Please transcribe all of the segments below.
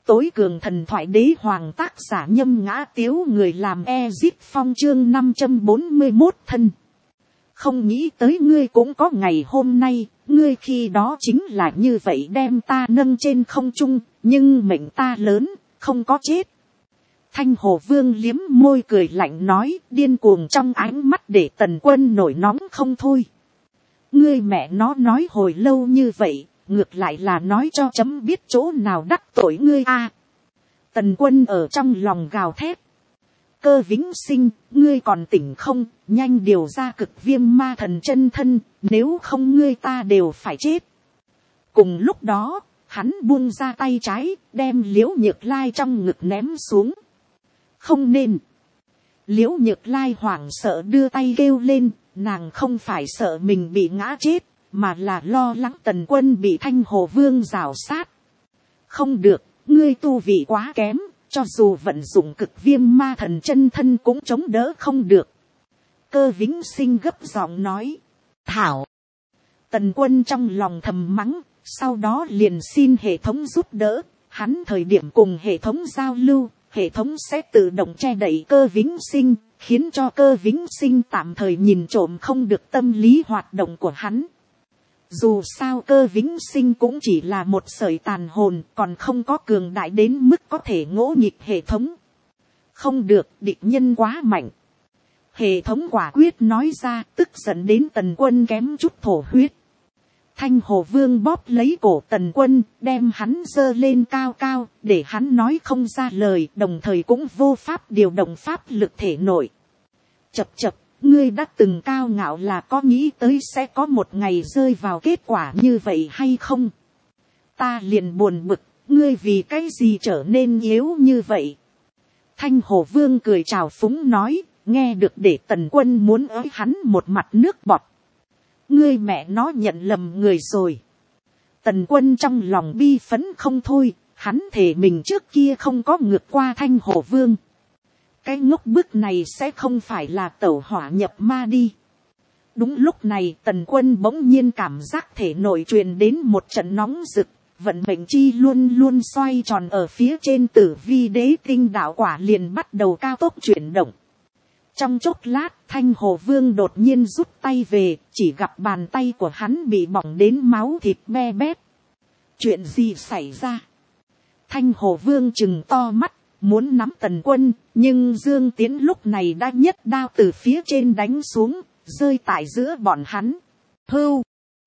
Tối cường thần thoại đế hoàng tác giả Nhâm Ngã Tiếu, người làm Ezip Phong, chương 541 thân. Không nghĩ tới ngươi cũng có ngày hôm nay, ngươi khi đó chính là như vậy đem ta nâng trên không trung, nhưng mệnh ta lớn, không có chết. Thanh Hồ Vương liếm môi cười lạnh nói, điên cuồng trong ánh mắt để Tần Quân nổi nóng không thôi. Ngươi mẹ nó nói hồi lâu như vậy, ngược lại là nói cho chấm biết chỗ nào đắc tội ngươi a. Tần Quân ở trong lòng gào thét. Cơ Vĩnh Sinh, ngươi còn tỉnh không, nhanh điều ra Cực Viêm Ma Thần chân thân, nếu không ngươi ta đều phải chết. Cùng lúc đó, hắn buông ra tay trái, đem Liễu Nhược Lai trong ngực ném xuống. Không nên. Liễu Nhược Lai hoảng sợ đưa tay kêu lên, nàng không phải sợ mình bị ngã chết, mà là lo lắng Tần Quân bị Thanh Hồ Vương rào sát. Không được, ngươi tu vị quá kém, cho dù vận dụng Cực Viêm Ma Thần chân thân cũng chống đỡ không được. Cơ Vĩnh Sinh gấp giọng nói. Thảo. Tần Quân trong lòng thầm mắng, sau đó liền xin hệ thống giúp đỡ. Hắn thời điểm cùng hệ thống giao lưu, hệ thống sẽ tự động che đậy Cơ Vĩnh Sinh, khiến cho Cơ Vĩnh Sinh tạm thời nhìn trộm không được tâm lý hoạt động của hắn. Dù sao Cơ Vĩnh Sinh cũng chỉ là một sợi tàn hồn, còn không có cường đại đến mức có thể ngỗ nghịch hệ thống. Không được, địch nhân quá mạnh. Hệ thống quả quyết nói ra, tức giận đến Tần Quân kém chút thổ huyết. Thanh Hồ Vương bóp lấy cổ Tần Quân, đem hắn giơ lên cao cao, để hắn nói không ra lời, đồng thời cũng vô pháp điều động pháp lực thể nội. Chập chập, ngươi đã từng cao ngạo là có nghĩ tới sẽ có một ngày rơi vào kết quả như vậy hay không? Ta liền buồn bực, ngươi vì cái gì trở nên yếu như vậy? Thanh Hồ Vương cười chào phúng nói, nghe được để Tần Quân muốn ới hắn một mặt nước bọt. Ngươi mẹ nó nhận lầm người rồi. Tần Quân trong lòng bi phấn không thôi, hắn thề mình trước kia không có ngược qua Thanh Hồ Vương. Cái ngốc bức này sẽ không phải là tẩu hỏa nhập ma đi. Đúng lúc này Tần Quân bỗng nhiên cảm giác thể nội truyền đến một trận nóng rực, vận mệnh chi luôn luôn xoay tròn ở phía trên Tử Vi Đế Tinh đạo quả liền bắt đầu cao tốc chuyển động. Trong chốc lát, Thanh Hồ Vương đột nhiên rút tay về, chỉ gặp bàn tay của hắn bị bỏng đến máu thịt me bét. Chuyện gì xảy ra? Thanh Hồ Vương trừng to mắt, muốn nắm Tần Quân, nhưng Dương Tiến lúc này đã nhất đao từ phía trên đánh xuống, rơi tại giữa bọn hắn. Hưu!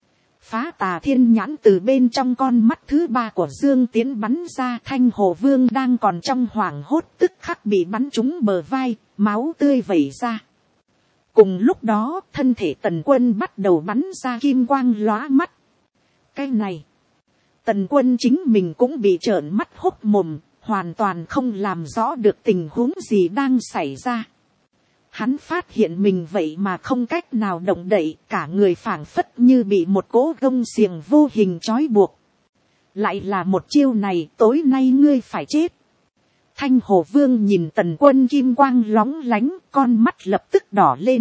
Phá Tà Thiên Nhãn từ bên trong con mắt thứ ba của Dương Tiến bắn ra. Thanh Hồ Vương đang còn trong hoảng hốt tức khắc bị bắn trúng bờ vai, máu tươi vẩy ra. Cùng lúc đó, thân thể Tần Quân bắt đầu bắn ra kim quang lóa mắt. Cái này, Tần Quân chính mình cũng bị trợn mắt hốc mồm, hoàn toàn không làm rõ được tình huống gì đang xảy ra. Hắn phát hiện mình vậy mà không cách nào động đậy, cả người phảng phất như bị một cỗ gông xiềng vô hình trói buộc. Lại là một chiêu này, tối nay ngươi phải chết. Thanh Hồ Vương nhìn Tần Quân kim quang lóng lánh, con mắt lập tức đỏ lên.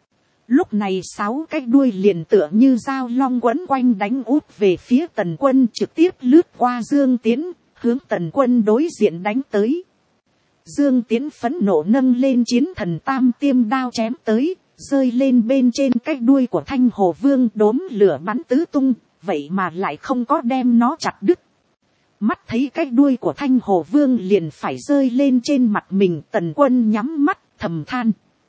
Lúc này 6 cái đuôi liền tựa như dao long quấn quanh đánh úp về phía Tần Quân, trực tiếp lướt qua Dương Tiến, hướng Tần Quân đối diện đánh tới. Dương Tiến phẫn nộ nâng lên chiến thần tam tiêm đao chém tới, rơi lên bên trên cái đuôi của Thanh Hồ Vương, đốm lửa bắn tứ tung, vậy mà lại không có đem nó chặt đứt. Mắt thấy cái đuôi của Thanh Hồ Vương liền phải rơi lên trên mặt mình, Tần Quân nhắm mắt thầm than.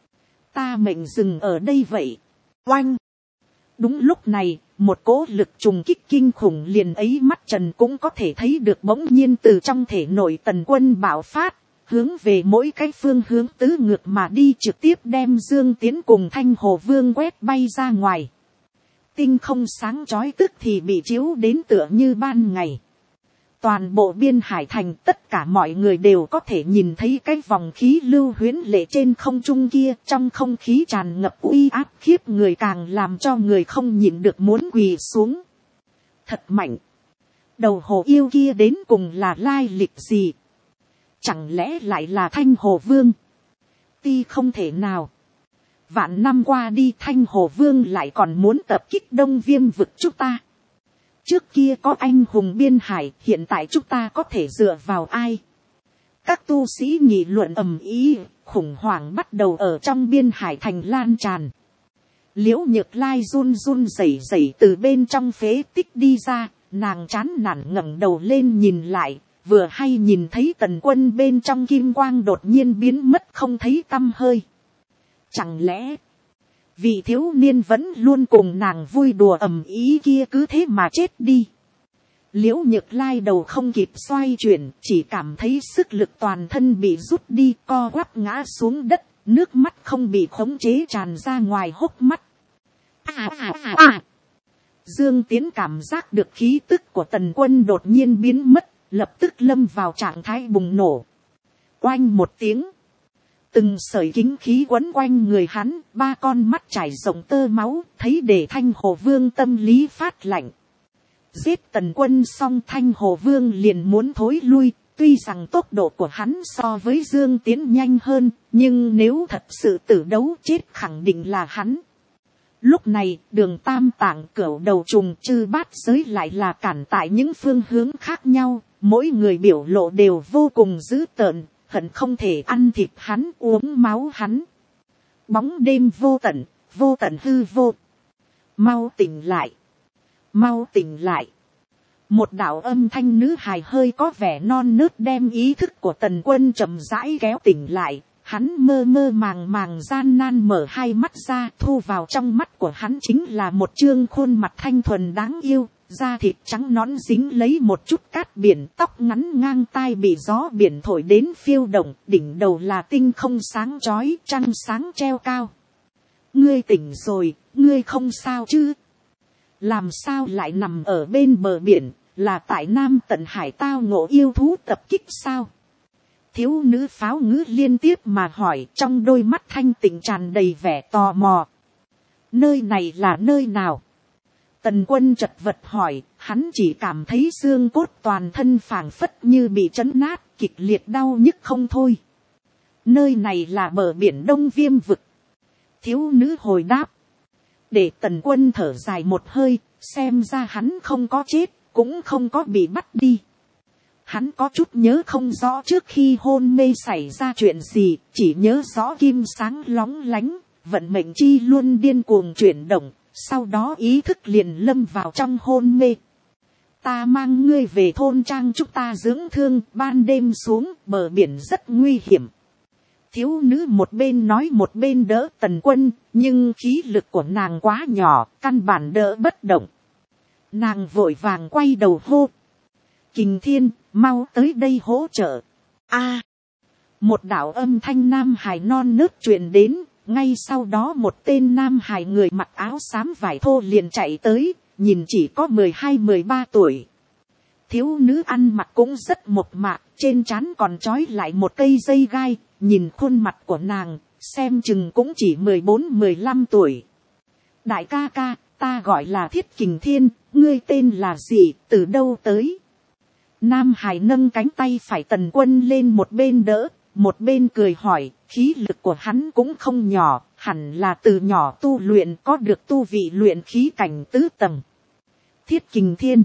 Ta mệnh dừng ở đây vậy. Oanh! Đúng lúc này, một cỗ lực trùng kích kinh khủng liền ấy mắt trần cũng có thể thấy được bỗng nhiên từ trong thể nội Tần Quân bạo phát, hướng về mỗi cái phương hướng tứ ngược mà đi, trực tiếp đem Dương Tiến cùng Thanh Hồ Vương quét bay ra ngoài. Tinh không sáng chói tức thì bị chiếu đến tựa như ban ngày. Toàn bộ Biên Hải thành tất cả mọi người đều có thể nhìn thấy cái vòng khí lưu huyễn lệ trên không trung kia, trong không khí tràn ngập uy áp khiếp người, càng làm cho người không nhịn được muốn quỳ xuống. Thật mạnh. Đầu hồ yêu kia đến cùng là lai lịch gì? Chẳng lẽ lại là Thanh Hồ Vương? Ti không thể nào. Vạn năm qua đi, Thanh Hồ Vương lại còn muốn tập kích Đông Viêm vực chúng ta. Trước kia có anh hùng biên hải, hiện tại chúng ta có thể dựa vào ai? Các tu sĩ nghị luận ầm ĩ, khủng hoảng bắt đầu ở trong biên hải thành lan tràn. Liễu Nhược Lai run run rẩy rẩy từ bên trong phế tích đi ra, nàng chán nản ngẩng đầu lên nhìn lại, vừa hay nhìn thấy Tần Quân bên trong kim quang đột nhiên biến mất không thấy tăm hơi. Chẳng lẽ vị thiếu niên vẫn luôn cùng nàng vui đùa ầm ĩ kia cứ thế mà chết đi? Liễu Nhược Lai đầu không kịp xoay chuyển, chỉ cảm thấy sức lực toàn thân bị rút đi, co quắp ngã xuống đất, nước mắt không bị khống chế tràn ra ngoài hốc mắt. Dương Tiến cảm giác được khí tức của Tần Quân đột nhiên biến mất, lập tức lâm vào trạng thái bùng nổ. Oanh một tiếng, từng sợi kính khí quấn quanh người hắn, ba con mắt chảy rộng tơ máu, thấy để Thanh Hồ Vương tâm lý phát lạnh. Giết Tần Quân xong Thanh Hồ Vương liền muốn thối lui, tuy rằng tốc độ của hắn so với Dương Tiến nhanh hơn, nhưng nếu thật sự tử đấu chết khẳng định là hắn. Lúc này, Đường Tam Tạng, Cửu Đầu Trùng, Chư Bát Giới lại là cản tại những phương hướng khác nhau, mỗi người biểu lộ đều vô cùng dữ tợn, hận không thể ăn thịt hắn, uống máu hắn. Bóng đêm vô tận, vô tận hư vô. Mau tỉnh lại, mau tỉnh lại. Một đạo âm thanh nữ hài hơi có vẻ non nớt đem ý thức của Tần Quân chậm rãi kéo tỉnh lại. Hắn mơ mơ màng màng gian nan mở hai mắt ra, thu vào trong mắt của hắn chính là một trương khuôn mặt thanh thuần đáng yêu, da thịt trắng nõn dính lấy một chút cát biển, tóc ngắn ngang tai bị gió biển thổi đến phiêu động, đỉnh đầu là tinh không sáng chói, trăng sáng treo cao. Ngươi tỉnh rồi, ngươi không sao chứ? Làm sao lại nằm ở bên bờ biển, là tại Nam Tận Hải tao ngộ yêu thú tập kích sao? Thiếu nữ pháo ngữ liên tiếp mà hỏi, trong đôi mắt thanh tịnh tràn đầy vẻ tò mò. Nơi này là nơi nào? Tần Quân chật vật hỏi, hắn chỉ cảm thấy xương cốt toàn thân phảng phất như bị trấn nát, kịch liệt đau nhức không thôi. Nơi này là bờ biển Đông Viêm vực. Thiếu nữ hồi đáp. Để Tần Quân thở dài một hơi, xem ra hắn không có chết, cũng không có bị bắt đi. Hắn có chút nhớ không rõ trước khi hôn mê xảy ra chuyện gì, chỉ nhớ rõ kim sáng lóng lánh, vận mệnh chi luôn điên cuồng chuyển động, sau đó ý thức liền lâm vào trong hôn mê. Ta mang ngươi về thôn trang chúng ta dưỡng thương, ban đêm xuống bờ biển rất nguy hiểm. Thiếu nữ một bên nói một bên đỡ Tần Quân, nhưng khí lực của nàng quá nhỏ, căn bản đỡ bất động. Nàng vội vàng quay đầu hô. Kình Thiên, mau tới đây hỗ trợ. A, một đạo âm thanh nam hài non nớt truyền đến, ngay sau đó một tên nam hài người mặc áo xám vải thô liền chạy tới, nhìn chỉ có 12-13 tuổi. Thiếu nữ ăn mặc cũng rất mộc mạc, trên trán còn trói lại một cây dây gai, nhìn khuôn mặt của nàng, xem chừng cũng chỉ 14-15 tuổi. Đại ca ca, ta gọi là Thiết Kình Thiên, ngươi tên là gì, từ đâu tới? Nam Hải nâng cánh tay phải Tần Quân lên một bên đỡ, một bên cười hỏi, khí lực của hắn cũng không nhỏ, hẳn là từ nhỏ tu luyện có được tu vị luyện khí cảnh tứ tầng. Thiết Kình Thiên.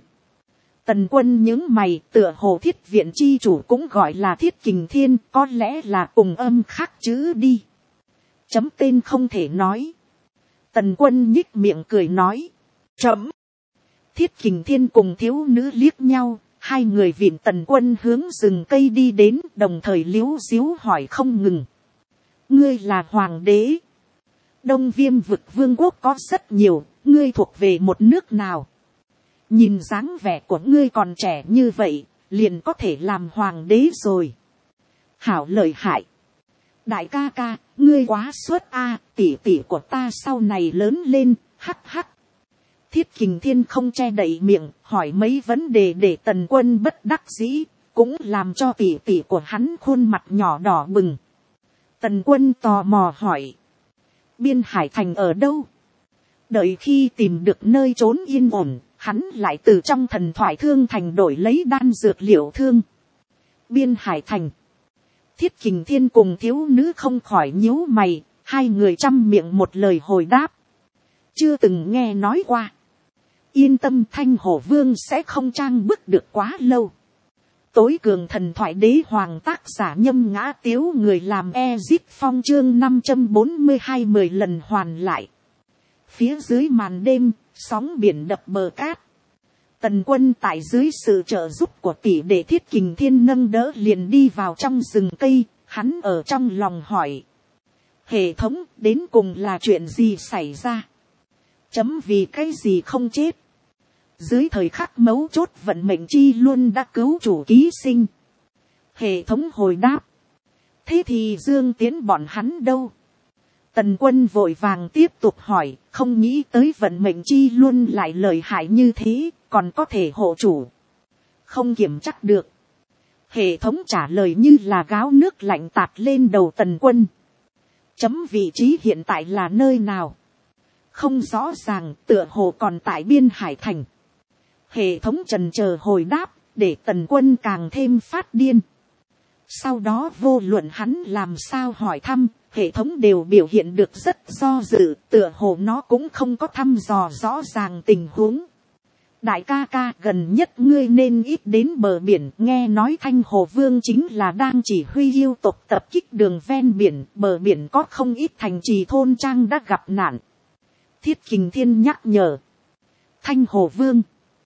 Tần Quân nhướng mày, tựa hồ Thiết viện chi chủ cũng gọi là Thiết Kình Thiên, có lẽ là cùng âm khác chữ đi. Chấm tên không thể nói. Tần Quân nhích miệng cười nói, chấm. Thiết Kình Thiên cùng thiếu nữ liếc nhau. Hai người vịn Tần Quân hướng rừng cây đi đến, đồng thời liếu xíu hỏi không ngừng. Ngươi là hoàng đế. Đông Viêm vực vương quốc có rất nhiều, ngươi thuộc về một nước nào? Nhìn dáng vẻ của ngươi còn trẻ như vậy, liền có thể làm hoàng đế rồi. Hảo lợi hại. Đại ca ca, ngươi quá xuất a, tỷ tỷ của ta sau này lớn lên, hắc hắc. Thiết Kình Thiên không che đậy miệng, hỏi mấy vấn đề để Tần Quân bất đắc dĩ, cũng làm cho tỷ tỷ của hắn khuôn mặt nhỏ đỏ bừng. Tần Quân tò mò hỏi, Biên Hải Thành ở đâu? Đợi khi tìm được nơi trốn yên ổn, hắn lại từ trong thần thoại thương thành đổi lấy đan dược liệu thương. Biên Hải Thành. Thiết Kình Thiên cùng thiếu nữ không khỏi nhíu mày, hai người chăm miệng một lời hồi đáp. Chưa từng nghe nói qua. Yên tâm, Thanh Hồ Vương sẽ không trang bức được quá lâu. Tối cường thần thoại đế hoàng tác giả Nhâm Ngã Tiếu, người làm Ezip Phong chương 542 10 lần hoàn lại. Phía dưới màn đêm, sóng biển đập bờ cát. Tần Quân tại dưới sự trợ giúp của tỷ đệ Thiết Kình Thiên nâng đỡ liền đi vào trong rừng cây. Hắn ở trong lòng hỏi: hệ thống, đến cùng là chuyện gì xảy ra? Chấm vì cái gì không chết? Dưới thời khắc mấu chốt vận mệnh chi luôn đã cứu chủ ký sinh. Hệ thống hồi đáp: thế thì Dương Tiến bọn hắn đâu? Tần Quân vội vàng tiếp tục hỏi, không nghĩ tới vận mệnh chi luôn lại lợi hại như thế, còn có thể hộ chủ. Không kiểm chắc được. Hệ thống trả lời như là gáo nước lạnh tạt lên đầu Tần Quân. Chấm vị trí hiện tại là nơi nào? Không rõ ràng, tựa hồ còn tại Biên Hải Thành. Hệ thống trần chờ hồi đáp, để Tần Quân càng thêm phát điên. Sau đó vô luận hắn làm sao hỏi thăm, hệ thống đều biểu hiện được rất do dự, tựa hồ nó cũng không có thăm dò rõ ràng tình huống. Đại ca ca, gần nhất ngươi nên ít đến bờ biển, nghe nói Thanh Hồ Vương chính là đang chỉ huy yêu tộc tập kích đường ven biển, bờ biển có không ít thành trì thôn trang đã gặp nạn. Thiết Kình Thiên nhắc nhở. Thanh Hồ Vương.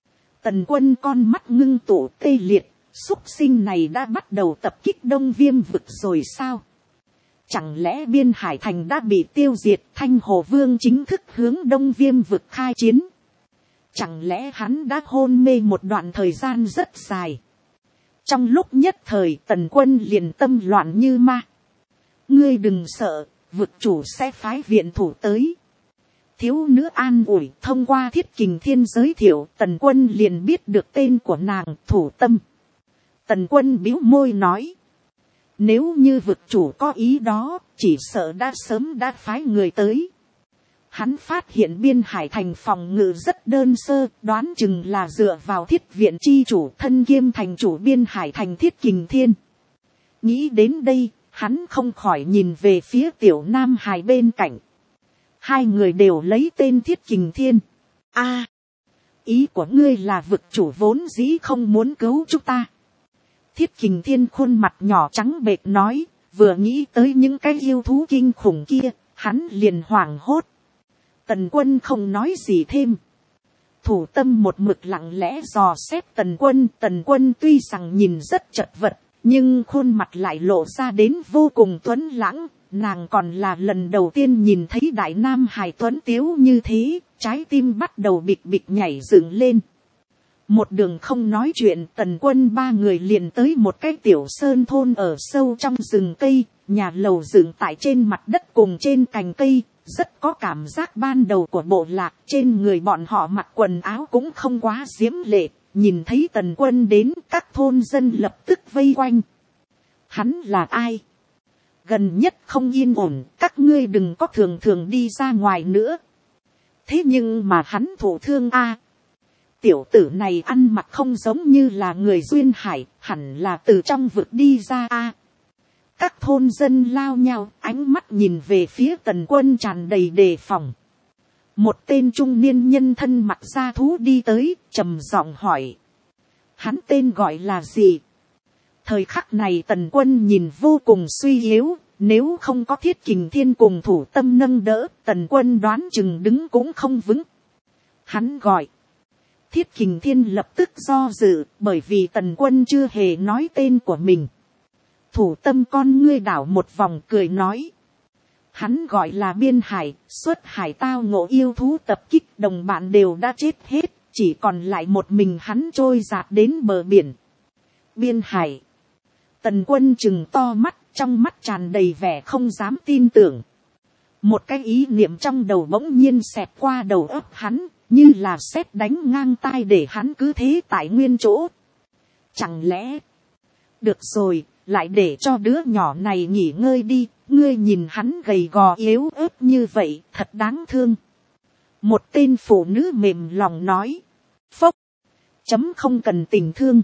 Tần Quân con mắt ngưng tụ tê liệt, súc sinh này đã bắt đầu tập kích Đông Viêm vực rồi sao? Chẳng lẽ Biên Hải Thành đã bị tiêu diệt, Thanh Hồ Vương chính thức hướng Đông Viêm vực khai chiến? Chẳng lẽ hắn đã hôn mê một đoạn thời gian rất dài? Trong lúc nhất thời Tần Quân liền tâm loạn như ma. Ngươi đừng sợ, vực chủ sẽ phái viện thủ tới. Thiếu nữ an ủi, thông qua Thiết Kình Thiên giới thiệu, Tần Quân liền biết được tên của nàng, Thủ Tâm. Tần Quân bĩu môi nói: nếu như vực chủ có ý đó, chỉ sợ đã sớm đã phái người tới. Hắn phát hiện Biên Hải Thành phòng ngự rất đơn sơ, đoán chừng là dựa vào Thiết viện chi chủ thân kiêm thành chủ Biên Hải Thành Thiết Kình Thiên. Nghĩ đến đây, hắn không khỏi nhìn về phía Tiểu Nam Hải bên cạnh. Hai người đều lấy tên Thiết Kình Thiên. A, ý của ngươi là vực chủ vốn dĩ không muốn cứu chúng ta. Thiết Kình Thiên khuôn mặt nhỏ trắng bệch nói, vừa nghĩ tới những cái yêu thú kinh khủng kia, hắn liền hoảng hốt. Tần Quân không nói gì thêm. Thủ Tâm một mực lặng lẽ dò xét Tần Quân tuy rằng nhìn rất chật vật, nhưng khuôn mặt lại lộ ra đến vô cùng tuấn lãng. Nàng còn là lần đầu tiên nhìn thấy Đại Nam Hải tuấn tiếu như thế, trái tim bắt đầu bịch bịch nhảy dựng lên. Một đường không nói chuyện, Tần Quân ba người liền tới một cái tiểu sơn thôn ở sâu trong rừng cây, nhà lầu dựng tại trên mặt đất cùng trên cành cây, rất có cảm giác ban đầu của bộ lạc. Trên người bọn họ mặc quần áo cũng không quá diễm lệ, nhìn thấy Tần Quân đến, các thôn dân lập tức vây quanh. Hắn là ai? Gần nhất không yên ổn, các ngươi đừng có thường thường đi ra ngoài nữa. Thế nhưng mà hắn thụ thương a. Tiểu tử này ăn mặc không giống như là người duyên hải, hẳn là từ trong vực đi ra a. Các thôn dân lao nhau, ánh mắt nhìn về phía Tần Quân tràn đầy đề phòng. Một tên trung niên nhân thân mặc da thú đi tới, trầm giọng hỏi: hắn tên gọi là gì? Thời khắc này Tần Quân nhìn vô cùng suy yếu, nếu không có Thiết Kình Thiên cùng Thủ Tâm nâng đỡ, Tần Quân đoán chừng đứng cũng không vững. Hắn gọi. Thiết Kình Thiên lập tức do dự, bởi vì Tần Quân chưa hề nói tên của mình. Thủ Tâm con ngươi đảo một vòng cười nói: hắn gọi là Biên Hải, xuất hải tao ngộ yêu thú tập kích, đồng bạn đều đã chết hết, chỉ còn lại một mình hắn trôi dạt đến bờ biển. Biên Hải. Tần Quân trừng to mắt, trong mắt tràn đầy vẻ không dám tin tưởng. Một cái ý niệm trong đầu bỗng nhiên xẹt qua đầu óc hắn, như là sét đánh ngang tai để hắn cứ thế tại nguyên chỗ. Chẳng lẽ... được rồi, lại để cho đứa nhỏ này nghỉ ngơi đi, ngươi nhìn hắn gầy gò yếu ớt như vậy, thật đáng thương. Một tên phụ nữ mềm lòng nói. Phốc. Chấm không cần tình thương.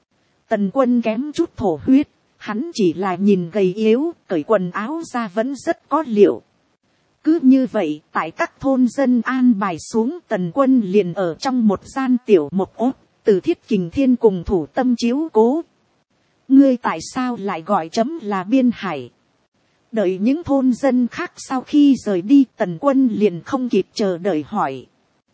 Tần Quân kém chút thổ huyết, hắn chỉ là nhìn gầy yếu, cởi quần áo ra vẫn rất có liệu. Cứ như vậy, tại các thôn dân an bài xuống, Tần Quân liền ở trong một gian tiểu một ốt, từ Thiết Kình Thiên cùng Thủ Tâm chiếu cố. Ngươi tại sao lại gọi chấm là Biên Hải? Đợi những thôn dân khác sau khi rời đi, Tần Quân liền không kịp chờ đợi hỏi.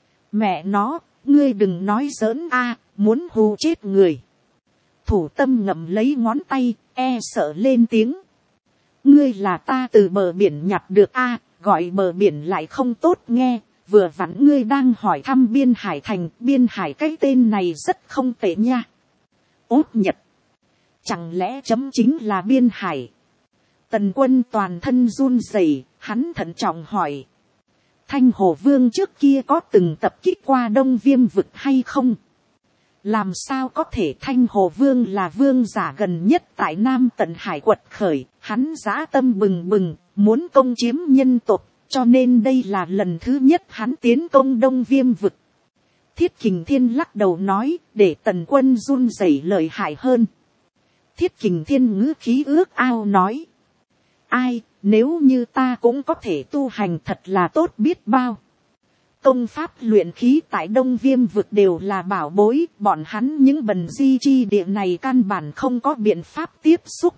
Mẹ nó, ngươi đừng nói giỡn a, muốn hù chết người. Thủ Tâm ngậm lấy ngón tay, e sợ lên tiếng. Ngươi là ta từ bờ biển nhặt được a, gọi bờ biển lại không tốt nghe, vừa vặn ngươi đang hỏi thăm Biên Hải thành, Biên Hải cái tên này rất không tệ nha. Ốt Nhật, chẳng lẽ chấm chính là Biên Hải? Tần Quân toàn thân run rẩy, hắn thận trọng hỏi. Thanh Hồ Vương trước kia có từng tập kích qua Đông Viêm vực hay không? Làm sao có thể? Thanh Hồ Vương là vương giả gần nhất tại Nam Tận Hải quật khởi, hắn dã tâm bừng bừng, muốn công chiếm nhân tộc, cho nên đây là lần thứ nhất hắn tiến công Đông Viêm vực. Thiết Kình Thiên lắc đầu nói, để Tần Quân run rẩy lợi hại hơn. Thiết Kình Thiên ngữ khí ước ao nói. Ai, nếu như ta cũng có thể tu hành thật là tốt biết bao. Công pháp luyện khí tại Đông Viêm vực đều là bảo bối, bọn hắn những bần di chi địa này căn bản không có biện pháp tiếp xúc.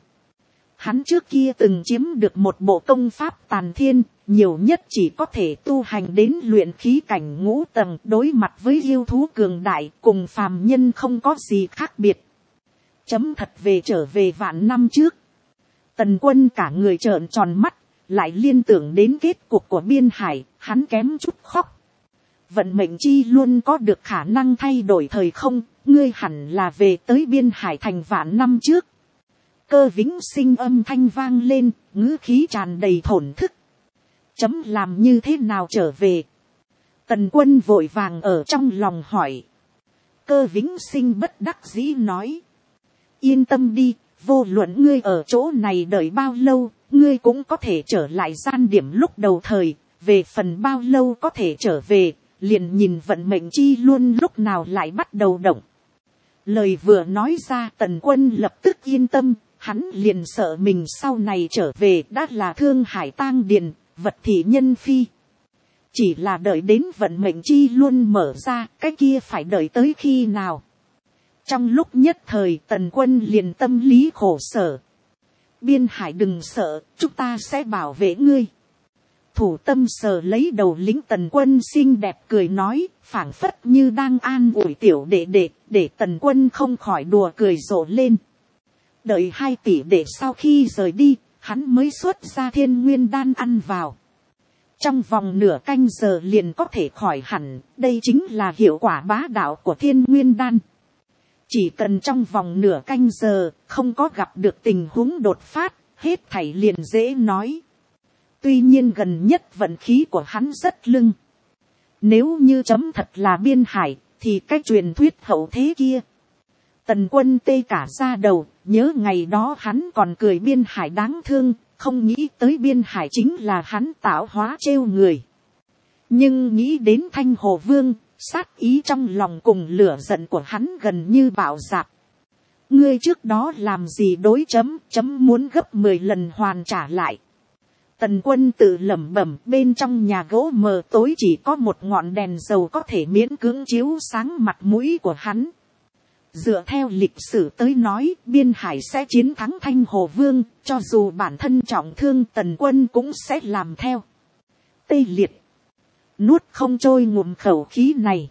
Hắn trước kia từng chiếm được một bộ công pháp tàn thiên, nhiều nhất chỉ có thể tu hành đến luyện khí cảnh ngũ tầng, đối mặt với yêu thú cường đại, cùng phàm nhân không có gì khác biệt. Chấm thật về trở về vạn năm trước. Tần Quân cả người trợn tròn mắt, lại liên tưởng đến kết cục của Biên Hải, hắn kém chút khóc. Vận mệnh chi luôn có được khả năng thay đổi thời không, ngươi hẳn là về tới Biên Hải thành vạn năm trước. Cơ Vĩnh Sinh âm thanh vang lên, ngữ khí tràn đầy thổn thức. Chấm làm như thế nào trở về? Tần Quân vội vàng ở trong lòng hỏi. Cơ Vĩnh Sinh bất đắc dĩ nói. Yên tâm đi, vô luận ngươi ở chỗ này đợi bao lâu, ngươi cũng có thể trở lại gian điểm lúc đầu thời, về phần bao lâu có thể trở về, liền nhìn vận mệnh chi luôn lúc nào lại bắt đầu động. Lời vừa nói ra, Tần Quân lập tức yên tâm, hắn liền sợ mình sau này trở về đã là Thương Hải tang điền, vật thị nhân phi. Chỉ là đợi đến vận mệnh chi luôn mở ra, cái kia phải đợi tới khi nào? Trong lúc nhất thời, Tần Quân liền tâm lý khổ sở. Biên Hải đừng sợ, chúng ta sẽ bảo vệ ngươi. Thủ Tâm sờ lấy đầu lính Tần Quân xinh đẹp cười nói, phảng phất như đang an ủi tiểu đệ đệ, để Tần Quân không khỏi đùa cười rộ lên. Đợi 2 tỷ đệ sau khi rời đi, hắn mới xuất ra Thiên Nguyên đan ăn vào. Trong vòng nửa canh giờ liền có thể khỏi hẳn, đây chính là hiệu quả bá đạo của Thiên Nguyên đan. Chỉ cần trong vòng nửa canh giờ, không có gặp được tình huống đột phát, hết thảy liền dễ nói. Tuy nhiên gần nhất vận khí của hắn rất lưng. Nếu như chấm thật là Biên Hải, thì cái truyền thuyết hậu thế kia. Tần Quân tê cả da đầu, nhớ ngày đó hắn còn cười Biên Hải đáng thương, không nghĩ tới Biên Hải chính là hắn tạo hóa trêu người. Nhưng nghĩ đến Thanh Hồ Vương, sát ý trong lòng cùng lửa giận của hắn gần như bạo dạp. Ngươi trước đó làm gì đối chấm muốn gấp 10 lần hoàn trả lại. Tần Quân tự lẩm bẩm, bên trong nhà gỗ mờ tối chỉ có một ngọn đèn dầu có thể miễn cưỡng chiếu sáng mặt mũi của hắn. Dựa theo lịch sử tới nói, Biên Hải sẽ chiến thắng Thanh Hồ Vương, cho dù bản thân trọng thương Tần Quân cũng sẽ làm theo. Tê liệt. Nuốt không trôi ngụm khẩu khí này.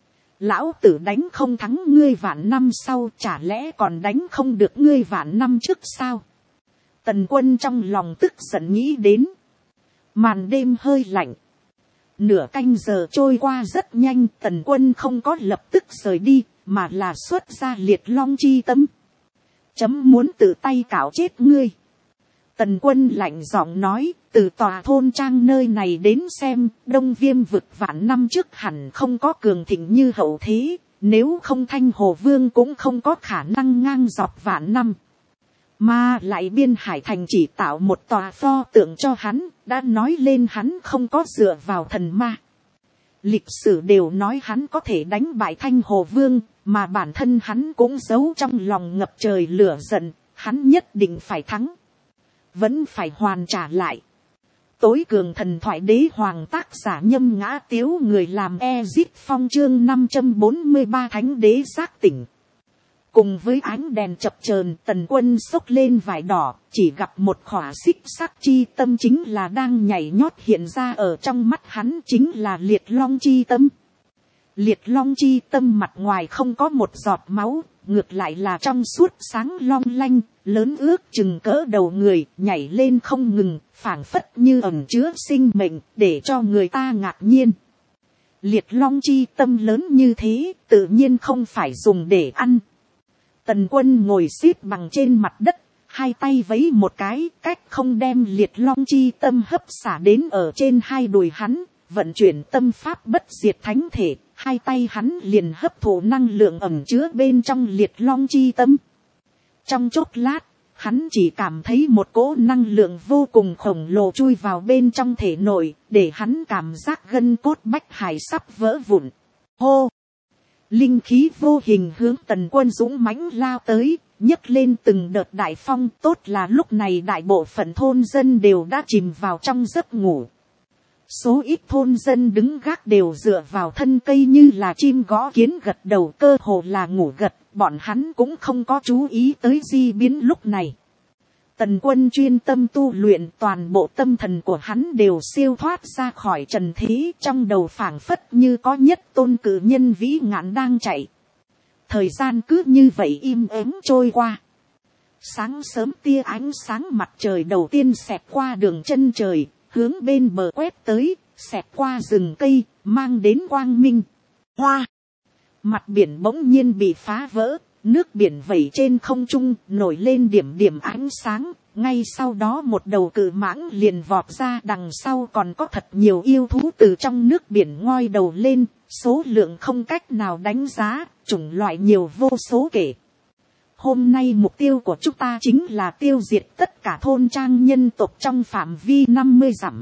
Lão tử đánh không thắng ngươi vạn năm sau, chả lẽ còn đánh không được ngươi vạn năm trước sao? Tần Quân trong lòng tức giận nghĩ đến. Màn đêm hơi lạnh. Nửa canh giờ trôi qua rất nhanh, Tần Quân không có lập tức rời đi, mà là xuất ra Liệt Long chi tâm. Chấm muốn tự tay cạo chết ngươi. Tần Quân lạnh giọng nói, từ tòa thôn trang nơi này đến xem, Đông Viêm vực vạn năm trước hẳn không có cường thịnh như hậu thế, nếu không Thanh Hồ Vương cũng không có khả năng ngang dọc vạn năm. Mà lại Biên Hải thành chỉ tạo một tòa pho tượng cho hắn, đã nói lên hắn không có dựa vào thần ma. Lịch sử đều nói hắn có thể đánh bại Thanh Hồ Vương, mà bản thân hắn cũng giấu trong lòng ngập trời lửa giận, hắn nhất định phải thắng. Vẫn phải hoàn trả lại. Tối cường thần thoại đế hoàng tác giả Nhâm Ngã Tiếu, người làm Ezip Phong. Chương 543 Thánh đế giác tỉnh. Cùng với ánh đèn chập chờn, Tần Quân xốc lên vải đỏ, chỉ gặp một khỏa xích sắc chi tâm chính là đang nhảy nhót hiện ra ở trong mắt hắn, chính là liệt long chi tâm. Liệt long chi tâm mặt ngoài không có một giọt máu, ngược lại là trong suốt sáng long lanh, lớn ước chừng cỡ đầu người, nhảy lên không ngừng, phảng phất như ẩn chứa sinh mệnh, để cho người ta ngạc nhiên. Liệt long chi tâm lớn như thế, tự nhiên không phải dùng để ăn. Tần Quân ngồi xếp bằng trên mặt đất, hai tay vấy một cái, cách không đem liệt long chi tâm hấp xả đến ở trên hai đùi hắn, vận chuyển tâm pháp bất diệt thánh thể, hai tay hắn liền hấp thụ năng lượng ẩn chứa bên trong liệt long chi tâm. Trong chốc lát, hắn chỉ cảm thấy một cỗ năng lượng vô cùng khổng lồ chui vào bên trong thể nội, để hắn cảm giác gân cốt bách hải sắp vỡ vụn. Hô! Linh khí vô hình hướng Tần Quân dũng mãnh lao tới, nhấc lên từng đợt đại phong. Tốt là lúc này đại bộ phận thôn dân đều đã chìm vào trong giấc ngủ. Số ít thôn dân đứng gác đều dựa vào thân cây như là chim gõ kiến gật đầu, cơ hồ là ngủ gật, bọn hắn cũng không có chú ý tới di biến lúc này. Tần Quân chuyên tâm tu luyện, toàn bộ tâm thần của hắn đều siêu thoát ra khỏi trần thế, trong đầu phảng phất như có nhất tôn cử nhân vĩ ngạn đang chạy. Thời gian cứ như vậy im ắng trôi qua. Sáng sớm tia ánh sáng mặt trời đầu tiên xẹt qua đường chân trời, hướng bên bờ quét tới, xẹt qua rừng cây, mang đến quang minh. Hoa! Mặt biển bỗng nhiên bị phá vỡ, nước biển vẩy trên không trung, nổi lên điểm điểm ánh sáng. Ngay sau đó một đầu cự mãng liền vọt ra, đằng sau còn có thật nhiều yêu thú từ trong nước biển ngoi đầu lên, số lượng không cách nào đánh giá, chủng loại nhiều vô số kể. Hôm nay mục tiêu của chúng ta chính là tiêu diệt tất cả thôn trang nhân tộc trong phạm vi 50 dặm.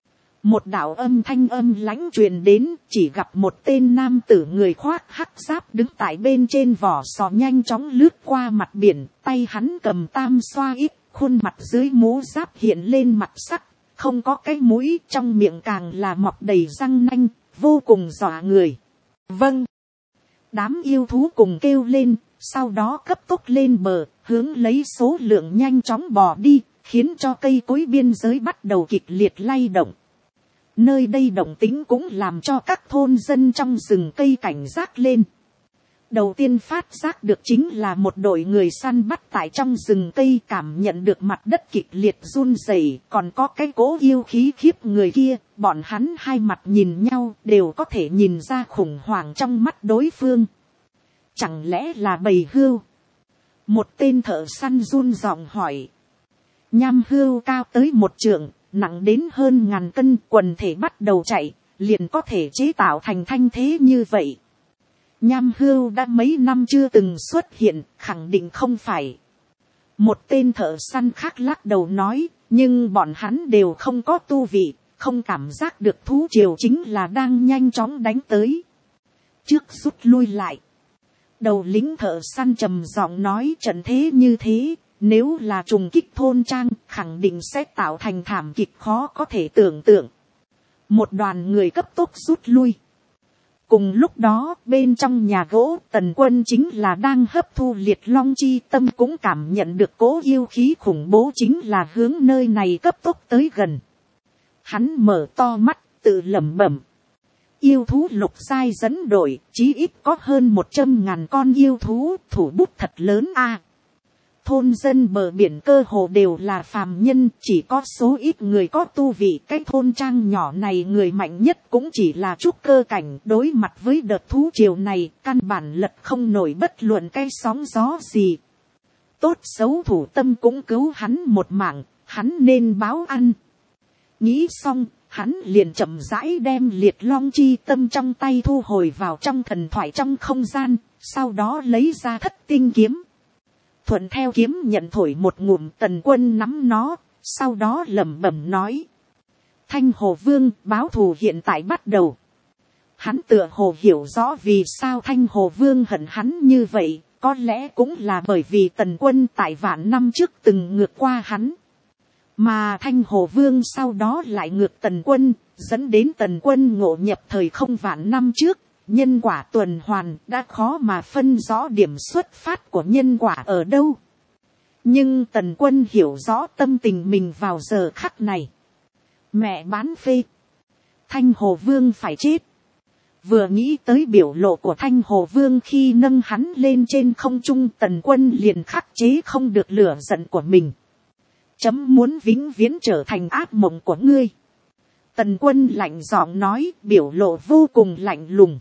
Một đạo âm thanh âm lãnh truyền đến, chỉ gặp một tên nam tử người khoác hắc giáp đứng tại bên trên vỏ sò nhanh chóng lướt qua mặt biển, tay hắn cầm tam xoa ít, khuôn mặt dưới mũ giáp hiện lên mặt sắc, không có cái mũi, trong miệng càng là mọc đầy răng nanh, vô cùng dọa người. Vâng! Đám yêu thú cùng kêu lên, sau đó cấp tốc lên bờ, hướng lấy số lượng nhanh chóng bò đi, khiến cho cây cối biên giới bắt đầu kịch liệt lay động. Nơi đây động tĩnh cũng làm cho các thôn dân trong rừng cây cảnh giác lên. Đầu tiên phát giác được chính là một đội người săn bắt tại trong rừng cây, cảm nhận được mặt đất kịch liệt run rẩy, còn có cái cỗ yêu khí khiếp người kia, bọn hắn hai mặt nhìn nhau đều có thể nhìn ra khủng hoảng trong mắt đối phương. Chẳng lẽ là bầy hươu? Một tên thợ săn run giọng hỏi. Nham hươu cao tới 1 trượng, nặng đến hơn 1000 cân, quần thể bắt đầu chạy, liền có thể chế tạo thành thanh thế như vậy. Nham hươu đã mấy năm chưa từng xuất hiện, khẳng định không phải. Một tên thợ săn khác lắc đầu nói, nhưng bọn hắn đều không có tu vị, không cảm giác được thú triều chính là đang nhanh chóng đánh tới. Trước rút lui lại. Đầu lính thợ săn trầm giọng nói, trận thế như thế, nếu là trùng kích thôn trang, khẳng định sẽ tạo thành thảm kịch khó có thể tưởng tượng. Một đoàn người cấp tốc rút lui. Cùng lúc đó, bên trong nhà gỗ, Tần Quân chính là đang hấp thu liệt long chi tâm, cũng cảm nhận được cỗ yêu khí khủng bố chính là hướng nơi này cấp tốc tới gần. Hắn mở to mắt, tự lẩm bẩm. Yêu thú lục giai dẫn đội, chí ít có hơn 100.000 con yêu thú, thủ bút thật lớn a. Thôn dân bờ biển cơ hồ đều là phàm nhân, chỉ có số ít người có tu vị. Cái thôn trang nhỏ này người mạnh nhất cũng chỉ là trúc cơ cảnh, đối mặt với đợt thú triều này, căn bản lật không nổi bất luận cái sóng gió gì. Tốt xấu thủ tâm cũng cứu hắn một mạng, hắn nên báo ăn. Nghĩ xong, hắn liền chậm rãi đem liệt long chi tâm trong tay thu hồi vào trong thần thoại trong không gian, sau đó lấy ra thất tinh kiếm. Thuận theo kiếm nhận thổi một ngụm, Tần Quân nắm nó, sau đó lẩm bẩm nói. Thanh Hồ Vương, báo thù hiện tại bắt đầu. Hắn tựa hồ hiểu rõ vì sao Thanh Hồ Vương hận hắn như vậy, có lẽ cũng là bởi vì Tần Quân tại vạn năm trước từng ngược qua hắn. Mà Thanh Hồ Vương sau đó lại ngược Tần Quân, dẫn đến Tần Quân ngộ nhập thời không vạn năm trước. Nhân quả tuần hoàn đã khó mà phân rõ điểm xuất phát của nhân quả ở đâu. Nhưng Tần Quân hiểu rõ tâm tình mình vào giờ khắc này. Mẹ bán phê. Thanh Hồ Vương phải chết. Vừa nghĩ tới biểu lộ của Thanh Hồ Vương khi nâng hắn lên trên không trung, Tần Quân liền khắc chế không được lửa giận của mình. Chấm muốn vĩnh viễn trở thành ác mộng của ngươi. Tần Quân lạnh giọng nói, biểu lộ vô cùng lạnh lùng.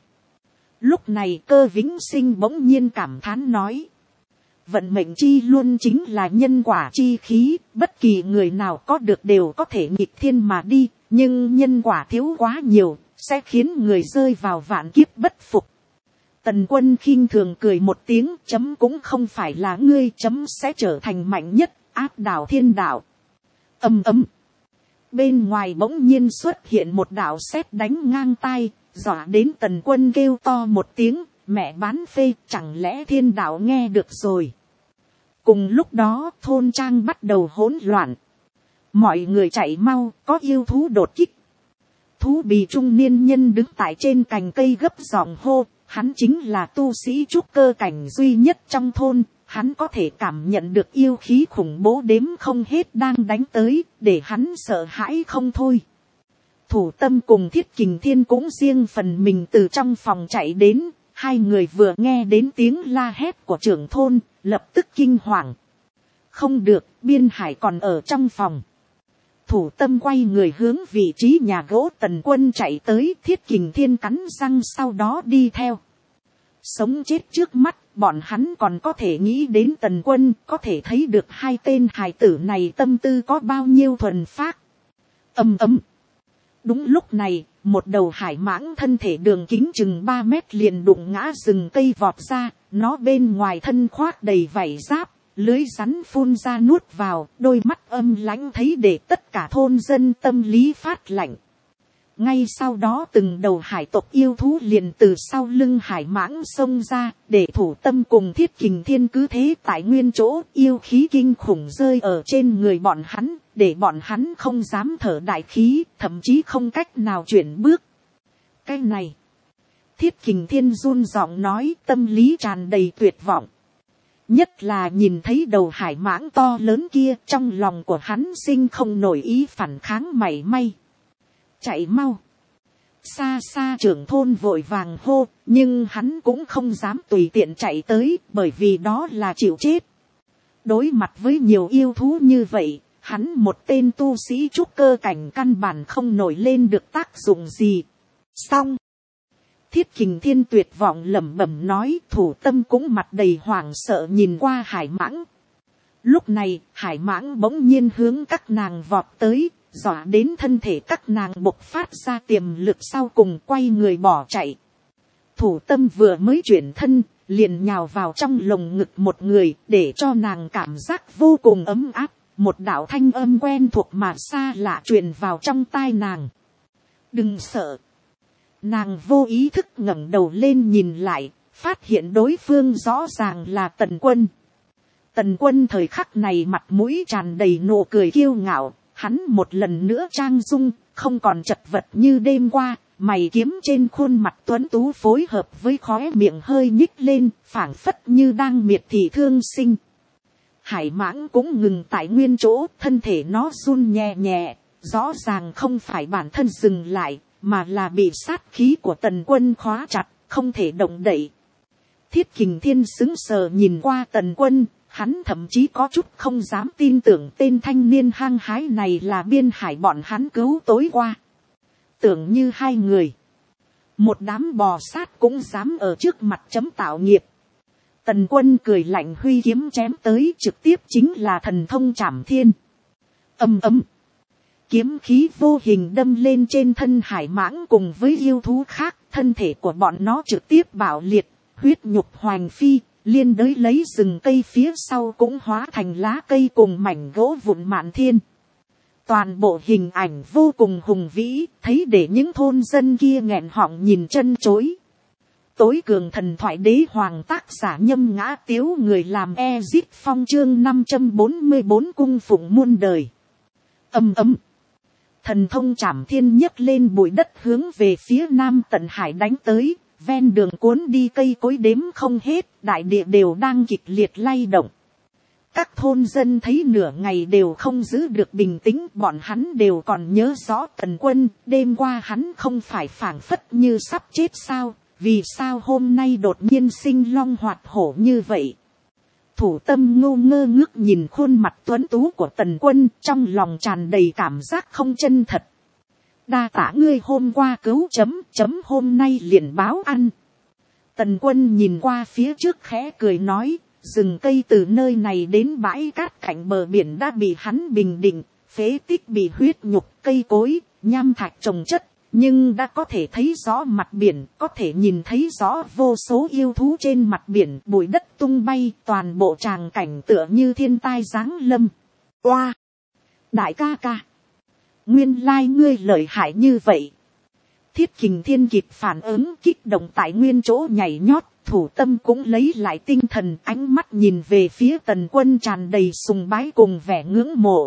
Lúc này Cơ Vĩnh Sinh bỗng nhiên cảm thán nói. Vận mệnh chi luôn chính là nhân quả chi khí, bất kỳ người nào có được đều có thể nghịch thiên mà đi, nhưng nhân quả thiếu quá nhiều, sẽ khiến người rơi vào vạn kiếp bất phục. Tần Quân khinh thường cười một tiếng, chấm cũng không phải là ngươi, chấm sẽ trở thành mạnh nhất, áp đảo thiên đạo. Ầm ầm. Bên ngoài bỗng nhiên xuất hiện một đạo sét đánh ngang tai, dọa đến Tần Quân kêu to một tiếng, mẹ bán phê, chẳng lẽ thiên đạo nghe được rồi. Cùng lúc đó thôn trang bắt đầu hỗn loạn. Mọi người chạy mau, có yêu thú đột kích. Thú bì trung niên nhân đứng tại trên cành cây gấp giọng hô, hắn chính là tu sĩ trúc cơ cảnh duy nhất trong thôn, hắn có thể cảm nhận được yêu khí khủng bố đếm không hết đang đánh tới, để hắn sợ hãi không thôi. Thủ Tâm cùng Thiết Kình Thiên cũng riêng phần mình từ trong phòng chạy đến, hai người vừa nghe đến tiếng la hét của trưởng thôn, lập tức kinh hoàng. Không được, Biên Hải còn ở trong phòng. Thủ Tâm quay người hướng vị trí nhà gỗ Tần Quân chạy tới, Thiết Kình Thiên cắn răng sau đó đi theo. Sống chết trước mắt, bọn hắn còn có thể nghĩ đến Tần Quân, có thể thấy được hai tên hài tử này tâm tư có bao nhiêu thuần phác. Ầm ầm. Đúng lúc này, một đầu hải mãng thân thể đường kính chừng 3 mét liền đụng ngã rừng cây vọt ra, nó bên ngoài thân khoác đầy vảy giáp, lưới rắn phun ra nuốt vào, đôi mắt âm lãnh thấy để tất cả thôn dân tâm lý phát lạnh. Ngay sau đó từng đầu hải tộc yêu thú liền từ sau lưng hải mãng xông ra, để Thủ Tâm cùng Thiết Kình Thiên cứ thế tại nguyên chỗ, yêu khí kinh khủng rơi ở trên người bọn hắn, để bọn hắn không dám thở đại khí, thậm chí không cách nào chuyển bước. Cái này, Thiết Kình Thiên run giọng nói, tâm lý tràn đầy tuyệt vọng. Nhất là nhìn thấy đầu hải mãng to lớn kia, trong lòng của hắn sinh không nổi ý phản kháng mảy may. Chạy mau. Xa xa trưởng thôn vội vàng hô, nhưng hắn cũng không dám tùy tiện chạy tới, bởi vì đó là chịu chết. Đối mặt với nhiều yêu thú như vậy, hắn một tên tu sĩ trúc cơ cảnh căn bản không nổi lên được tác dụng gì. Xong. Thiết Kình Thiên tuyệt vọng lẩm bẩm nói, Thủ Tâm cũng mặt đầy hoảng sợ nhìn qua hải mãng. Lúc này, hải mãng bỗng nhiên hướng các nàng vọt tới, dọa đến thân thể các nàng bộc phát ra tiềm lực sau cùng quay người bỏ chạy. Thủ Tâm vừa mới chuyển thân, liền nhào vào trong lồng ngực một người, để cho nàng cảm giác vô cùng ấm áp. Một đạo thanh âm quen thuộc mà xa lạ truyền vào trong tai nàng. Đừng sợ. Nàng vô ý thức ngẩng đầu lên nhìn lại, phát hiện đối phương rõ ràng là Tần Quân. Tần Quân thời khắc này mặt mũi tràn đầy nụ cười kiêu ngạo, hắn một lần nữa trang dung, không còn chật vật như đêm qua, mày kiếm trên khuôn mặt tuấn tú phối hợp với khóe miệng hơi nhích lên, phảng phất như đang miệt thị thương sinh. Hải mãng cũng ngừng tại nguyên chỗ, thân thể nó run nhẹ nhẹ, rõ ràng không phải bản thân dừng lại, mà là bị sát khí của Tần Quân khóa chặt, không thể động đậy. Thiết Kình Thiên sững sờ nhìn qua Tần Quân, hắn thậm chí có chút không dám tin tưởng tên thanh niên hăng hái này là Biên Hải bọn hắn cứu tối qua. Tưởng như hai người, một đám bò sát cũng dám ở trước mặt chấm tạo nghiệp. Tần Quân cười lạnh huy kiếm chém tới, trực tiếp chính là thần thông Trảm Thiên. Ầm ầm. Kiếm khí vô hình đâm lên trên thân hải mãng cùng với yêu thú khác, thân thể của bọn nó trực tiếp bạo liệt, huyết nhục hoành phi, liên đới lấy rừng cây phía sau cũng hóa thành lá cây cùng mảnh gỗ vụn mạn thiên. Toàn bộ hình ảnh vô cùng hùng vĩ, thấy để những thôn dân kia nghẹn họng nhìn chân chối. Tối cường thần thoại đế hoàng tác giả Nhâm Ngã Tiếu, người làm Ezip Phong, chương 544 cung phụng muôn đời. Âm ầm. Thần thông trảm thiên nhấc lên bụi đất hướng về phía nam tận hải đánh tới, ven đường cuốn đi cây cối đếm không hết, đại địa đều đang kịch liệt lay động. Các thôn dân thấy nửa ngày đều không giữ được bình tĩnh, bọn hắn đều còn nhớ rõ Tần Quân, đêm qua hắn không phải phảng phất như sắp chết sao, vì sao hôm nay đột nhiên sinh long hoạt hổ như vậy. Thủ Tâm ngô ngơ ngước nhìn khuôn mặt tuấn tú của Tần Quân, trong lòng tràn đầy cảm giác không chân thật. Đa tả ngươi hôm qua cứu hôm nay liền báo ăn. Tần Quân nhìn qua phía trước khẽ cười nói, rừng cây từ nơi này đến bãi cát cạnh bờ biển đã bị hắn bình định, phế tích bị huyết nhục, cây cối, nham thạch trồng chất, nhưng đã có thể thấy rõ mặt biển, có thể nhìn thấy rõ vô số yêu thú trên mặt biển, bụi đất tung bay, toàn bộ tràng cảnh tựa như thiên tai giáng lâm. Oa! Đại ca ca! Nguyên lai ngươi lợi hại như vậy. Thiết Kình Thiên kịp phản ứng, kích động tại nguyên chỗ nhảy nhót. Thủ Tâm cũng lấy lại tinh thần, ánh mắt nhìn về phía Tần Quân tràn đầy sùng bái cùng vẻ ngưỡng mộ.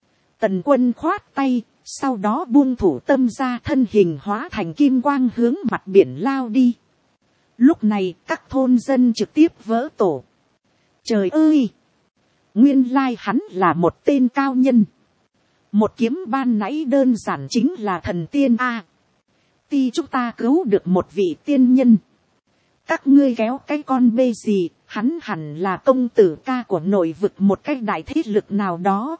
Tần Quân khoát tay, sau đó buông Thủ Tâm ra, thân hình hóa thành kim quang hướng mặt biển lao đi. Lúc này các thôn dân trực tiếp vỡ tổ. Trời ơi! Nguyên lai hắn là một tên cao nhân. Một kiếm ban nãy đơn giản chính là thần tiên a. Ti chúng ta cứu được một vị tiên nhân. Các ngươi kéo cái con bê gì, hắn hẳn là công tử ca của nội vực một cái đại thế lực nào đó.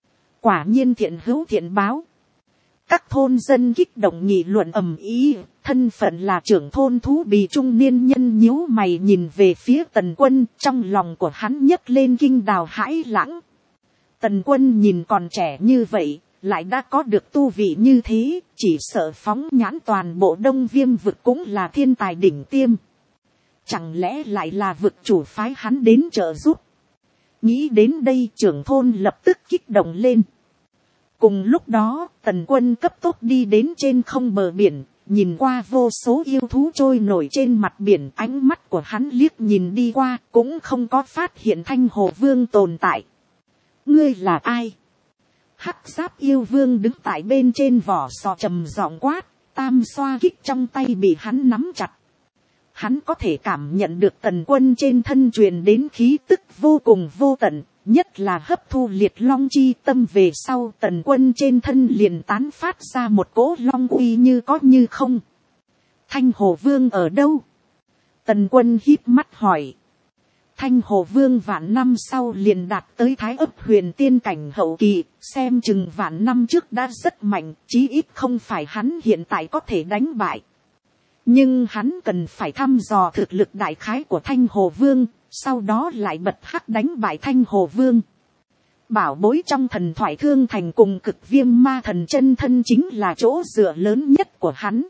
Quả nhiên thiện hữu thiện báo. Các thôn dân kích động nghị luận ầm ĩ, thân phận là trưởng thôn thú bì trung niên nhân nhíu mày nhìn về phía Tần Quân, trong lòng của hắn nhấc lên kinh đào hãi lãng. Tần Quân nhìn còn trẻ như vậy, lại đã có được tu vị như thế, chỉ sợ phóng nhãn toàn bộ Đông Viêm vực cũng là thiên tài đỉnh tiêm. Chẳng lẽ lại là vực chủ phái hắn đến trợ giúp? Nghĩ đến đây trưởng thôn lập tức kích động lên. Cùng lúc đó, Tần Quân cấp tốc đi đến trên không bờ biển, nhìn qua vô số yêu thú trôi nổi trên mặt biển, ánh mắt của hắn liếc nhìn đi qua, cũng không có phát hiện Thanh Hồ Vương tồn tại. Ngươi là ai? Hắc Giáp yêu vương đứng tại bên trên vỏ sò trầm giọng quát, tam xoa kích trong tay bị hắn nắm chặt. Hắn có thể cảm nhận được Tần Quân trên thân truyền đến khí tức vô cùng vô tận, nhất là hấp thu liệt long chi tâm về sau, Tần Quân trên thân liền tán phát ra một cỗ long uy như có như không. Thanh Hồ Vương ở đâu? Tần Quân híp mắt hỏi. Thanh Hồ Vương vạn năm sau liền đạt tới Thái Ấp huyền tiên cảnh hậu kỳ, xem chừng vạn năm trước đã rất mạnh, chí ít không phải hắn hiện tại có thể đánh bại. Nhưng hắn cần phải thăm dò thực lực đại khái của Thanh Hồ Vương, sau đó lại bật hắc đánh bại Thanh Hồ Vương. Bảo bối trong thần thoại Thương Thành cùng Cực Viêm Ma Thần chân thân chính là chỗ dựa lớn nhất của hắn.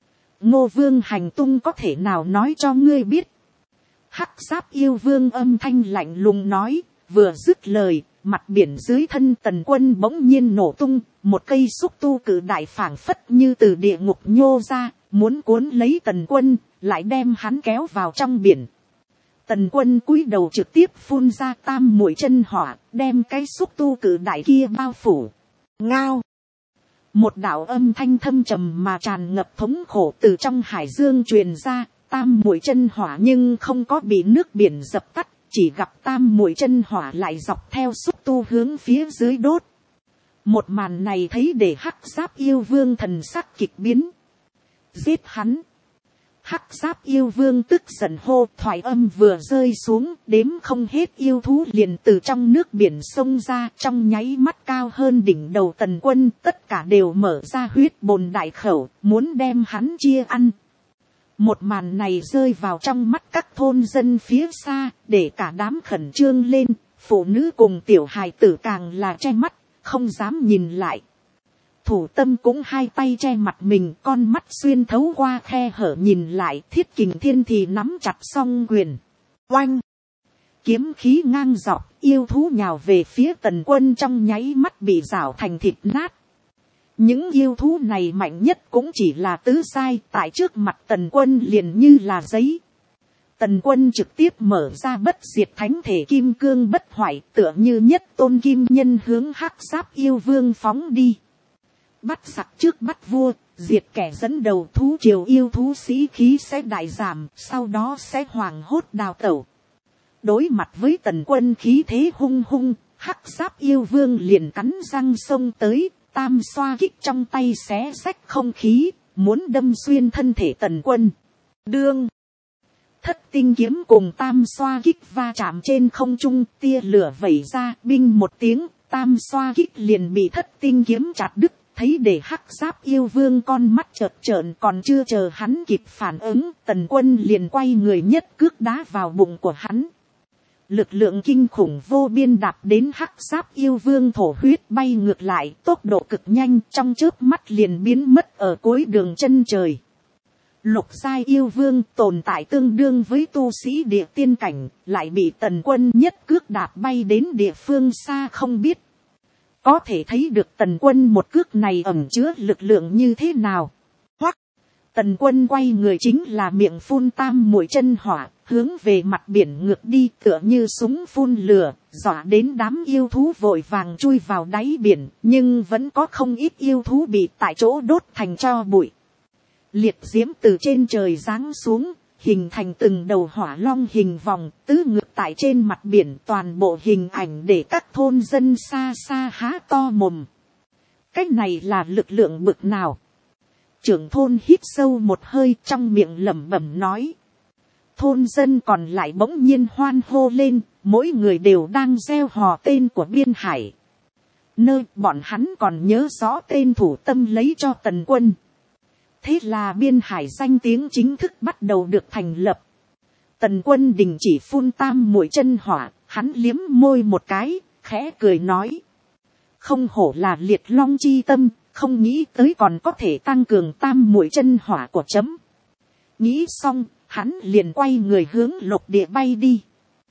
Ngô Vương hành tung có thể nào nói cho ngươi biết? Hắc Giáp yêu vương âm thanh lạnh lùng nói, vừa dứt lời, mặt biển dưới thân Tần Quân bỗng nhiên nổ tung, một cây xúc tu cự đại phảng phất như từ địa ngục nhô ra, muốn cuốn lấy Tần Quân, lại đem hắn kéo vào trong biển. Tần Quân cúi đầu trực tiếp phun ra tam muội chân hỏa, đem cái xúc tu cự đại kia bao phủ. Ngao! Một đạo âm thanh thâm trầm mà tràn ngập thống khổ từ trong hải dương truyền ra, tam muội chân hỏa nhưng không có bị nước biển dập tắt, chỉ gặp tam muội chân hỏa lại dọc theo xúc tu hướng phía dưới đốt. Một màn này thấy để Hắc Giáp yêu vương thần sắc kịch biến. Giết hắn! Hắc Giáp yêu vương tức giận hô, thoại âm vừa rơi xuống, đếm không hết yêu thú liền từ trong nước biển xông ra, trong nháy mắt cao hơn đỉnh đầu Tần Quân, tất cả đều mở ra huyết bồn đại khẩu, muốn đem hắn chia ăn. Một màn này rơi vào trong mắt các thôn dân phía xa, để cả đám khẩn trương lên, phụ nữ cùng tiểu hài tử càng là che mắt, không dám nhìn lại. Thủ Tâm cũng hai tay che mặt mình, con mắt xuyên thấu qua khe hở nhìn lại, Thiết Kình Thiên thì nắm chặt song quyền. Oanh! Kiếm khí ngang dọc, yêu thú nhào về phía Tần Quân trong nháy mắt bị rảo thành thịt nát. Những yêu thú này mạnh nhất cũng chỉ là tứ giai, tại trước mặt Tần Quân liền như là giấy. Tần quân trực tiếp mở ra bất diệt thánh thể kim cương bất hoại, tựa như nhất tôn kim nhân hướng hắc giáp yêu vương phóng đi. Bắt giặc trước bắt vua, diệt kẻ dẫn đầu thú triều yêu thú sĩ khí sẽ đại giảm, sau đó sẽ hoảng hốt đào tẩu. Đối mặt với tần quân khí thế hung hung, hắc giáp yêu vương liền cắn răng xông tới, tam xoa kích trong tay xé xách không khí, muốn đâm xuyên thân thể tần quân. Đương thất tinh kiếm cùng tam xoa kích va chạm trên không trung, tia lửa vẩy ra, binh một tiếng, tam xoa kích liền bị thất tinh kiếm chặt đứt. Thấy để hắc giáp yêu vương con mắt chợt trợn, còn chưa chờ hắn kịp phản ứng, tần quân liền quay người nhất cước đá vào bụng của hắn. Lực lượng kinh khủng vô biên đạp đến hắc giáp yêu vương thổ huyết bay ngược lại, tốc độ cực nhanh, trong chớp mắt liền biến mất ở cuối đường chân trời. Lục giai yêu vương tồn tại tương đương với tu sĩ địa tiên cảnh, lại bị tần quân nhất cước đạp bay đến địa phương xa không biết. Có thể thấy được tần quân một cước này ẩn chứa lực lượng như thế nào. Hoặc, tần quân quay người chính là miệng phun tam mũi chân hỏa, hướng về mặt biển ngược đi, tựa như súng phun lửa, dọa đến đám yêu thú vội vàng chui vào đáy biển, nhưng vẫn có không ít yêu thú bị tại chỗ đốt thành tro bụi. Liệt diễm từ trên trời giáng xuống, hình thành từng đầu hỏa long hình vòng, tứ ngược tại trên mặt biển, toàn bộ hình ảnh để các thôn dân xa xa há to mồm. Cái này là lực lượng bực nào? Trưởng thôn hít sâu một hơi, trong miệng lẩm bẩm nói. Thôn dân còn lại bỗng nhiên hoan hô lên, mỗi người đều đang reo hò tên của Biên Hải. Nơi bọn hắn còn nhớ rõ tên thủ tâm lấy cho tần quân. Thế là Biên Hải danh tiếng chính thức bắt đầu được thành lập. Tần quân đình chỉ phun tam mũi chân hỏa, hắn liếm môi một cái, khẽ cười nói. Không hổ là liệt long chi tâm, không nghĩ tới còn có thể tăng cường tam mũi chân hỏa của chấm. Nghĩ xong, hắn liền quay người hướng lục địa bay đi.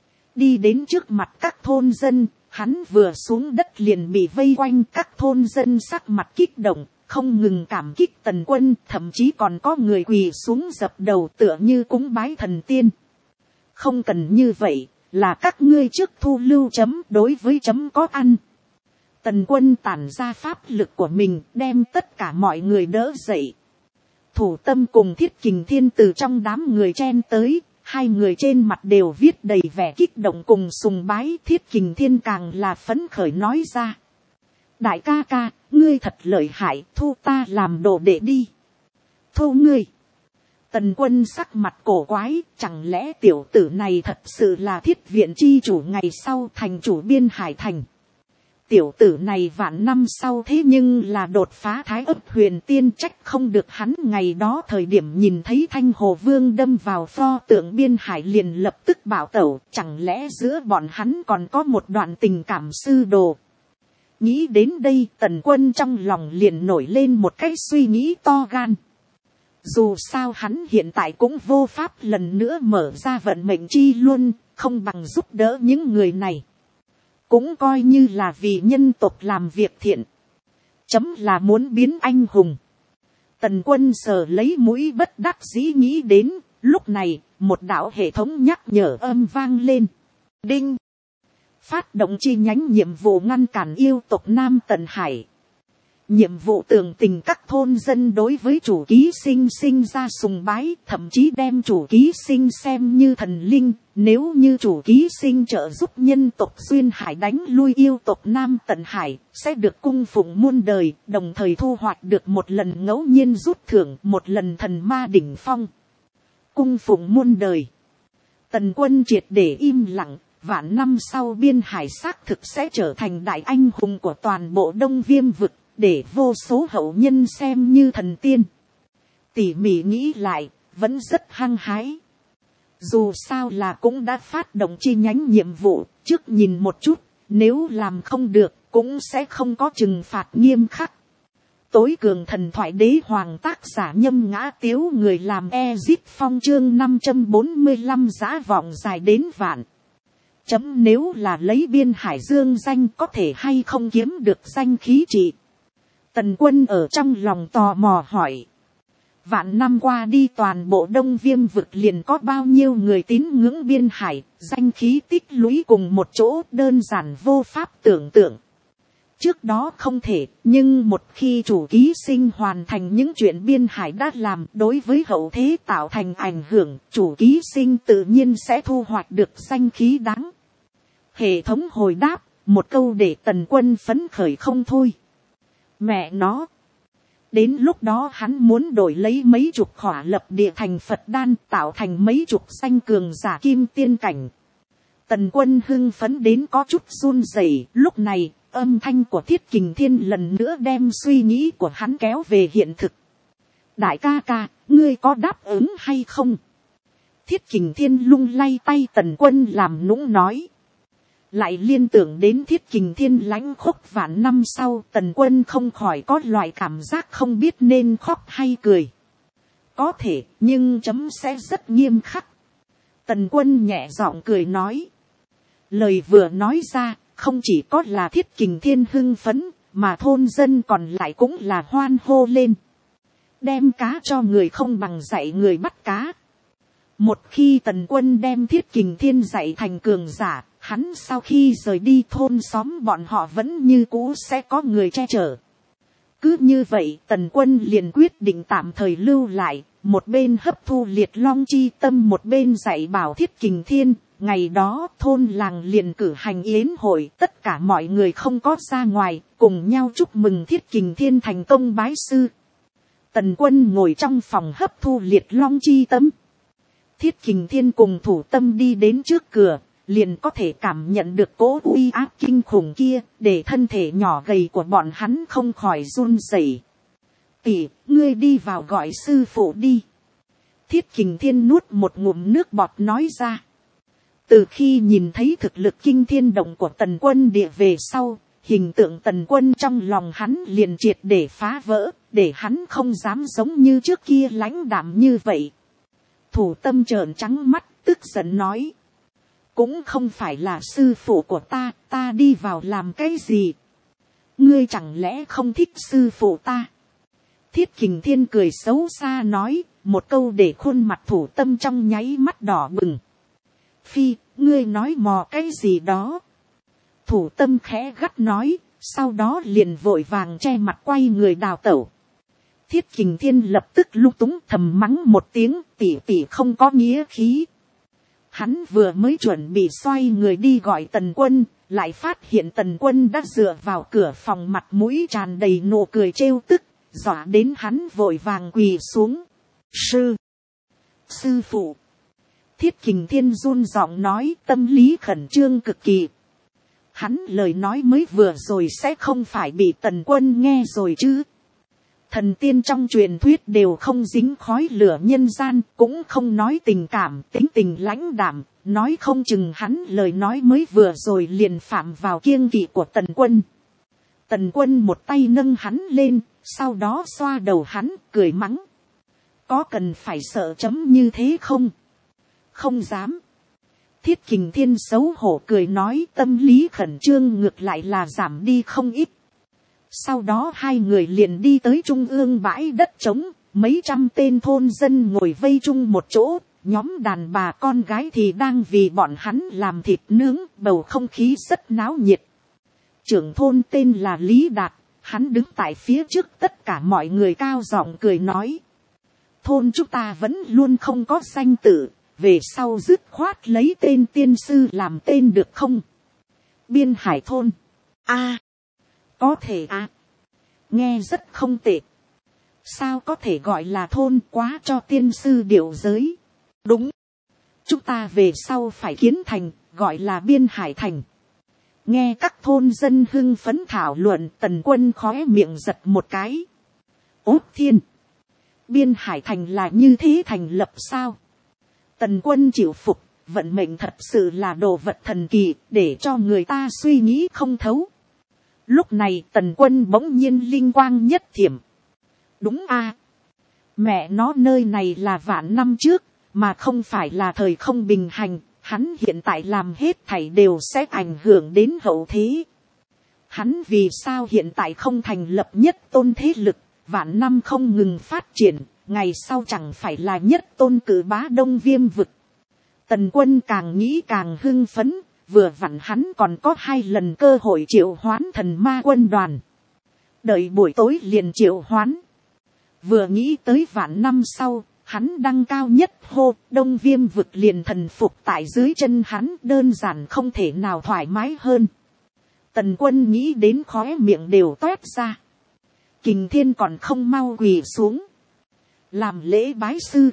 Đi đến trước mặt các thôn dân, hắn vừa xuống đất liền bị vây quanh, các thôn dân sắc mặt kích động. Không ngừng cảm kích tần quân, thậm chí còn có người quỳ xuống dập đầu tựa như cúng bái thần tiên. Không cần như vậy, là các ngươi trước thu lưu chấm, đối với chấm có ăn. Tần quân tản ra pháp lực của mình, đem tất cả mọi người đỡ dậy. Thủ tâm cùng Thiết Kình Thiên từ trong đám người chen tới, hai người trên mặt đều viết đầy vẻ kích động cùng sùng bái. Thiết Kình Thiên càng là phấn khởi nói ra. Đại ca ca, ngươi thật lợi hại, thu ta làm đồ đệ đi. Thu ngươi. Tần quân sắc mặt cổ quái, chẳng lẽ tiểu tử này thật sự là Thiết viện chi chủ ngày sau thành chủ Biên Hải thành. Tiểu tử này vạn năm sau thế nhưng là đột phá thái ấp huyền tiên, trách không được hắn ngày đó thời điểm nhìn thấy Thanh Hồ Vương đâm vào pho tượng Biên Hải liền lập tức bảo tẩu, chẳng lẽ giữa bọn hắn còn có một đoạn tình cảm sư đồ. Nghĩ đến đây tần quân trong lòng liền nổi lên một cái suy nghĩ to gan. Dù sao hắn hiện tại cũng vô pháp lần nữa mở ra vận mệnh chi luôn, không bằng giúp đỡ những người này. Cũng coi như là vì nhân tộc làm việc thiện. Chấm là muốn biến anh hùng. Tần quân sờ lấy mũi bất đắc dĩ nghĩ đến, lúc này một đạo hệ thống nhắc nhở âm vang lên. Đinh. Phát động chi nhánh nhiệm vụ ngăn cản yêu tộc Nam Tần Hải. Nhiệm vụ tường tình các thôn dân đối với chủ ký sinh sinh ra sùng bái, thậm chí đem chủ ký sinh xem như thần linh. Nếu như chủ ký sinh trợ giúp nhân tộc Duyên Hải đánh lui yêu tộc Nam Tần Hải, sẽ được cung phụng muôn đời, đồng thời thu hoạch được một lần ngẫu nhiên rút thưởng, một lần thần ma đỉnh phong. Cung phụng muôn đời. Tần quân triệt để im lặng. Vạn năm sau Biên Hải xác thực sẽ trở thành đại anh hùng của toàn bộ Đông Viêm vực, để vô số hậu nhân xem như thần tiên. Tỉ mỉ nghĩ lại, vẫn rất hăng hái. Dù sao là cũng đã phát động chi nhánh nhiệm vụ, trước nhìn một chút, nếu làm không được, cũng sẽ không có trừng phạt nghiêm khắc. Tối cường thần thoại đế hoàng tác giả Nhâm Ngã Tiếu, người làm Ezip Phong chương 545 dã vọng dài đến vạn. Chấm nếu là lấy Biên Hải dương danh có thể hay không kiếm được danh khí trị. Tần quân ở trong lòng tò mò hỏi. Vạn năm qua đi toàn bộ Đông Viêm vực liền có bao nhiêu người tín ngưỡng biên hải, danh khí tích lũy cùng một chỗ đơn giản vô pháp tưởng tượng. Trước đó không thể, nhưng một khi chủ ký sinh hoàn thành những chuyện biên hải đã làm đối với hậu thế tạo thành ảnh hưởng, chủ ký sinh tự nhiên sẽ thu hoạch được danh khí đáng. Hệ thống hồi đáp, một câu để Tần Quân phấn khởi không thôi. Mẹ nó! Đến lúc đó hắn muốn đổi lấy mấy chục khỏa lập địa thành Phật đan tạo thành mấy chục danh cường giả kim tiên cảnh. Tần Quân hưng phấn đến có chút run rẩy. Lúc này âm thanh của Thiết Kình Thiên lần nữa đem suy nghĩ của hắn kéo về hiện thực. Đại ca ca, ngươi có đáp ứng hay không? Thiết Kình Thiên lung lay tay Tần Quân làm nũng nói. Lại liên tưởng đến Thiết Kình Thiên lãnh khốc vạn năm sau, Tần Quân không khỏi có loại cảm giác không biết nên khóc hay cười. Có thể, nhưng chấm sẽ rất nghiêm khắc. Tần Quân nhẹ giọng cười nói. Lời vừa nói ra, không chỉ có là Thiết Kình Thiên hưng phấn, mà thôn dân còn lại cũng là hoan hô lên. Đem cá cho người không bằng dạy người bắt cá. Một khi Tần Quân đem Thiết Kình Thiên dạy thành cường giả, hắn sau khi rời đi thôn xóm bọn họ vẫn như cũ sẽ có người che chở. Cứ như vậy Tần Quân liền quyết định tạm thời lưu lại, một bên hấp thu liệt long chi tâm một bên dạy bảo Thiết Kình Thiên. Ngày đó thôn làng liền cử hành yến hội, tất cả mọi người không có ra ngoài, cùng nhau chúc mừng Thiết Kình Thiên thành công bái sư. Tần Quân ngồi trong phòng hấp thu liệt long chi tâm. Thiết Kình Thiên cùng Thủ Tâm đi đến trước cửa, liền có thể cảm nhận được cỗ uy áp kinh khủng kia, để thân thể nhỏ gầy của bọn hắn không khỏi run rẩy. Tỷ, ngươi đi vào gọi sư phụ đi. Thiết Kình Thiên nuốt một ngụm nước bọt nói ra. Từ khi nhìn thấy thực lực kinh thiên động của Tần Quân địa về sau, hình tượng Tần Quân trong lòng hắn liền triệt để phá vỡ, để hắn không dám giống như trước kia lãnh đạm như vậy. Thủ Tâm trợn trắng mắt, tức giận nói. Cũng không phải là sư phụ của ta, ta đi vào làm cái gì? Ngươi chẳng lẽ không thích sư phụ ta? Thiết Kình Thiên cười xấu xa nói, một câu để khuôn mặt Thủ Tâm trong nháy mắt đỏ bừng. Phi, ngươi nói mò cái gì đó? Thủ Tâm khẽ gắt nói, sau đó liền vội vàng che mặt quay người đào tẩu. Thiết Kình Thiên lập tức lung túng thầm mắng một tiếng, tỷ tỷ không có nghĩa khí. Hắn vừa mới chuẩn bị xoay người đi gọi Tần Quân, lại phát hiện Tần Quân đã dựa vào cửa phòng mặt mũi tràn đầy nụ cười trêu tức, dọa đến hắn vội vàng quỳ xuống. Sư phụ. Thiết Kình Thiên run giọng nói, tâm lý khẩn trương cực kỳ. Hắn lời nói mới vừa rồi sẽ không phải bị Tần Quân nghe rồi chứ? Thần tiên trong truyền thuyết đều không dính khói lửa nhân gian, cũng không nói tình cảm, tính tình lãnh đạm, nói không chừng hắn lời nói mới vừa rồi liền phạm vào kiêng kỵ của Tần Quân. Tần Quân một tay nâng hắn lên, sau đó xoa đầu hắn, cười mắng. Có cần phải sợ chấm như thế không? Không dám. Thiết Kình Thiên xấu hổ cười nói, tâm lý khẩn trương ngược lại là giảm đi không ít. Sau đó hai người liền đi tới trung ương bãi đất trống, mấy trăm tên thôn dân ngồi vây chung một chỗ, nhóm đàn bà con gái thì đang vì bọn hắn làm thịt nướng, bầu không khí rất náo nhiệt. Trưởng thôn tên là Lý Đạt, hắn đứng tại phía trước tất cả mọi người cao giọng cười nói. Thôn chúng ta vẫn luôn không có danh tự, về sau dứt khoát lấy tên tiên sư làm tên được không? Biên Hải thôn. Có thể nghe rất không tệ. Sao có thể gọi là thôn, quá cho tiên sư điệu giới. Đúng. Chúng ta về sau phải kiến thành, gọi là Biên Hải thành. Nghe các thôn dân hưng phấn thảo luận, Tần Quân khóe miệng giật một cái. Ốt thiên. Biên Hải thành là như thế thành lập sao? Tần Quân chịu phục, vận mệnh thật sự là đồ vật thần kỳ, để cho người ta suy nghĩ không thấu. Lúc này Tần Quân bỗng nhiên linh quang nhất thiểm. Đúng mẹ nó, nơi này là vạn năm trước, mà không phải là thời không bình hành, hắn hiện tại làm hết thảy đều sẽ ảnh hưởng đến hậu thế. Hắn vì sao hiện tại không thành lập nhất tôn thế lực, vạn năm không ngừng phát triển, ngày sau chẳng phải là nhất tôn cử bá Đông Viêm vực. Tần Quân càng nghĩ càng hưng phấn, vừa vặn hắn còn có 2 lần cơ hội triệu hoán thần ma quân đoàn. Đợi buổi tối liền triệu hoán. Vừa nghĩ tới vạn năm sau, hắn đăng cao nhất hô, Đông Viêm vực liền thần phục tại dưới chân hắn, đơn giản không thể nào thoải mái hơn. Tần Quân nghĩ đến khóe miệng đều toét ra. Kình Thiên còn không mau quỳ xuống làm lễ bái sư.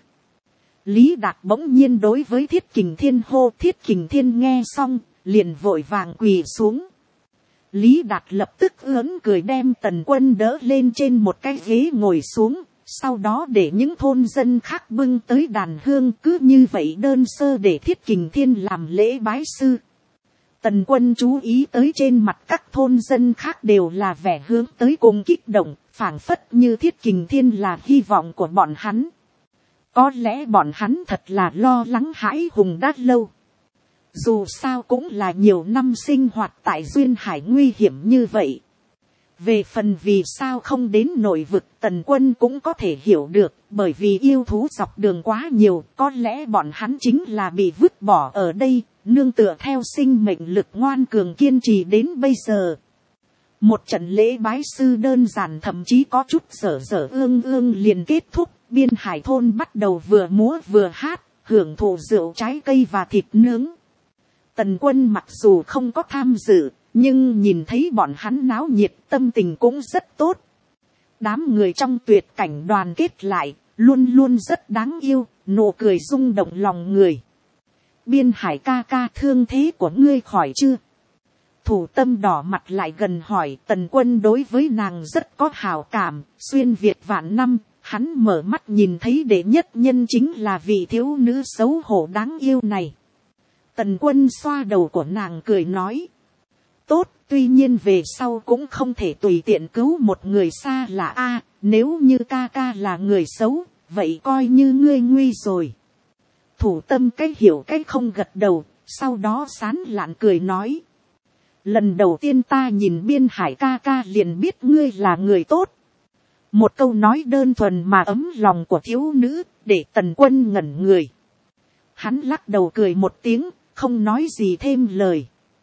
Lý Đạt bỗng nhiên đối với Thiết Kình Thiên hô, Thiết Kình Thiên nghe xong liền vội vàng quỳ xuống. Lý Đạt lập tức ưỡn cười đem Tần Quân đỡ lên trên một cái ghế ngồi xuống, sau đó để những thôn dân khác bưng tới đàn hương, cứ như vậy đơn sơ để Thiết Kình Thiên làm lễ bái sư. Tần Quân chú ý tới trên mặt các thôn dân khác đều là vẻ hướng tới cùng kích động, phảng phất như Thiết Kình Thiên là hy vọng của bọn hắn. Có lẽ bọn hắn thật là lo lắng hãi hùng đã lâu. Dù sao cũng là nhiều năm sinh hoạt tại duyên hải nguy hiểm như vậy. Về phần vì sao không đến nội vực, Tần Quân cũng có thể hiểu được, bởi vì yêu thú dọc đường quá nhiều, có lẽ bọn hắn chính là bị vứt bỏ ở đây, nương tựa theo sinh mệnh lực ngoan cường kiên trì đến bây giờ. Một trận lễ bái sư đơn giản thậm chí có chút dở dở ương ương liền kết thúc, biên hải thôn bắt đầu vừa múa vừa hát, hưởng thụ rượu trái cây và thịt nướng. Tần Quân mặc dù không có tham dự, nhưng nhìn thấy bọn hắn náo nhiệt, tâm tình cũng rất tốt. Đám người trong tuyệt cảnh đoàn kết lại, luôn luôn rất đáng yêu, nụ cười rung động lòng người. Biên Hải ca ca, thương thế của ngươi khỏi chưa? Thủ Tâm đỏ mặt lại gần hỏi. Tần Quân đối với nàng rất có hảo cảm, xuyên Việt vạn năm, hắn mở mắt nhìn thấy đệ nhất nhân chính là vị thiếu nữ xấu hổ đáng yêu này. Tần Quân xoa đầu của nàng cười nói. Tốt, tuy nhiên về sau cũng không thể tùy tiện cứu một người xa lạ a. Nếu như ca ca là người xấu, vậy coi như ngươi nguy rồi. Thủ Tâm cách hiểu cách không gật đầu, sau đó sán lạn cười nói. Lần đầu tiên ta nhìn Biên Hải ca ca liền biết ngươi là người tốt. Một câu nói đơn thuần mà ấm lòng của thiếu nữ, để Tần Quân ngẩn người. Hắn lắc đầu cười một tiếng, không nói gì thêm lời.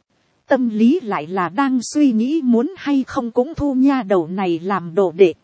Tâm lý lại là đang suy nghĩ muốn hay không cũng thu nha đầu này làm đồ đệ.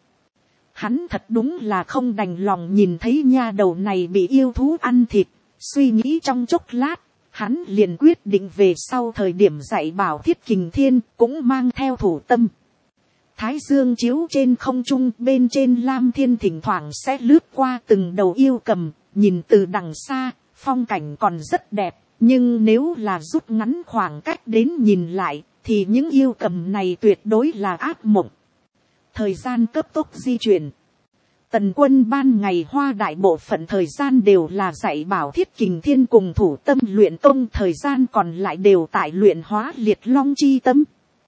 Hắn thật đúng là không đành lòng nhìn thấy nha đầu này bị yêu thú ăn thịt. Suy nghĩ trong chốc lát, hắn liền quyết định về sau thời điểm dạy bảo Thiết Kình Thiên cũng mang theo Thủ Tâm. Thái dương chiếu trên không trung, bên trên Lam Thiên thỉnh thoảng sẽ lướt qua từng đầu yêu cầm, nhìn từ đằng xa, phong cảnh còn rất đẹp. Nhưng nếu là rút ngắn khoảng cách đến nhìn lại, thì những yêu cầm này tuyệt đối là ác mộng. Thời gian cấp tốc di chuyển. Tần Quân ban ngày hoa đại bộ phận thời gian đều là dạy bảo Thiết Kình Thiên cùng Thủ Tâm luyện công, thời gian còn lại đều tại luyện hóa Liệt Long chi tâm.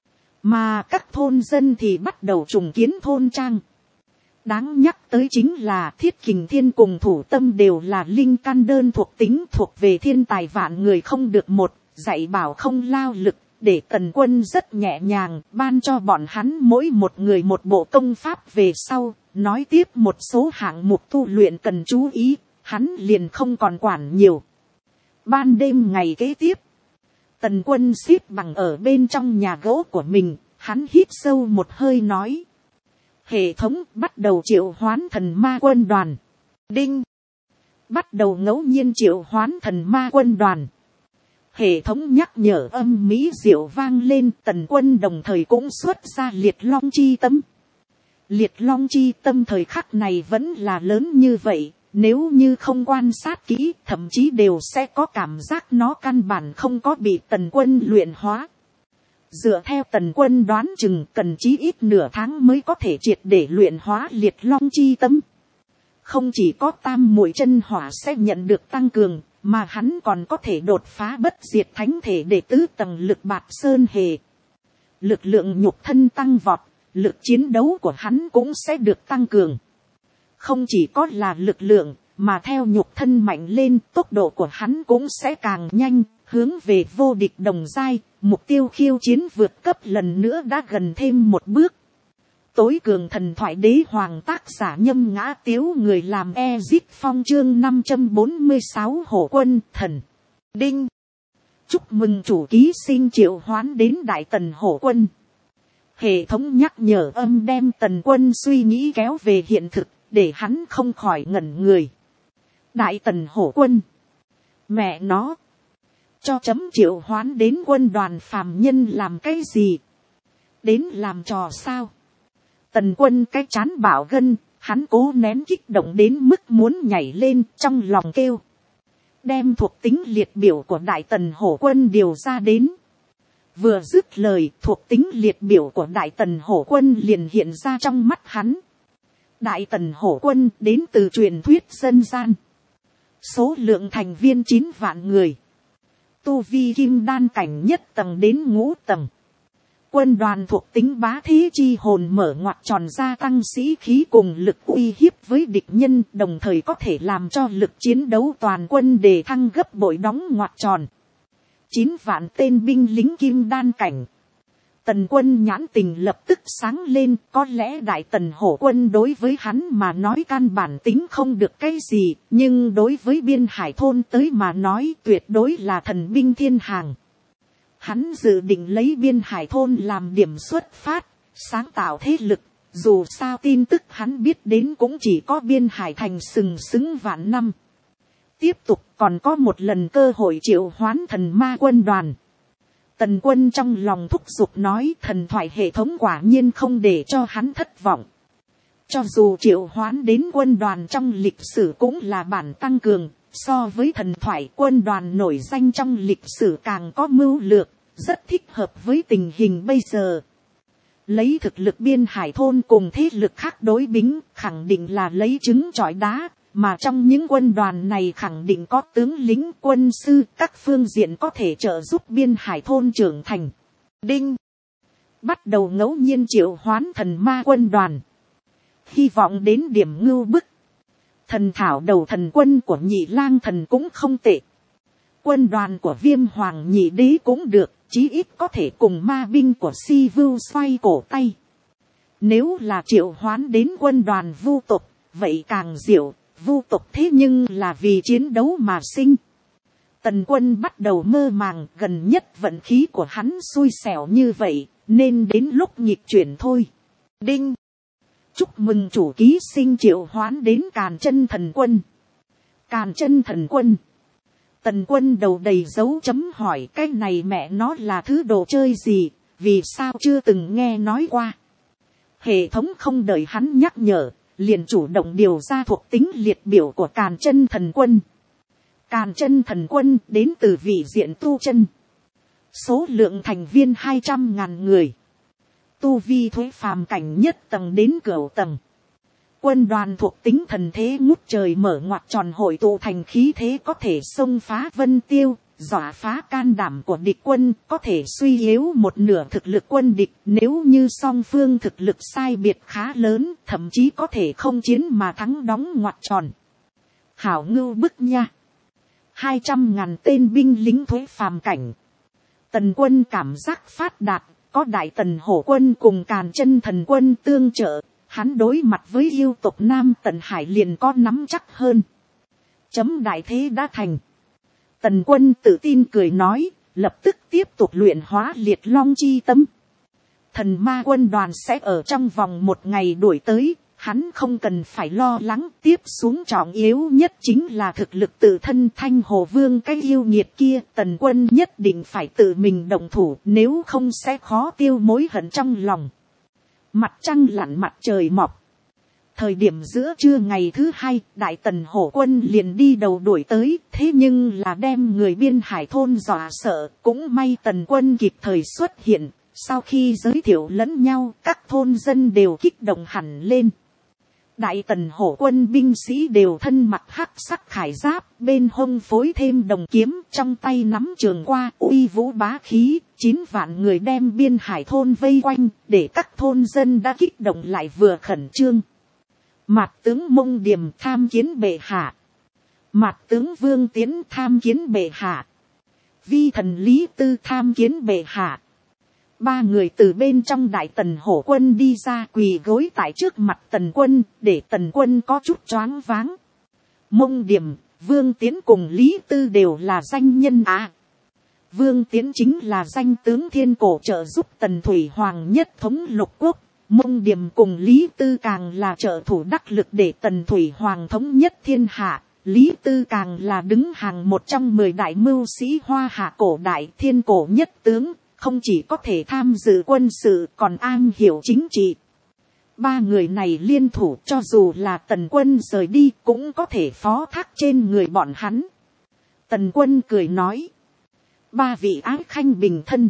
Mà các thôn dân thì bắt đầu trùng kiến thôn trang. Đáng nhắc tới chính là Thiết Kình Thiên cùng Thủ Tâm đều là linh căn đơn thuộc tính, thuộc về thiên tài vạn người không được một, dạy bảo không lao lực, để Tần Quân rất nhẹ nhàng ban cho bọn hắn mỗi một người một bộ công pháp. Về sau nói tiếp một số hạng mục tu luyện cần chú ý, hắn liền không còn quản nhiều. Ban đêm ngày kế tiếp, Tần Quân xếp bằng ở bên trong nhà gỗ của mình, hắn hít sâu một hơi nói. Hệ thống bắt đầu triệu hoán thần ma quân đoàn. Đinh. Bắt đầu ngẫu nhiên triệu hoán thần ma quân đoàn. Hệ thống nhắc nhở âm mỹ diệu vang lên. Tần Quân đồng thời cũng xuất ra Liệt Long chi tâm. Liệt Long chi tâm thời khắc này vẫn là lớn như vậy. Nếu như không quan sát kỹ, thậm chí đều sẽ có cảm giác nó căn bản không có bị Tần Quân luyện hóa. Dựa theo Tần Quân đoán chừng cần chí ít nửa tháng mới có thể triệt để luyện hóa Liệt Long chi tâm. Không chỉ có tam muội chân hỏa sẽ nhận được tăng cường, mà hắn còn có thể đột phá bất diệt thánh thể để tứ tầng lực bạt sơn hề. Lực lượng nhục thân tăng vọt, lực chiến đấu của hắn cũng sẽ được tăng cường. Không chỉ có là lực lượng, mà theo nhục thân mạnh lên, tốc độ của hắn cũng sẽ càng nhanh, hướng về vô địch đồng giai, mục tiêu khiêu chiến vượt cấp lần nữa đã gần thêm một bước. Tối cường thần thoại đế hoàng tác giả Nhâm Ngã Tiếu, người làm Ezip Phong chương 546 hổ quân thần. Đinh. Chúc mừng chủ ký sinh triệu hoán đến Đại Tần hổ quân. Hệ thống nhắc nhở âm đem Tần Quân suy nghĩ kéo về hiện thực, để hắn không khỏi ngẩn người. Đại Tần hổ quân. Mẹ nó. Cho chấm triệu hoán đến quân đoàn phàm nhân làm cái gì? Đến làm trò sao? Tần Quân cái chán bảo gân, hắn cố nén kích động đến mức muốn nhảy lên, trong lòng kêu. Đem thuộc tính liệt biểu của Đại Tần hổ quân điều ra đến. Vừa dứt lời, thuộc tính liệt biểu của Đại Tần hổ quân liền hiện ra trong mắt hắn. Đại Tần hổ quân đến từ truyền thuyết dân gian. Số lượng thành viên 9 vạn người. Tu vi kim đan cảnh nhất tầng đến ngũ tầng. Quân đoàn thuộc tính bá thế chi hồn mở ngoặt tròn gia tăng sĩ khí cùng lực uy hiếp với địch nhân, đồng thời có thể làm cho lực chiến đấu toàn quân đề thăng gấp bội đóng ngoặt tròn. 9 vạn tên binh lính kim đan cảnh. Tần Quân nhãn tình lập tức sáng lên, có lẽ Đại Tần hổ quân đối với hắn mà nói căn bản tính không được cái gì, nhưng đối với biên hải thôn tới mà nói tuyệt đối là thần binh thiên hàng. Hắn dự định lấy biên hải thôn làm điểm xuất phát, sáng tạo thế lực, dù sao tin tức hắn biết đến cũng chỉ có biên hải thành sừng sững vạn năm. Tiếp tục còn có một lần cơ hội triệu hoán thần ma quân đoàn. Tần Quân trong lòng thúc giục nói thần thoại hệ thống quả nhiên không để cho hắn thất vọng. Cho dù triệu hoán đến quân đoàn trong lịch sử cũng là bản tăng cường, so với thần thoại quân đoàn nổi danh trong lịch sử càng có mưu lược, rất thích hợp với tình hình bây giờ. Lấy thực lực biên hải thôn cùng thế lực khác đối bính, khẳng định là lấy trứng trọi đá, mà trong những quân đoàn này khẳng định có tướng lính quân sư, các phương diện có thể trợ giúp biên hải thôn trưởng thành. Đinh. Bắt đầu ngẫu nhiên triệu hoán thần ma quân đoàn. Hy vọng đến điểm ngưu bức. Thần thảo đầu thần quân của Nhị Lang Thần cũng không tệ. Quân đoàn của Viêm Hoàng Nhị Đế cũng được, chí ít có thể cùng ma binh của Si Vưu xoay cổ tay. Nếu là triệu hoán đến quân đoàn vu tộc, vậy càng diệu. Vu tộc thế nhưng là vì chiến đấu mà sinh. Tần Quân bắt đầu mơ màng, gần nhất vận khí của hắn xui xẻo như vậy, nên đến lúc nghịch chuyển thôi. Đinh. Chúc mừng chủ ký sinh triệu hoán đến Càn Chân Thần Quân. Càn Chân Thần Quân. Tần Quân đầu đầy dấu chấm hỏi, cái này mẹ nó là thứ đồ chơi gì, vì sao chưa từng nghe nói qua. Hệ thống không đợi hắn nhắc nhở, liền chủ động điều ra thuộc tính liệt biểu của Càn Chân Thần Quân. Càn Chân Thần Quân đến từ vị diện tu chân. Số lượng thành viên 200.000 người. Tu vi thuế phàm cảnh nhất tầng đến cửu tầng. Quân đoàn thuộc tính thần thế ngút trời mở ngoặt tròn hội tụ thành khí thế có thể xông phá vân tiêu, dọa phá can đảm của địch quân, có thể suy yếu một nửa thực lực quân địch. Nếu như song phương thực lực sai biệt khá lớn, thậm chí có thể không chiến mà thắng đóng ngoặt tròn. Hảo ngưu bức nha. 200.000 tên binh lính thuế phàm cảnh. Tần Quân cảm giác phát đạt, có Đại Tần hổ quân cùng Càn Chân Thần Quân tương trợ. Hắn đối mặt với yêu tộc Nam Tần Hải liền có nắm chắc hơn. Chấm đại thế đã thành. Tần Quân tự tin cười nói, lập tức tiếp tục luyện hóa liệt long chi tâm. Thần ma quân đoàn sẽ ở trong vòng 1 ngày đuổi tới, hắn không cần phải lo lắng. Tiếp xuống trọng yếu nhất chính là thực lực tự thân Thanh Hồ Vương cái yêu nghiệt kia. Tần Quân nhất định phải tự mình động thủ, nếu không sẽ khó tiêu mối hận trong lòng. Mặt trăng lặn mặt trời mọc. Thời điểm giữa trưa ngày thứ 2, Đại Tần hổ quân liền đi đầu đuổi tới, thế nhưng là đem người biên hải thôn dọa sợ, cũng may Tần Quân kịp thời xuất hiện. Sau khi giới thiệu lẫn nhau, các thôn dân đều kích động hẳn lên. Đại Tần hổ quân binh sĩ đều thân mặc hắc sắc khải giáp, bên hông phối thêm đồng kiếm, trong tay nắm trường qua, uy vũ bá khí. 9 vạn người đem biên hải thôn vây quanh, để các thôn dân đã kích động lại vừa khẩn trương. Mạt tướng Mông Điềm tham kiến bệ hạ. Mạt tướng Vương Tiến tham kiến bệ hạ. Vi thần Lý Tư tham kiến bệ hạ. Ba người từ bên trong đại tần hổ quân đi ra, quỳ gối tại trước mặt tần quân, để tần quân có chút choáng váng. Mông Điểm, Vương Tiến cùng Lý Tư đều là danh nhân à. Vương Tiến chính là danh tướng thiên cổ trợ giúp tần thủy hoàng nhất thống lục quốc. Mông Điểm cùng Lý Tư càng là trợ thủ đắc lực để tần thủy hoàng thống nhất thiên hạ. Lý Tư càng là đứng hàng một trong 10 đại mưu sĩ hoa hạ cổ đại thiên cổ nhất tướng, không chỉ có thể tham dự quân sự còn am hiểu chính trị. Ba người này liên thủ, cho dù là tần quân rời đi cũng có thể phó thác trên người bọn hắn. Tần quân cười nói, ba vị ái khanh bình thân.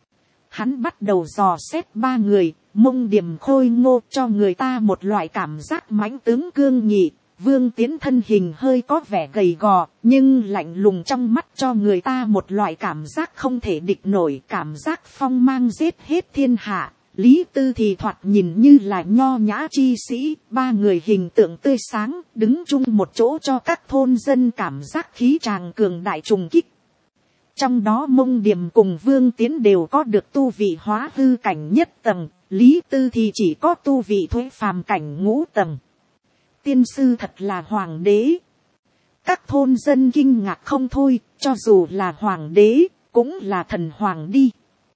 Hắn bắt đầu dò xét ba người. Mông Điểm khôi ngô cho người ta một loại cảm giác mãnh tướng cương nghị. Vương Tiến thân hình hơi có vẻ gầy gò, nhưng lạnh lùng trong mắt cho người ta một loại cảm giác không thể địch nổi, cảm giác phong mang giết hết thiên hạ. Lý Tư thì thoạt nhìn như là nho nhã chi sĩ, ba người hình tượng tươi sáng, đứng chung một chỗ cho các thôn dân cảm giác khí tràng cường đại trùng kích. Trong đó Mông Điểm cùng Vương Tiến đều có được tu vị hóa hư cảnh nhất tầng, Lý Tư thì chỉ có tu vị thuế phàm cảnh ngũ tầng. Tiên sư thật là hoàng đế. Các thôn dân kinh ngạc không thôi, cho dù là hoàng đế, cũng là thần hoàng đi.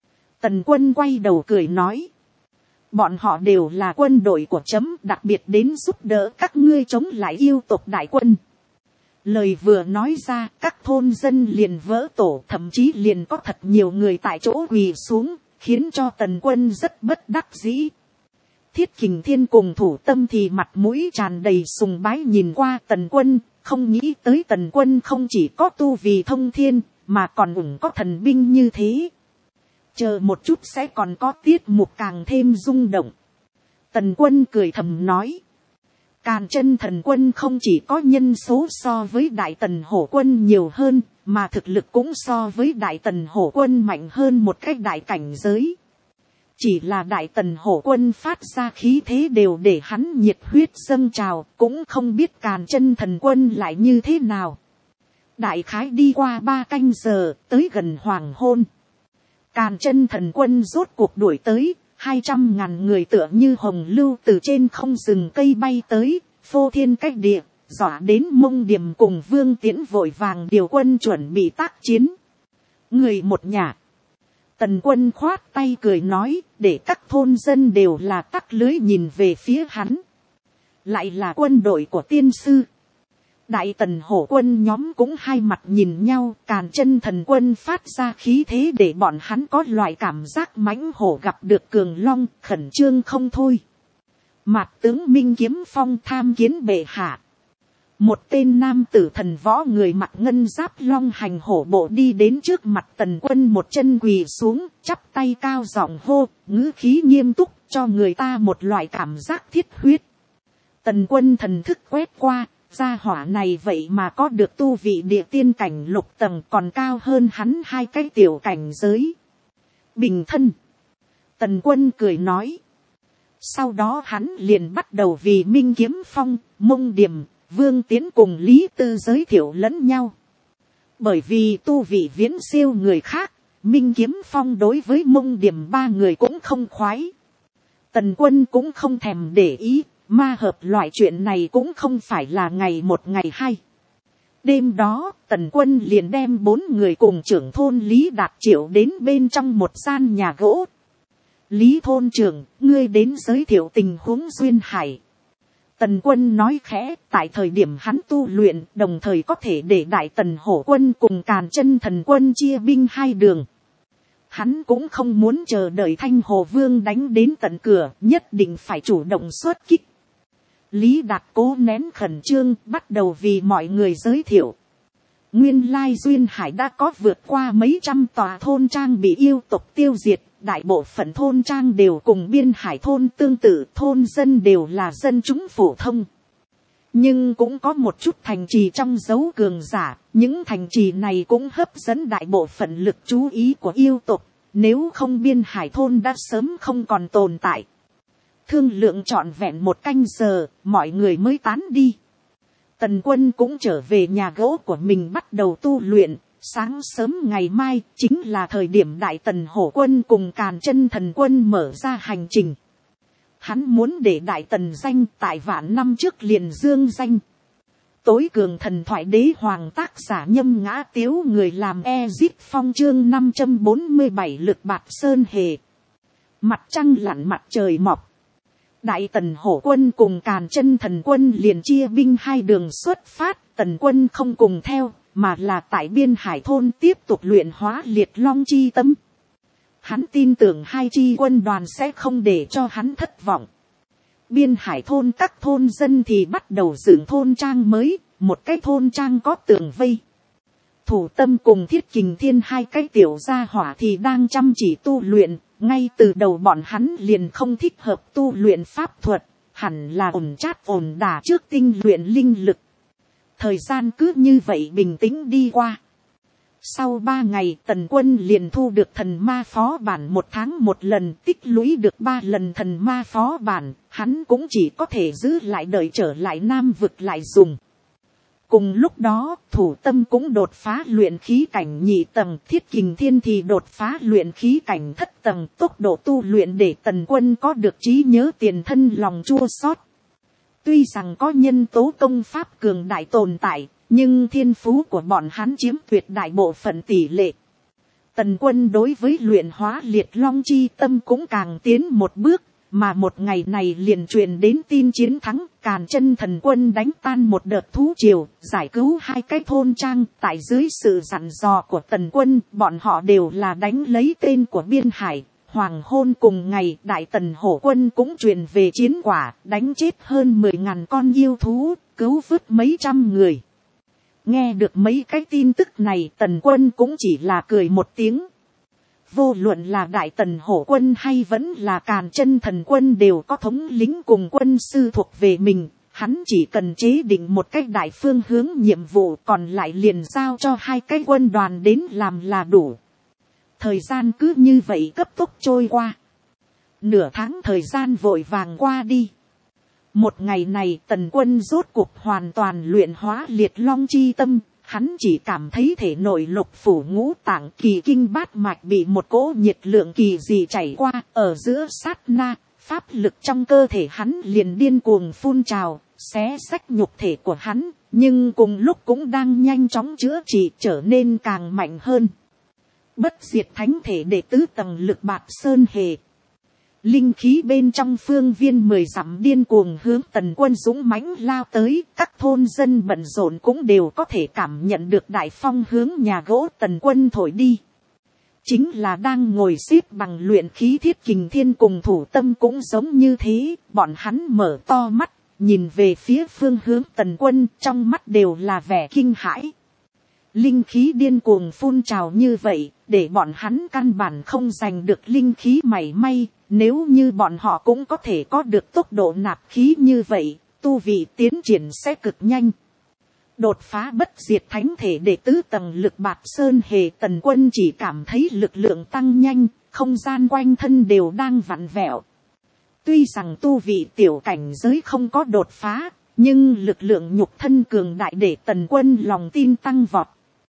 Tần quân quay đầu cười nói, bọn họ đều là quân đội của chấm, đặc biệt đến giúp đỡ các ngươi chống lại yêu tộc đại quân. Lời vừa nói ra, các thôn dân liền vỡ tổ, thậm chí liền có thật nhiều người tại chỗ quỳ xuống, khiến cho tần quân rất bất đắc dĩ. Thiết Kình Thiên cùng Thủ Tâm thì mặt mũi tràn đầy sùng bái nhìn qua tần quân, không nghĩ tới tần quân không chỉ có tu vì thông thiên, mà còn ủng có thần binh như thế. Chờ một chút sẽ còn có tiết mục càng thêm rung động. Tần quân cười thầm nói, Càn Chân Thần Quân không chỉ có nhân số so với Đại Tần Hổ Quân nhiều hơn, mà thực lực cũng so với Đại Tần Hổ Quân mạnh hơn một cách đại cảnh giới. Chỉ là Đại Tần Hổ Quân phát ra khí thế đều để hắn nhiệt huyết dâng trào, cũng không biết Càn Chân Thần Quân lại như thế nào. Đại khái đi qua 3 canh giờ, tới gần hoàng hôn. Càn Chân Thần Quân rốt cuộc đuổi tới, 200.000 người tựa như hồng lưu từ trên không rừng cây bay tới, phô thiên cách địa, dọa đến Mông Điểm cùng Vương Tiễn vội vàng điều quân chuẩn bị tác chiến. Người một nhà. Tần quân khoát tay cười nói, để các thôn dân đều là tắc lưới nhìn về phía hắn. Lại là quân đội của tiên sư. Đại Tần Hổ Quân nhóm cũng hai mặt nhìn nhau, Càn Chân Thần Quân phát ra khí thế để bọn hắn có loại cảm giác mãnh hổ gặp được cường long, khẩn trương không thôi. Mạt tướng Minh Kiếm Phong tham kiến bệ hạ. Một tên nam tử thần võ người mặc ngân giáp long hành hổ bộ đi đến trước mặt tần quân, một chân quỳ xuống, chắp tay cao giọng hô, ngữ khí nghiêm túc, cho người ta một loại cảm giác thiết huyết. Tần quân thần thức quét qua, gia hỏa này vậy mà có được tu vị địa tiên cảnh lục tầng, còn cao hơn hắn 2 cái tiểu cảnh giới. Bình thân. Tần quân cười nói. Sau đó hắn liền bắt đầu vì Minh Kiếm Phong, Mông Điểm, Vương Tiến cùng Lý Tư giới thiệu lẫn nhau. Bởi vì tu vị viễn siêu người khác, Minh Kiếm Phong đối với Mông Điểm 3 người cũng không khoái. Tần quân cũng không thèm để ý, ma hợp loại chuyện này cũng không phải là ngày một ngày hai. Đêm đó, tần quân liền đem 4 người cùng trưởng thôn Lý Đạt Triệu đến bên trong một gian nhà gỗ. Lý thôn trưởng, ngươi đến giới thiệu tình huống duyên hải. Tần quân nói khẽ, tại thời điểm hắn tu luyện, đồng thời có thể để Đại Tần Hổ Quân cùng Càn Chân Thần Quân chia binh 2 đường. Hắn cũng không muốn chờ đợi Thanh Hồ Vương đánh đến tận cửa, nhất định phải chủ động xuất kích. Lý Đạt cố nén khẩn trương, bắt đầu vì mọi người giới thiệu. Nguyên lai duyên hải đã có vượt qua mấy trăm tòa thôn trang bị yêu tộc tiêu diệt. Đại bộ phận thôn trang đều cùng biên hải thôn tương tự, thôn dân đều là dân chúng phổ thông. Nhưng cũng có một chút thành trì trong dấu cường giả, những thành trì này cũng hấp dẫn đại bộ phận lực chú ý của yêu tộc, nếu không biên hải thôn đã sớm không còn tồn tại. Thương lượng trọn vẹn 1 canh giờ, mọi người mới tán đi. Tần quân cũng trở về nhà gỗ của mình bắt đầu tu luyện, Sáng sớm ngày mai chính là thời điểm Đại Tần Hổ quân cùng Càn Chân Thần quân mở ra hành trình. Hắn muốn để Đại Tần danh tại vạn năm trước liền dương danh. Tối cường thần thoại đế hoàng tác giả Nhâm Ngã Tiếu, người làm Ezip Phong, chương 547 lực bạt sơn hề. Mặt trăng lặn mặt trời mọc. Đại Tần Hổ quân cùng Càn Chân Thần quân liền chia binh hai đường xuất phát. Tần quân không cùng theo, mà là tại biên hải thôn tiếp tục luyện hóa liệt long chi tâm. Hắn tin tưởng hai chi quân đoàn sẽ không để cho hắn thất vọng. Biên hải thôn các thôn dân thì bắt đầu dựng thôn trang mới, một cái thôn trang có tường vây. Thủ Tâm cùng Thiết Kình Thiên hai cái tiểu gia hỏa thì đang chăm chỉ tu luyện, ngay từ đầu bọn hắn liền không thích hợp tu luyện pháp thuật, hẳn là ổn chát ổn đà trước tinh luyện linh lực. Thời gian cứ như vậy bình tĩnh đi qua. Sau 3 ngày Tần quân liền thu được thần ma phó bản, 1 tháng 1 lần, tích lũy được 3 lần thần ma phó bản, hắn cũng chỉ có thể giữ lại đợi trở lại Nam vực lại dùng. Cùng lúc đó, Thủ Tâm cũng đột phá luyện khí cảnh nhị tầng, Thiết Kình Thiên thì đột phá luyện khí cảnh thất tầng, tốc độ tu luyện để Tần quân có được trí nhớ tiền thân lòng chua xót. Tuy rằng có nhân tố công pháp cường đại tồn tại, nhưng thiên phú của bọn hắn chiếm tuyệt đại bộ phận tỷ lệ. Tần quân đối với luyện hóa liệt long chi tâm cũng càng tiến một bước, mà một ngày này liền truyền đến tin chiến thắng. Càn Chân Thần quân đánh tan một đợt thú triều, giải cứu 2 cái thôn trang. Tại dưới sự dặn dò của Tần quân, bọn họ đều là đánh lấy tên của biên hải. Hoàng hôn cùng ngày, Đại Tần Hổ quân cũng truyền về chiến quả, đánh chết hơn 10.000 con yêu thú, cứu vớt mấy trăm người. Nghe được mấy cái tin tức này, Tần quân cũng chỉ là cười một tiếng. Vô luận là Đại Tần Hổ quân hay vẫn là Càn Chân Thần quân đều có thống lĩnh cùng quân sư thuộc về mình. Hắn chỉ cần chế định một cách đại phương hướng nhiệm vụ, còn lại liền giao cho 2 cái quân đoàn đến làm là đủ. Thời gian cứ như vậy cấp tốc trôi qua. Nửa tháng thời gian vội vàng qua đi. Một ngày này Tần quân rốt cuộc hoàn toàn luyện hóa liệt long chi tâm. Hắn chỉ cảm thấy thể nội lục phủ ngũ tạng kỳ kinh bát mạch bị một cỗ nhiệt lượng kỳ dị chảy qua. Ở giữa sát na, pháp lực trong cơ thể hắn liền điên cuồng phun trào, xé xách nhục thể của hắn. Nhưng cùng lúc cũng đang nhanh chóng chữa trị, trở nên càng mạnh hơn. Bất diệt thánh thể đệ tứ tầng lực bạt sơn hề. Linh khí bên trong phương viên 10 dặm điên cuồng hướng Tần quân dũng mãnh lao tới. Các thôn dân bận rộn cũng đều có thể cảm nhận được đại phong hướng nhà gỗ Tần quân thổi đi. Chính là đang ngồi xếp bằng luyện khí Thiết Kình Thiên cùng Thủ Tâm cũng giống như thế. Bọn hắn mở to mắt, nhìn về phía phương hướng Tần quân, trong mắt đều là vẻ kinh hãi. Linh khí điên cuồng phun trào như vậy, để bọn hắn căn bản không giành được linh khí mảy may. Nếu như bọn họ cũng có thể có được tốc độ nạp khí như vậy, tu vị tiến triển sẽ cực nhanh. Đột phá bất diệt thánh thể đệ tứ tầng lực bạt sơn hề, Tần quân chỉ cảm thấy lực lượng tăng nhanh, không gian quanh thân đều đang vặn vẹo. Tuy rằng tu vị tiểu cảnh giới không có đột phá, nhưng lực lượng nhục thân cường đại để Tần quân lòng tin tăng vọt.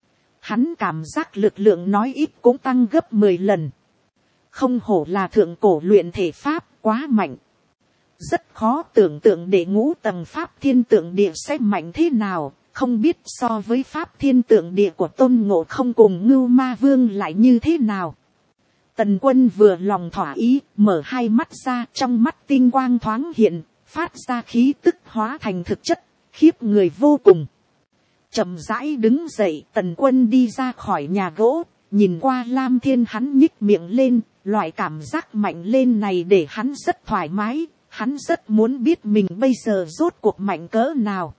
Hắn cảm giác lực lượng nói ít cũng tăng gấp 10 lần. Không hổ là thượng cổ luyện thể pháp, quá mạnh. Rất khó tưởng tượng để ngũ tầng pháp thiên tượng địa sẽ mạnh thế nào, không biết so với pháp thiên tượng địa của Tôn Ngộ Không cùng Ngưu Ma Vương lại như thế nào. Tần quân vừa lòng thỏa ý, mở hai mắt ra, trong mắt tinh quang thoáng hiện, phát ra khí tức hóa thành thực chất, khiếp người vô cùng. Chậm rãi đứng dậy, Tần quân đi ra khỏi nhà gỗ, nhìn qua Lam Thiên, hắn nhích miệng lên, loại cảm giác mạnh lên này để hắn rất thoải mái, hắn rất muốn biết mình bây giờ rốt cuộc mạnh cỡ nào.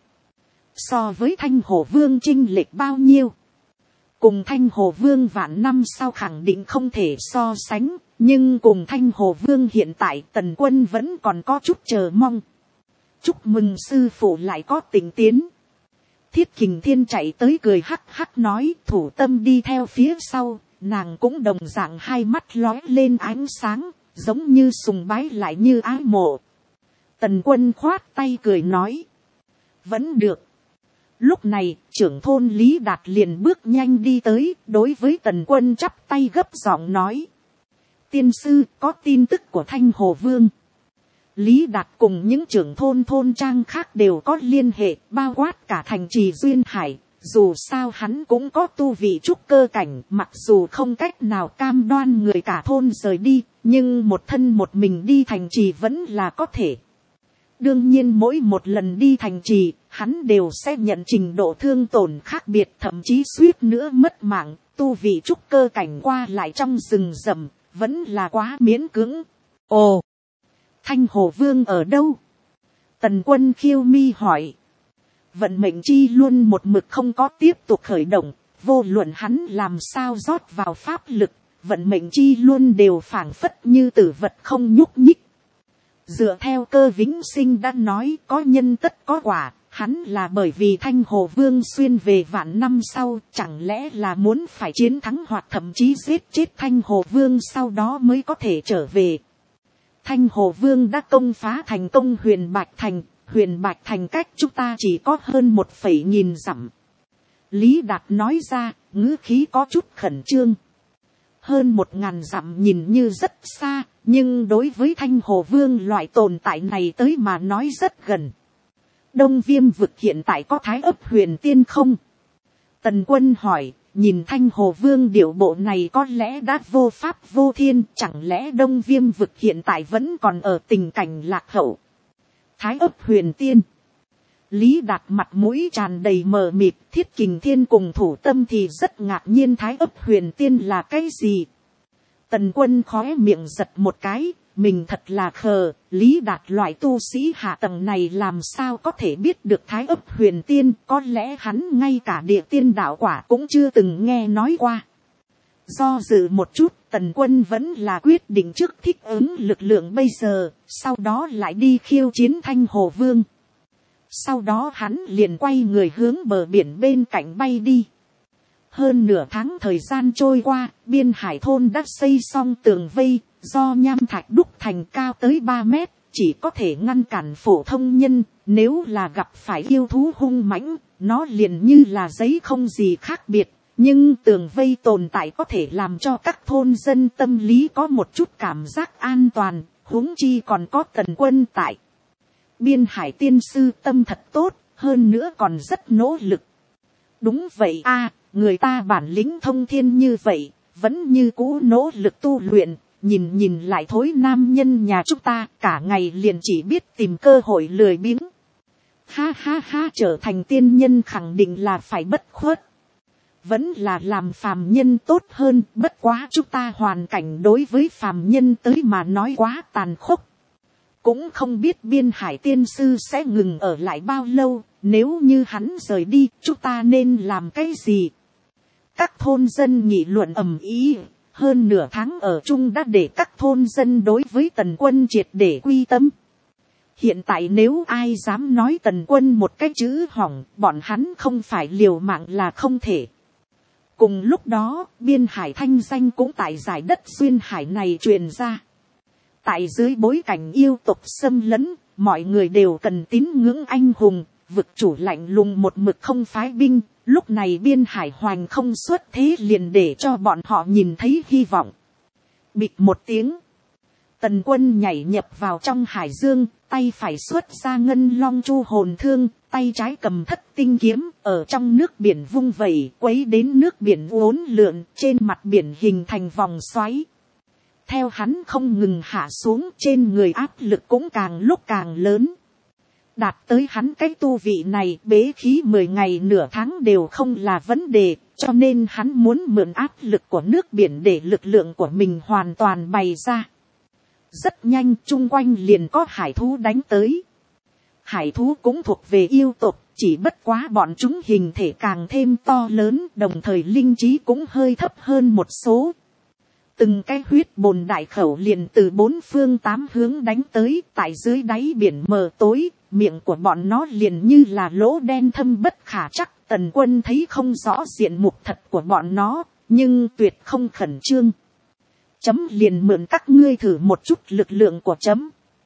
So với Thanh Hổ Vương chênh lệch bao nhiêu? Cùng Thanh Hổ Vương vạn năm sau khẳng định không thể so sánh, nhưng cùng Thanh Hổ Vương hiện tại Tần quân vẫn còn có chút chờ mong. Chúc mừng sư phụ lại có tỉnh tiến. Thiết Kình Thiên chạy tới cười hắc hắc nói, Thủ Tâm đi theo phía sau, nàng cũng đồng dạng hai mắt lóe lên ánh sáng, giống như sùng bái lại như ái mộ. Tần quân khoát tay cười nói, vẫn được. Lúc này, trưởng thôn Lý Đạt liền bước nhanh đi tới, đối với Tần Quân chắp tay gấp giọng nói. Tiên sư, có tin tức của Thanh Hồ Vương. Lý Đạt cùng những trưởng thôn trang khác đều có liên hệ, bao quát cả thành trì Duyên Hải. Dù sao hắn cũng có tu vị trúc cơ cảnh, mặc dù không cách nào cam đoan người cả thôn rời đi, nhưng một thân một mình đi thành trì vẫn là có thể. Đương nhiên mỗi một lần đi thành trì, hắn đều sẽ nhận trình độ thương tổn khác biệt, thậm chí suýt nữa mất mạng. Tu vị trúc cơ cảnh qua lại trong rừng rậm, vẫn là quá miễn cưỡng. Ồ, Thanh Hồ Vương ở đâu? Tần Quân khiêu mi hỏi. Vận mệnh chi luôn một mực không có tiếp tục khởi động, vô luận hắn làm sao rót vào pháp lực, vận mệnh chi luôn đều phảng phất như tử vật không nhúc nhích. Dựa theo Cơ Vĩnh Sinh đã nói, có nhân tất có quả, hắn là bởi vì Thanh Hồ Vương xuyên về vạn năm sau, chẳng lẽ là muốn phải chiến thắng hoặc thậm chí giết chết Thanh Hồ Vương sau đó mới có thể trở về. Thanh Hồ Vương đã công phá thành công Huyền Bạch Thành. Huyền Bạch Thành cách chúng ta chỉ có hơn 1.000 dặm. Lý Đạt nói ra, ngữ khí có chút khẩn trương. Hơn 1.000 dặm nhìn như rất xa, nhưng đối với Thanh Hồ Vương loại tồn tại này tới mà nói rất gần. Đông Viêm vực hiện tại có Thái Ấp Huyền Tiên không? Tần Quân hỏi, nhìn Thanh Hồ Vương điệu bộ này có lẽ đã vô pháp vô thiên, chẳng lẽ Đông Viêm vực hiện tại vẫn còn ở tình cảnh lạc hậu? Thái Ấp Huyền Tiên. Lý Đạt mặt mũi tràn đầy mờ mịt, Thiết Kình Thiên cùng Thủ Tâm thì rất ngạc nhiên Thái Ấp Huyền Tiên là cái gì. Tần Quân khóe miệng giật một cái, mình thật là khờ, Lý Đạt loại tu sĩ hạ tầng này làm sao có thể biết được Thái Ấp Huyền Tiên, có lẽ hắn ngay cả địa tiên đạo quả cũng chưa từng nghe nói qua. Do dự một chút, Tần Quân vẫn là quyết định trước thích ứng lực lượng bây giờ, sau đó lại đi khiêu chiến Thanh Hồ Vương. Sau đó hắn liền quay người hướng bờ biển bên cạnh bay đi. Hơn nửa tháng thời gian trôi qua, Biên Hải thôn đã xây xong tường vây, do nham thạch đúc thành cao tới 3 mét, chỉ có thể ngăn cản phổ thông nhân, nếu là gặp phải yêu thú hung mãnh, nó liền như là giấy không gì khác biệt. Nhưng tường vây tồn tại có thể làm cho các thôn dân tâm lý có một chút cảm giác an toàn, huống chi còn có Tần Quân tại. Biên Hải tiên sư tâm thật tốt, hơn nữa còn rất nỗ lực. Đúng vậy a, người ta bản lĩnh thông thiên như vậy, vẫn như cũ nỗ lực tu luyện, nhìn lại thối nam nhân nhà chúng ta, cả ngày liền chỉ biết tìm cơ hội lười biếng. Ha ha ha, trở thành tiên nhân khẳng định là phải bất khuất. Vẫn là làm phàm nhân tốt hơn, bất quá chúng ta hoàn cảnh đối với phàm nhân tới mà nói quá tàn khốc. Cũng không biết Biên Hải tiên sư sẽ ngừng ở lại bao lâu, nếu như hắn rời đi, chúng ta nên làm cái gì? Các thôn dân nghị luận ầm ĩ, hơn nửa tháng ở chung đã để các thôn dân đối với Tần Quân triệt để quy tâm. Hiện tại nếu ai dám nói Tần Quân một cái chữ hỏng, bọn hắn không phải liều mạng là không thể. Cùng lúc đó, Biên Hải thanh danh cũng tại giải đất Duyên Hải này truyền ra. Tại dưới bối cảnh yêu tộc xâm lấn, mọi người đều cần tín ngưỡng anh hùng, vực chủ lạnh lùng một mực không phái binh. Lúc này Biên Hải hoành không xuất thế liền để cho bọn họ nhìn thấy hy vọng. Bịch một tiếng. Tần Quân nhảy nhập vào trong hải dương, tay phải xuất ra ngân long chu hồn thương, tay trái cầm Thất tinh kiếm, ở trong nước biển vung vẩy, quấy đến nước biển uốn lượn, trên mặt biển hình thành vòng xoáy. Theo hắn không ngừng hạ xuống, trên người áp lực cũng càng lúc càng lớn. Đạt tới hắn cái tu vị này, bế khí 10 ngày nửa tháng đều không là vấn đề, cho nên hắn muốn mượn áp lực của nước biển để lực lượng của mình hoàn toàn bày ra. Rất nhanh chung quanh liền có hải thú đánh tới. Hải thú cũng thuộc về yêu tộc, chỉ bất quá bọn chúng hình thể càng thêm to lớn, đồng thời linh trí cũng hơi thấp hơn một số. Từng cái huyết bồn đại khẩu liền từ 4 phương 8 hướng đánh tới, tại dưới đáy biển mờ tối, miệng của bọn nó liền như là lỗ đen thâm bất khả trắc. Tần Quân thấy không rõ diện mục thật của bọn nó, nhưng tuyệt không khẩn trương. Chấm liền mượn các ngươi thử một chút lực lượng của chấm.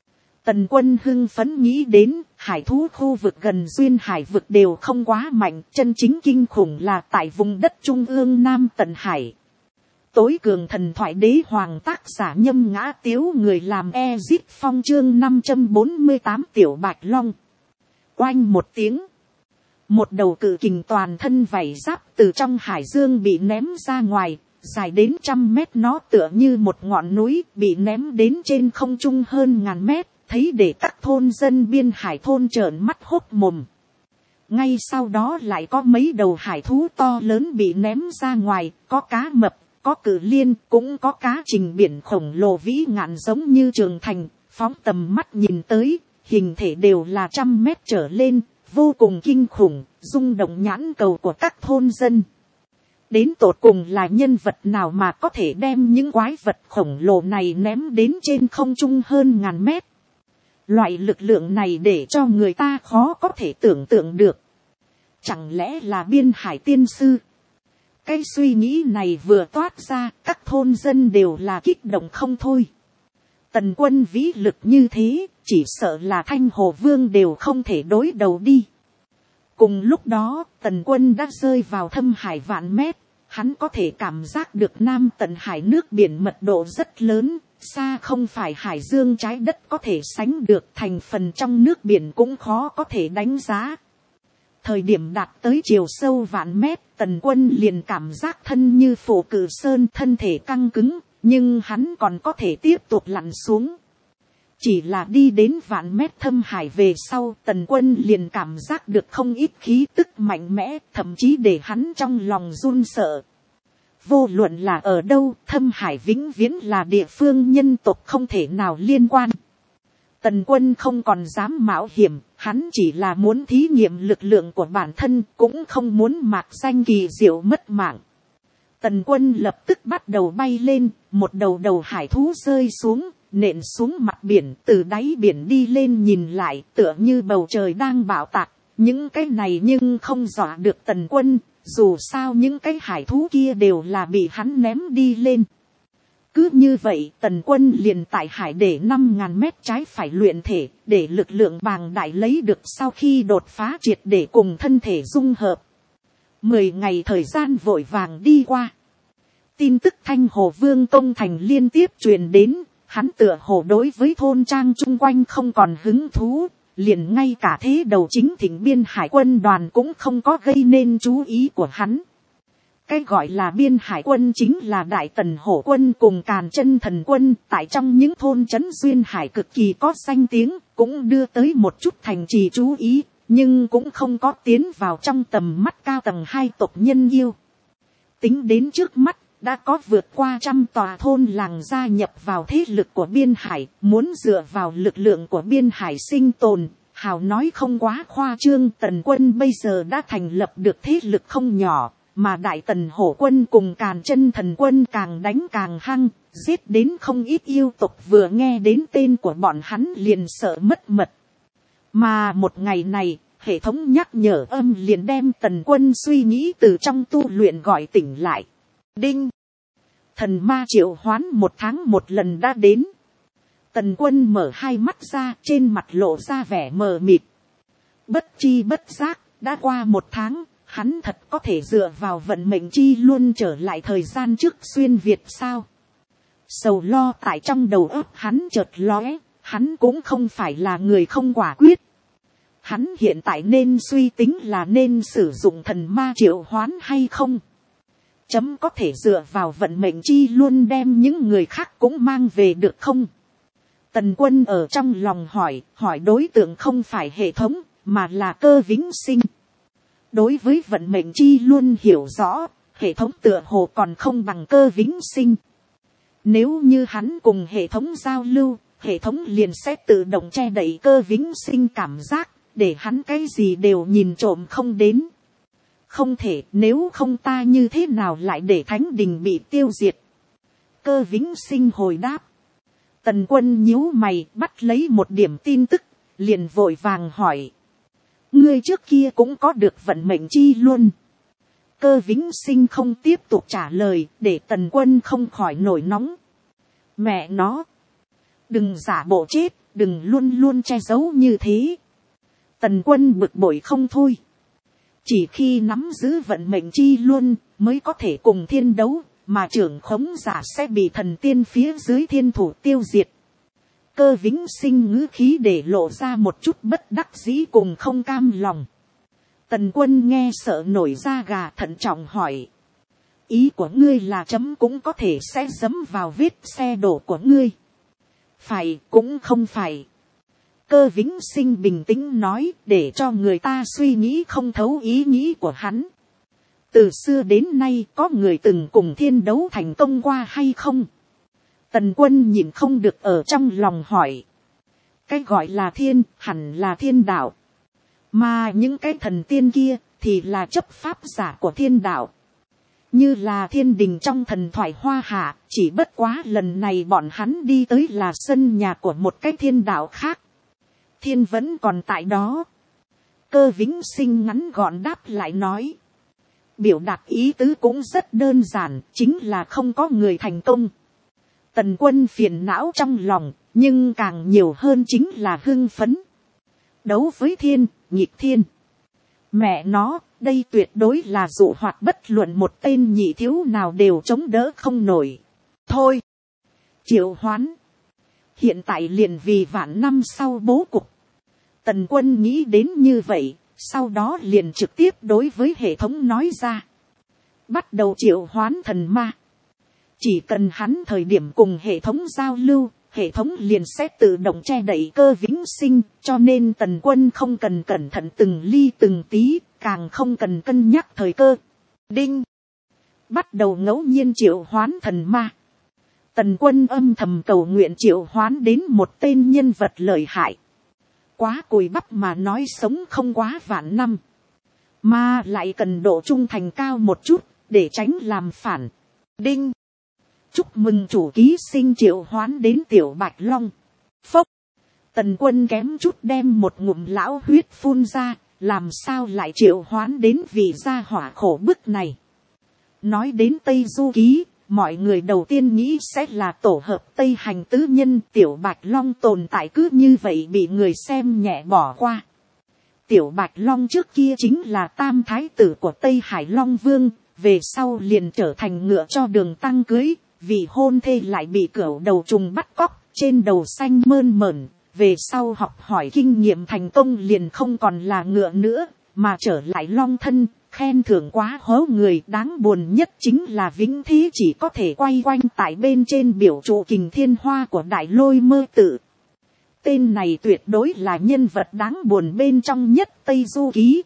Tần Quân hưng phấn nghĩ đến, hải thú khu vực gần duyên hải vực đều không quá mạnh, chân chính kinh khủng là tại vùng đất trung ương Nam Tận Hải. Tối cường thần thoại đế hoàng tác giả Nhâm Ngã Tiếu, người làm Ezip Phong, chương 548 Tiểu Bạch Long. Oanh một tiếng, một đầu cự kình toàn thân vảy giáp từ trong hải dương bị ném ra ngoài, dài đến 100 mét, nó tựa như một ngọn núi bị ném đến trên không trung hơn 1000 mét, thấy để các thôn dân biên hải thôn trợn mắt hốt mồm. Ngay sau đó lại có mấy đầu hải thú to lớn bị ném ra ngoài, có cá mập, có cự liên, cũng có cá trình biển khổng lồ vĩ ngạn giống như trường thành, phóng tầm mắt nhìn tới, hình thể đều là 100 mét trở lên, vô cùng kinh khủng, rung động nhãn cầu của các thôn dân. Đến tột cùng là nhân vật nào mà có thể đem những quái vật khổng lồ này ném đến trên không trung hơn 1000 mét. Loại lực lượng này để cho người ta khó có thể tưởng tượng được. Chẳng lẽ là biên hải tiên sư? Cái suy nghĩ này vừa toát ra, các thôn dân đều là kích động không thôi. Tần Quân vĩ lực như thế, chỉ sợ là Thanh Hồ Vương đều không thể đối đầu đi. Cùng lúc đó, Tần Quân đã rơi vào thâm hải vạn mét. Hắn có thể cảm giác được Nam Tận Hải nước biển mật độ rất lớn, xa không phải hải dương trái đất có thể sánh được, thành phần trong nước biển cũng khó có thể đánh giá. Thời điểm đạt tới chiều sâu vạn mét, Tần Quân liền cảm giác thân như phủ cử sơn, thân thể căng cứng, nhưng hắn còn có thể tiếp tục lặn xuống. Chỉ là đi đến vạn mét thâm hải về sau, Tần Quân liền cảm giác được không ít khí tức mạnh mẽ, thậm chí để hắn trong lòng run sợ. Vô luận là ở đâu, thâm hải vĩnh viễn là địa phương nhân tộc không thể nào liên quan. Tần Quân không còn dám mạo hiểm, hắn chỉ là muốn thí nghiệm lực lượng của bản thân, cũng không muốn mạc danh kỳ diệu mất mạng. Tần Quân lập tức bắt đầu bay lên, một đầu hải thú rơi xuống, nện xuống mặt biển, từ đáy biển đi lên nhìn lại, tựa như bầu trời đang bão tạc. Những cái này nhưng không dọa được Tần Quân, dù sao những cái hải thú kia đều là bị hắn ném đi lên. Cứ như vậy, Tần Quân liền tại hải để 5000 mét trái phải luyện thể, để lực lượng bàng đại lấy được sau khi đột phá triệt để cùng thân thể dung hợp. 10 ngày thời gian vội vàng đi qua. Tin tức Thanh Hồ Vương công thành liên tiếp truyền đến, hắn tựa hồ đối với thôn trang chung quanh không còn hứng thú, liền ngay cả thế đầu chính thỉnh biên hải quân đoàn cũng không có gây nên chú ý của hắn. Cái gọi là biên hải quân chính là Đại Tần Hổ quân cùng Càn Chân Thần quân, tại trong những thôn trấn duyên hải cực kỳ có danh tiếng, cũng đưa tới một chút thành trì chú ý, nhưng cũng không có tiến vào trong tầm mắt cao tầng hai tộc nhân yêu. Tính đến trước mắt, đã có vượt qua 100 tòa thôn làng gia nhập vào thế lực của biên hải, muốn dựa vào lực lượng của biên hải sinh tồn. Hào nói không quá khoa trương, Tần Quân bây giờ đã thành lập được thế lực không nhỏ, mà Đại Tần Hổ quân cùng Càn Chân Thần quân càng đánh càng hăng, giết đến không ít yêu tộc vừa nghe đến tên của bọn hắn liền sợ mất mật. Mà một ngày này, hệ thống nhắc nhở âm liền đem Tần Quân suy nghĩ từ trong tu luyện gọi tỉnh lại. Đinh! Thần ma triệu hoán 1 tháng 1 lần đã đến. Tần Quân mở hai mắt ra, trên mặt lộ ra vẻ mờ mịt. Bất chi bất giác, đã qua 1 tháng, hắn thật có thể dựa vào vận mệnh chi luôn trở lại thời gian trước xuyên Việt sao? Sầu lo tại trong đầu óc hắn chợt lóe, hắn cũng không phải là người không quả quyết. Hắn hiện tại nên suy tính là nên sử dụng thần ma triệu hoán hay không? Chấm có thể dựa vào vận mệnh chi luôn đem những người khác cũng mang về được không? Tần Quân ở trong lòng hỏi đối tượng không phải hệ thống, mà là Cơ Vĩnh Sinh. Đối với vận mệnh chi luôn hiểu rõ, hệ thống tựa hồ còn không bằng Cơ Vĩnh Sinh. Nếu như hắn cùng hệ thống giao lưu, hệ thống liền sẽ tự động che đậy Cơ Vĩnh Sinh cảm giác, để hắn cái gì đều nhìn trộm không đến. Không thể, nếu không ta như thế nào lại để Thánh Đình bị tiêu diệt? Cơ Vĩnh Sinh hồi đáp. Tần Quân nhíu mày, bắt lấy một điểm tin tức, liền vội vàng hỏi. Ngươi trước kia cũng có được vận mệnh chi luôn. Cơ Vĩnh Sinh không tiếp tục trả lời, để Tần Quân không khỏi nổi nóng. Mẹ nó! Đừng giả bộ chết, đừng luôn luôn che giấu như thế. Tần Quân bực bội không thôi. Chỉ khi nắm giữ vận mệnh chi luân mới có thể cùng thiên đấu, mà trưởng khống giả sẽ bị thần tiên phía dưới thiên thủ tiêu diệt. Cơ Vĩnh Sinh ngữ khí để lộ ra một chút bất đắc dĩ cùng không cam lòng. Tần Quân nghe sợ nổi da gà, thận trọng hỏi. Ý của ngươi là chấm cũng có thể sẽ dẫm vào vết xe đổ của ngươi? Phải cũng không phải. Cơ Vĩnh Sinh bình tĩnh nói, để cho người ta suy nghĩ không thấu ý nghĩ của hắn. Từ xưa đến nay có người từng cùng thiên đấu thành công qua hay không? Tần Quân nhìn không được ở trong lòng hỏi. Cái gọi là thiên hẳn là thiên đạo. Mà những cái thần tiên kia thì là chấp pháp giả của thiên đạo. Như là thiên đình trong thần thoại Hoa Hạ, chỉ bất quá lần này bọn hắn đi tới là sân nhà của một cái thiên đạo khác. Thiên vẫn còn tại đó. Cơ Vĩnh Sinh ngắn gọn đáp lại nói. Biểu đạt ý tứ cũng rất đơn giản, chính là không có người thành công. Tần Quân phiền não trong lòng, nhưng càng nhiều hơn chính là hưng phấn. Đấu với thiên, nhịp thiên. Mẹ nó, đây tuyệt đối là dụ hoạt bất luận một tên nhị thiếu nào đều chống đỡ không nổi. Thôi, Triệu Hoán. Hiện tại liền vì vạn năm sau bố cục. Tần Quân nghĩ đến như vậy, sau đó liền trực tiếp đối với hệ thống nói ra. Bắt đầu triệu hoán thần ma. Chỉ cần hắn thời điểm cùng hệ thống giao lưu, hệ thống liền sẽ tự động che đậy Cơ Vĩnh Sinh, cho nên Tần Quân không cần cẩn thận từng ly từng tí, càng không cần cân nhắc thời cơ. Đinh. Bắt đầu ngẫu nhiên triệu hoán thần ma. Tần Quân âm thầm cầu nguyện triệu hoán đến một tên nhân vật lợi hại. Quá cùi bắp mà nói sống không quá vạn năm. Mà lại cần độ trung thành cao một chút, để tránh làm phản. Đinh. Chúc mừng chủ ký sinh triệu hoán đến Tiểu Bạch Long. Phốc. Tần Quân kém chút đem một ngụm lão huyết phun ra, làm sao lại triệu hoán đến vị gia hỏa khổ bức này. Nói đến Tây Du Ký, mọi người đầu tiên nghĩ sẽ là tổ hợp Tây Hành tứ nhân. Tiểu Bạch Long tồn tại cứ như vậy bị người xem nhẹ bỏ qua. Tiểu Bạch Long trước kia chính là tam thái tử của Tây Hải Long Vương, về sau liền trở thành ngựa cho Đường Tăng cưới. Vì hôn thê lại bị cẩu đầu trùng bắt cóc, trên đầu xanh mơn mởn, về sau học hỏi kinh nghiệm thành công liền không còn là ngựa nữa, mà trở lại long thân, khen thưởng quá hố người. Đáng buồn nhất chính là vĩnh thế chỉ có thể quay quanh tại bên trên biểu trụ Kình Thiên Hoa của Đại Lôi Mơ Tự. Tên này tuyệt đối là nhân vật đáng buồn bên trong nhất Tây Du Ký.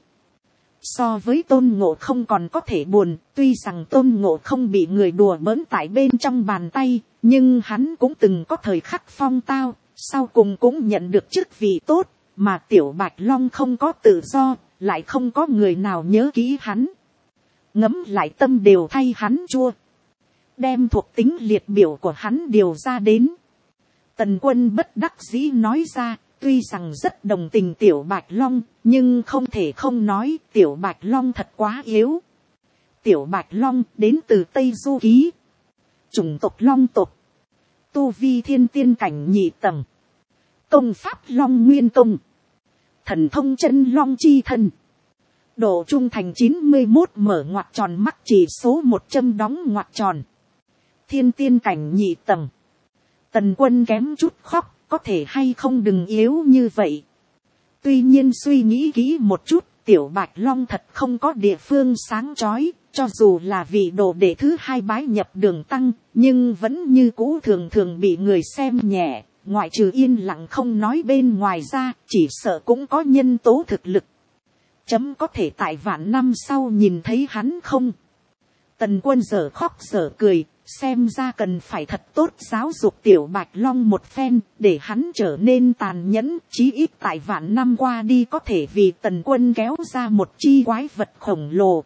So với Tôn Ngộ Không còn có thể buồn, tuy rằng Tôn Ngộ Không bị người đùa bỡn tại bên trong bàn tay, nhưng hắn cũng từng có thời khắc phong tao, sau cùng cũng nhận được chức vị tốt, mà Tiểu Bạch Long không có tự do, lại không có người nào nhớ kỹ hắn. Ngẫm lại tâm đều thay hắn chua. Đem thuộc tính liệt biểu của hắn điều ra đến. Tần Quân bất đắc dĩ nói ra. Tuy rằng rất đồng tình Tiểu Bạch Long, nhưng không thể không nói Tiểu Bạch Long thật quá yếu. Tiểu Bạch Long đến từ Tây Du Ký. Chủng tộc Long tộc. Tu vi thiên tiên cảnh nhị tầng. Công pháp Long Nguyên Công. Thần thông chân Long Chi Thân. Độ trung thành 91 mở ngoặc tròn mắc chỉ số 100 đóng ngoặc tròn. Thiên tiên cảnh nhị tầng. Tần Quân kém chút khóc. Có thể hay không đừng yếu như vậy. Tuy nhiên suy nghĩ kỹ một chút, Tiểu Bạch Long thật không có địa phương sáng chói, cho dù là vị đồ đệ thứ hai bái nhập Đường Tăng, nhưng vẫn như cũ thường thường bị người xem nhẹ, ngoại trừ yên lặng không nói bên ngoài ra, chỉ sợ cũng có nhân tố thực lực. Chấm có thể tại vạn năm sau nhìn thấy hắn không? Tần Quân dở khóc dở cười. Xem ra cần phải thật tốt giáo dục Tiểu Bạch Long một phen, để hắn trở nên tàn nhẫn, chí ít tại vạn năm qua đi có thể vì Tần Quân kéo ra một chi quái vật khổng lồ.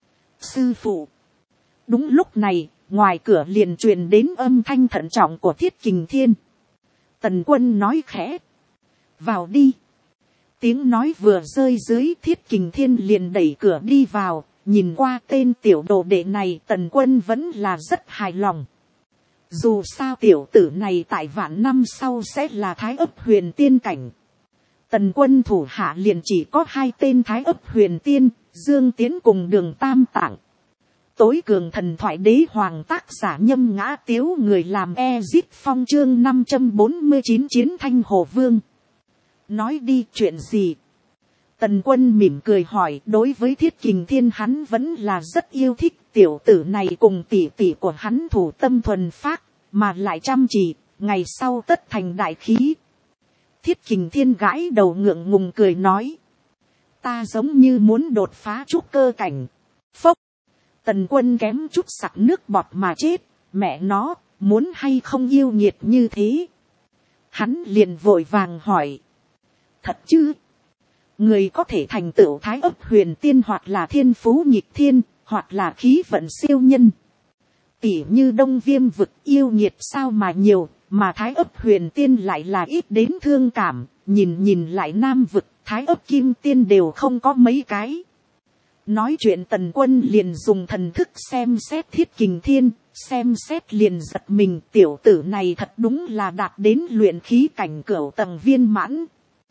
Sư phụ. Đúng lúc này, ngoài cửa liền truyền đến âm thanh thận trọng của Thiết Kình Thiên. Tần Quân nói khẽ. Vào đi. Tiếng nói vừa rơi dưới, Thiết Kình Thiên liền đẩy cửa đi vào. Nhìn qua tên tiểu đồ đệ này, Tần Quân vẫn là rất hài lòng. Dù sao tiểu tử này tại vạn năm sau sẽ là thái ấp huyền tiên cảnh. Tần quân thủ hạ liền chỉ có 2 tên thái ấp huyền tiên, Dương Tiến cùng Đường Tam Tạng. Tối cường thần thoại đế hoàng tác giả Nhâm Ngã Tiếu, người làm Ezit Phong chương 549 chiến thanh hồ vương. Nói đi, chuyện gì? Tần quân mỉm cười hỏi. Đối với Thiết Kình Thiên hắn vẫn là rất yêu thích. Tiểu tử này cùng tỷ tỷ của hắn thủ tâm thuần phác, mà lại chăm chỉ, ngày sau tất thành đại khí. Thiết Kình Thiên gãi đầu ngượng ngùng cười nói. Ta giống như muốn đột phá trúc cơ cảnh. Phốc. Tần quân kém chút sặc nước bọt mà chết. Mẹ nó, muốn hay không yêu nghiệt như thế? Hắn liền vội vàng hỏi. Thật chứ? Người có thể thành tựu thái ấp huyền tiên hoặc là thiên phú nhịp thiên, hoặc là khí vận siêu nhân. Tỉ như Đông Viêm vực yêu nghiệt sao mà nhiều, mà thái ấp huyền tiên lại là ít đến thương cảm. Nhìn lại Nam vực, thái ấp kim tiên đều không có mấy cái. Nói chuyện tần quân liền dùng thần thức xem xét Thiết Kình Thiên, xem xét liền giật mình. Tiểu tử này thật đúng là đạt đến luyện khí cảnh cửu tầng viên mãn.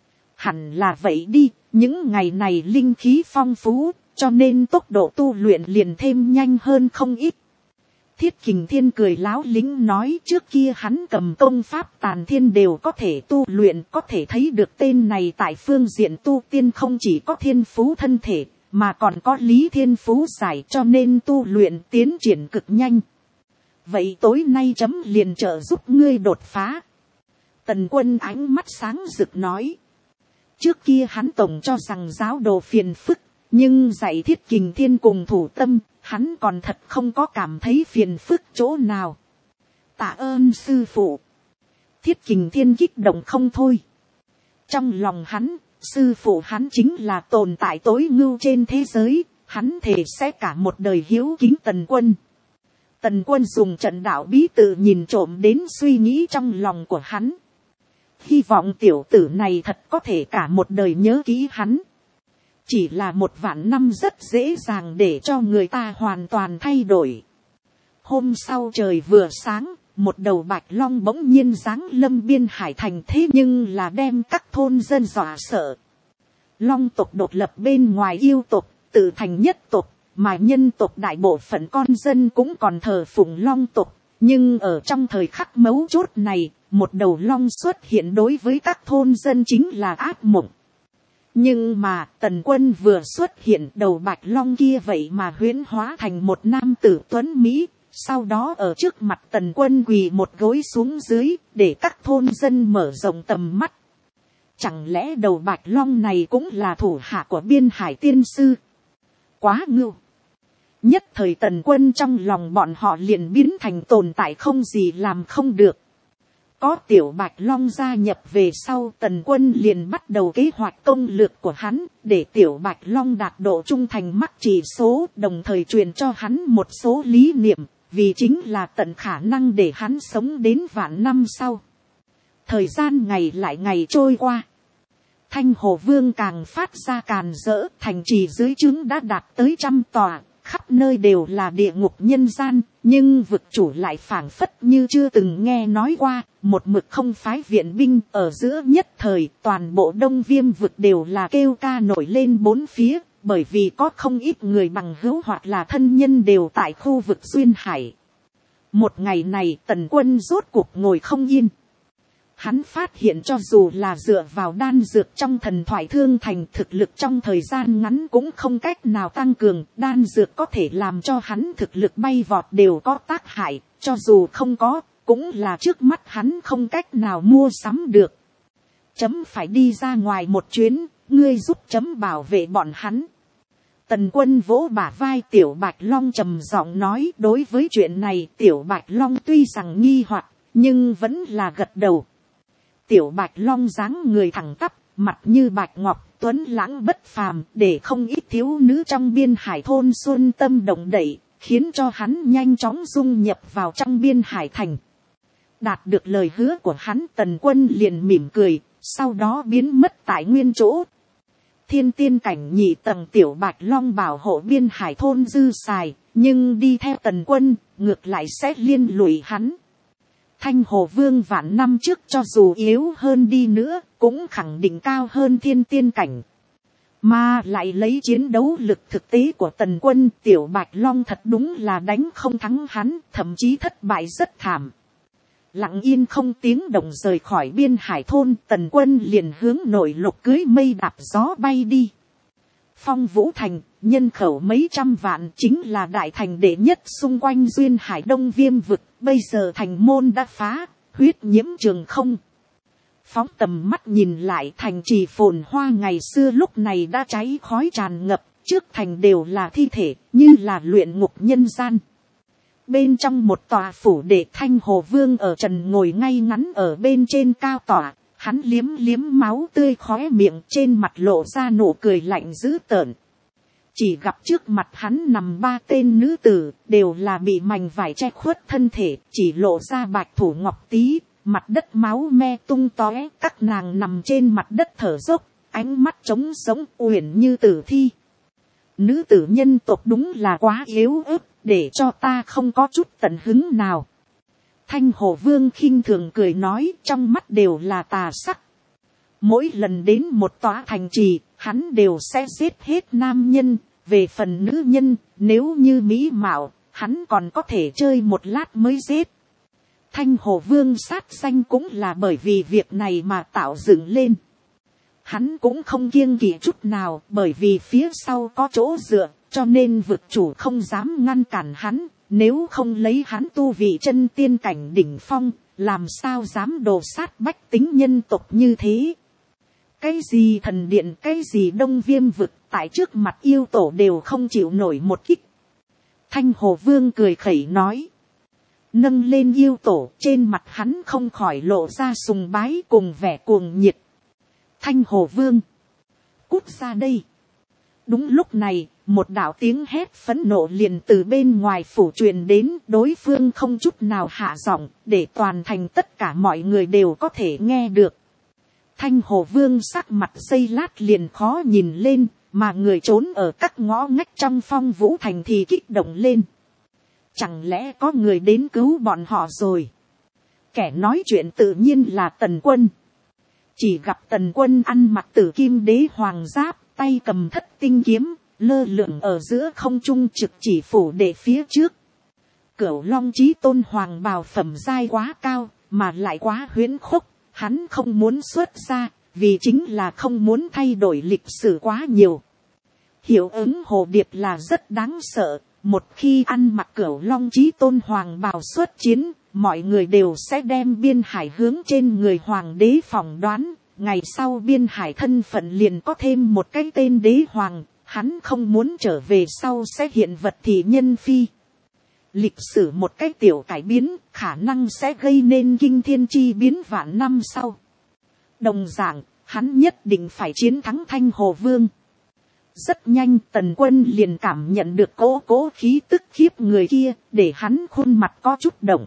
Hẳn là vậy đi, những ngày này linh khí phong phú, cho nên tốc độ tu luyện liền thêm nhanh hơn không ít. Thiết Kình Thiên cười láo lính nói, trước kia hắn cầm công pháp tàn thiên đều có thể tu luyện, có thể thấy được tên này tại phương diện tu tiên không chỉ có thiên phú thân thể, mà còn có lý thiên phú giải, cho nên tu luyện tiến triển cực nhanh. Vậy tối nay chấm liền trợ giúp ngươi đột phá. Tần quân ánh mắt sáng rực nói. Trước kia hắn tổng cho rằng giáo đồ phiền phức, nhưng dạy Thiết Kình Thiên cùng thủ tâm, hắn còn thật không có cảm thấy phiền phức chỗ nào. Tạ ơn sư phụ. Thiết Kình Thiên kích động không thôi. Trong lòng hắn, sư phụ hắn chính là tồn tại tối ngưu trên thế giới, hắn thề sẽ cả một đời hiếu kính tần quân. Tần quân dùng trận đạo bí tự nhìn trộm đến suy nghĩ trong lòng của hắn. Hy vọng tiểu tử này thật có thể cả một đời nhớ kỹ hắn. Chỉ là 1.000 năm rất dễ dàng để cho người ta hoàn toàn thay đổi. Hôm sau trời vừa sáng, một đầu bạch long bỗng nhiên giáng lâm biên hải thành, thế nhưng là đem các thôn dân dọa sợ. Long tộc độc lập bên ngoài yêu tộc, tự thành nhất tộc, mà nhân tộc đại bộ phận con dân cũng còn thờ phụng long tộc. Nhưng ở trong thời khắc mấu chốt này, một đầu long xuất hiện đối với các thôn dân chính là ác mộng. Nhưng mà tần quân vừa xuất hiện, đầu bạch long kia vậy mà huyễn hóa thành một nam tử tuấn Mỹ. Sau đó ở trước mặt tần quân quỳ một gối xuống dưới, để các thôn dân mở rộng tầm mắt. Chẳng lẽ đầu bạch long này cũng là thủ hạ của biên hải tiên sư? Quá ngưu. Nhất thời tần quân trong lòng bọn họ liền biến thành tồn tại không gì làm không được. Có tiểu bạch long gia nhập về sau, tần quân liền bắt đầu kế hoạch công lược của hắn, để tiểu bạch long đạt độ trung thành mắc chỉ số, đồng thời truyền cho hắn một số lý niệm, vì chính là tận khả năng để hắn sống đến vạn năm sau. Thời gian ngày lại ngày trôi qua. Thanh Hồ Vương càng phát ra càn rỡ, thành trì dưới trướng đã đạt tới 100 tòa, khắp nơi đều là địa ngục nhân gian, nhưng vực chủ lại phảng phất như chưa từng nghe nói qua, một mực không phái viện binh. Ở giữa nhất thời, toàn bộ Đông Viêm vực đều là kêu ca nổi lên bốn phía, bởi vì có không ít người bằng hữu hoặc là thân nhân đều tại khu vực duyên hải. Một ngày này tần quân rốt cuộc ngồi không yên. Hắn phát hiện cho dù là dựa vào đan dược trong thần thoại thương thành, thực lực trong thời gian ngắn cũng không cách nào tăng cường. Đan dược có thể làm cho hắn thực lực bay vọt đều có tác hại, cho dù không có, cũng là trước mắt hắn không cách nào mua sắm được. Chấm phải đi ra ngoài một chuyến, ngươi giúp chấm bảo vệ bọn hắn. Tần quân vỗ bả vai tiểu bạch long trầm giọng nói. Đối với chuyện này tiểu bạch long tuy rằng nghi hoặc, nhưng vẫn là gật đầu. Tiểu bạch long dáng người thẳng tắp, mặt như bạch ngọc, tuấn lãng bất phàm, để không ít thiếu nữ trong biên hải thôn xuân tâm động đậy, khiến cho hắn nhanh chóng dung nhập vào trong biên hải thành. Đạt được lời hứa của hắn, tần quân liền mỉm cười, sau đó biến mất tại nguyên chỗ. Thiên tiên cảnh nhị tầng tiểu bạch long bảo hộ biên hải thôn dư xài, nhưng đi theo tần quân, ngược lại sẽ liên lụy hắn. Thanh Hồ Vương vạn năm trước cho dù yếu hơn đi nữa, cũng khẳng định cao hơn thiên tiên cảnh. Mà lại lấy chiến đấu lực thực tế của Tần Quân, Tiểu Bạch Long thật đúng là đánh không thắng hắn, thậm chí thất bại rất thảm. Lặng yên không tiếng động rời khỏi biên hải thôn, Tần Quân liền hướng nội lục cưới mây đạp gió bay đi. Phong Vũ Thành, nhân khẩu mấy trăm vạn, chính là đại thành đệ nhất xung quanh duyên hải đông viêm vực, bây giờ thành môn đã phá, huyết nhiễm trường không. Phóng tầm mắt nhìn lại, thành trì phồn hoa ngày xưa lúc này đã cháy khói tràn ngập, trước thành đều là thi thể, như là luyện ngục nhân gian. Bên trong một tòa phủ đệ, Thanh Hồ Vương ở trần ngồi ngay ngắn ở bên trên cao tòa, hắn liếm liếm máu tươi khóe miệng, trên mặt lộ ra nụ cười lạnh dữ tợn. Chỉ gặp trước mặt hắn nằm 3 tên nữ tử, đều là bị mảnh vải che khuất thân thể, chỉ lộ ra bạch thủ ngọc tí, mặt đất máu me tung tóe, các nàng nằm trên mặt đất thở dốc, ánh mắt trống sống uyển như tử thi. Nữ tử nhân tộc đúng là quá yếu ớt, để cho ta không có chút tận hứng nào. Thanh Hồ Vương khinh thường cười nói, trong mắt đều là tà sắc. Mỗi lần đến một tòa thành trì, hắn đều sẽ giết hết nam nhân. Về phần nữ nhân, nếu như mỹ mạo, hắn còn có thể chơi một lát mới giết. Thanh Hồ Vương sát danh cũng là bởi vì việc này mà tạo dựng lên. Hắn cũng không kiêng kỵ chút nào, bởi vì phía sau có chỗ dựa, cho nên vực chủ không dám ngăn cản hắn. Nếu không lấy hắn tu vị chân tiên cảnh đỉnh phong, làm sao dám đồ sát bách tính nhân tộc như thế. Cái gì thần điện, cái gì đông viêm vực, tại trước mặt yêu tổ đều không chịu nổi một kích. Thanh Hồ Vương cười khẩy nói. Nâng lên yêu tổ, trên mặt hắn không khỏi lộ ra sùng bái cùng vẻ cuồng nhiệt. Thanh Hồ Vương, cút ra đây. Đúng lúc này, một đạo tiếng hét phẫn nộ liền từ bên ngoài phủ truyền đến, đối phương không chút nào hạ giọng, để toàn thành tất cả mọi người đều có thể nghe được. Thanh Hồ Vương sắc mặt giây lát liền khó nhìn lên, mà người trốn ở các ngõ ngách trong Phong Vũ Thành thì kích động lên. Chẳng lẽ có người đến cứu bọn họ rồi? Kẻ nói chuyện tự nhiên là Tần Quân. Chỉ gặp Tần Quân ăn mặc tử kim đế hoàng giáp, tay cầm thất tinh kiếm, lơ lửng ở giữa không trung trực chỉ phủ đệ phía trước. Cửu Long Chí Tôn hoàng bào phẩm giai quá cao, mà lại quá huyễn khốc, hắn không muốn xuất ra, vì chính là không muốn thay đổi lịch sử quá nhiều. Hiệu ứng hồ điệp là rất đáng sợ, một khi ăn mặc Cửu Long Chí Tôn hoàng bào xuất chiến, mọi người đều sẽ đem biên hải hướng trên người hoàng đế phỏng đoán, ngày sau biên hải thân phận liền có thêm một cái tên đế hoàng, hắn không muốn trở về sau sẽ hiện vật thị nhân phi. Lịch sử một cái tiểu cải biến, khả năng sẽ gây nên kinh thiên chi biến vạn năm sau. Đồng dạng, hắn nhất định phải chiến thắng Thanh Hồ Vương. Rất nhanh Tần Quân liền cảm nhận được cố khí tức khiếp người kia, để hắn khuôn mặt có chút động.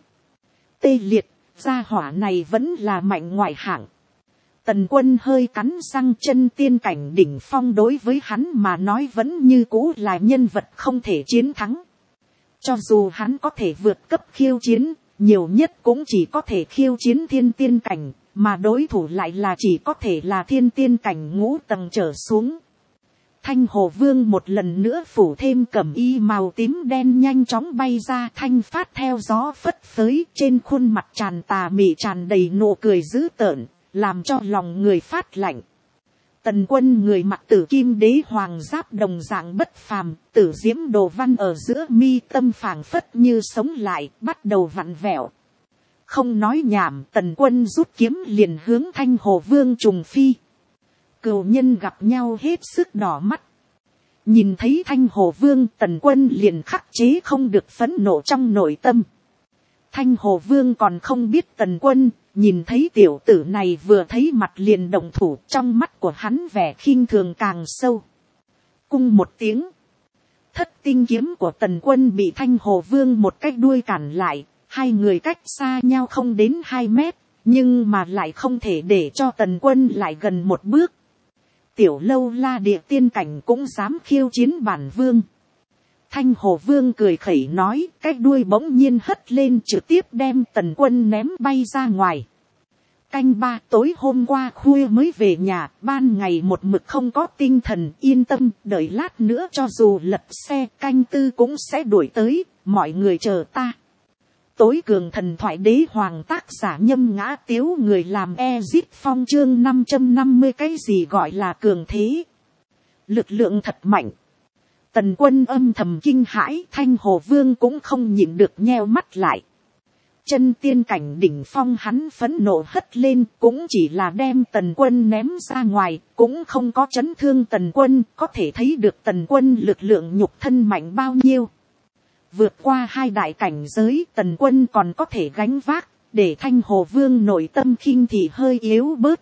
Tê liệt, gia hỏa này vẫn là mạnh ngoại hạng. Tần Quân hơi cắn răng, chân tiên cảnh đỉnh phong đối với hắn mà nói vẫn như cũ là nhân vật không thể chiến thắng. Cho dù hắn có thể vượt cấp khiêu chiến, nhiều nhất cũng chỉ có thể khiêu chiến thiên tiên cảnh, mà đối thủ lại là chỉ có thể là thiên tiên cảnh ngũ tầng trở xuống. Thanh Hồ Vương một lần nữa phủ thêm cẩm y màu tím đen nhanh chóng bay ra, thanh phát theo gió phất phới, trên khuôn mặt tràn tà mị tràn đầy nụ cười dữ tợn, làm cho lòng người phát lạnh. Tần Quân người mặc tử kim đế hoàng giáp đồng dạng bất phàm, tử diễm đồ văn ở giữa mi tâm phảng phất như sống lại, bắt đầu vặn vẹo. Không nói nhảm, Tần Quân rút kiếm liền hướng Thanh Hồ Vương trùng phi. Cừu nhân gặp nhau hết sức đỏ mắt. Nhìn thấy Thanh Hồ Vương, Tần Quân liền khắc chế không được phẫn nộ trong nội tâm. Thanh Hồ Vương còn không biết Tần Quân, nhìn thấy tiểu tử này vừa thấy mặt liền động thủ, trong mắt của hắn vẻ khinh thường càng sâu. Cung một tiếng, thất tinh kiếm của Tần Quân bị Thanh Hồ Vương một cái đuôi cản lại, hai người cách xa nhau không đến 2 mét, nhưng mà lại không thể để cho Tần Quân lại gần một bước. Tiểu Lâu La địa tiên cảnh cũng dám khiêu chiến bản vương. Thanh Hồ Vương cười khẩy nói, cái đuôi bỗng nhiên hất lên trực tiếp đem Tần Quân ném bay ra ngoài. Canh 3 tối hôm qua khuya mới về nhà, ban ngày một mực không có tinh thần, yên tâm, đợi lát nữa cho dù lật xe canh 4 cũng sẽ đuổi tới, mọi người chờ ta. Tối cường thần thoại đế hoàng, tác giả Nhâm Ngã Tiếu, người làm Ezip Phong, chương 550. Cái gì gọi là cường thế? Lực lượng thật mạnh. Tần Quân âm thầm kinh hãi, Thanh Hồ Vương cũng không nhịn được nheo mắt lại. Chân tiên cảnh đỉnh phong hắn phẫn nộ hất lên, cũng chỉ là đem Tần Quân ném ra ngoài, cũng không có chấn thương Tần Quân, có thể thấy được Tần Quân lực lượng nhục thân mạnh bao nhiêu. Vượt qua 2 đại cảnh giới, Tần Quân còn có thể gánh vác, để Thanh Hồ Vương nội tâm khinh thị hơi yếu bớt.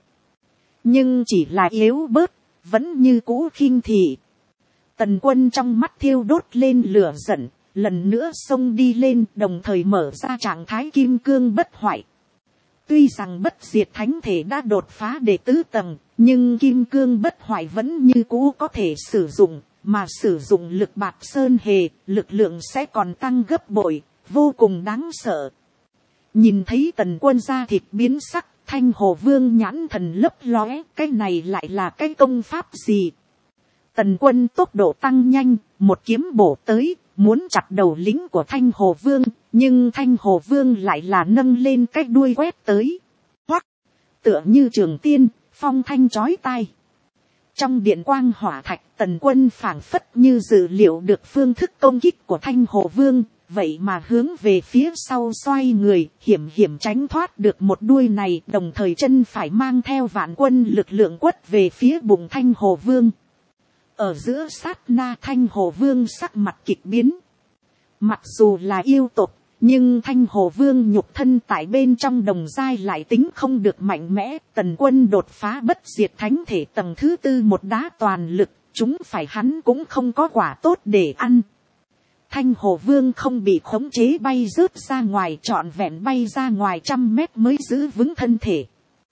Nhưng chỉ là yếu bớt, vẫn như cũ khinh thị. Tần Quân trong mắt thiêu đốt lên lửa giận, lần nữa xông đi lên, đồng thời mở ra trạng thái kim cương bất hoại. Tuy rằng bất diệt thánh thể đã đột phá đệ 4 tầng, nhưng kim cương bất hoại vẫn như cũ có thể sử dụng, mà sử dụng lực bạt sơn hề, lực lượng sẽ còn tăng gấp bội, vô cùng đáng sợ. Nhìn thấy Tần Quân da thịt biến sắc, Thanh Hồ Vương nhãn thần lấp lóe, cái này lại là cái công pháp gì? Tần Quân tốc độ tăng nhanh, một kiếm bổ tới, muốn chặt đầu lính của Thanh Hồ Vương, nhưng Thanh Hồ Vương lại là nâng lên cái đuôi quét tới. Hoắc, tựa như trường tiên, phong thanh chói tai. Trong điện quang hỏa thạch, Tần Quân phảng phất như dự liệu được phương thức công kích của Thanh Hồ Vương, vậy mà hướng về phía sau xoay người, hiểm hiểm tránh thoát được một đuôi này, đồng thời chân phải mang theo vạn quân lực lượng quất về phía bụng Thanh Hồ Vương. Ở giữa sát na, Thanh Hồ Vương sắc mặt kịch biến. Mặc dù là yêu tộc, nhưng Thanh Hồ Vương nhục thân tại bên trong đồng giai lại tính không được mạnh mẽ. Tần Quân đột phá bất diệt thánh thể tầng thứ 4 một đá toàn lực, chúng phải hắn cũng không có quả tốt để ăn. Thanh Hồ Vương không bị khống chế bay rớt ra ngoài, trọn vẹn bay ra ngoài 100 mét mới giữ vững thân thể.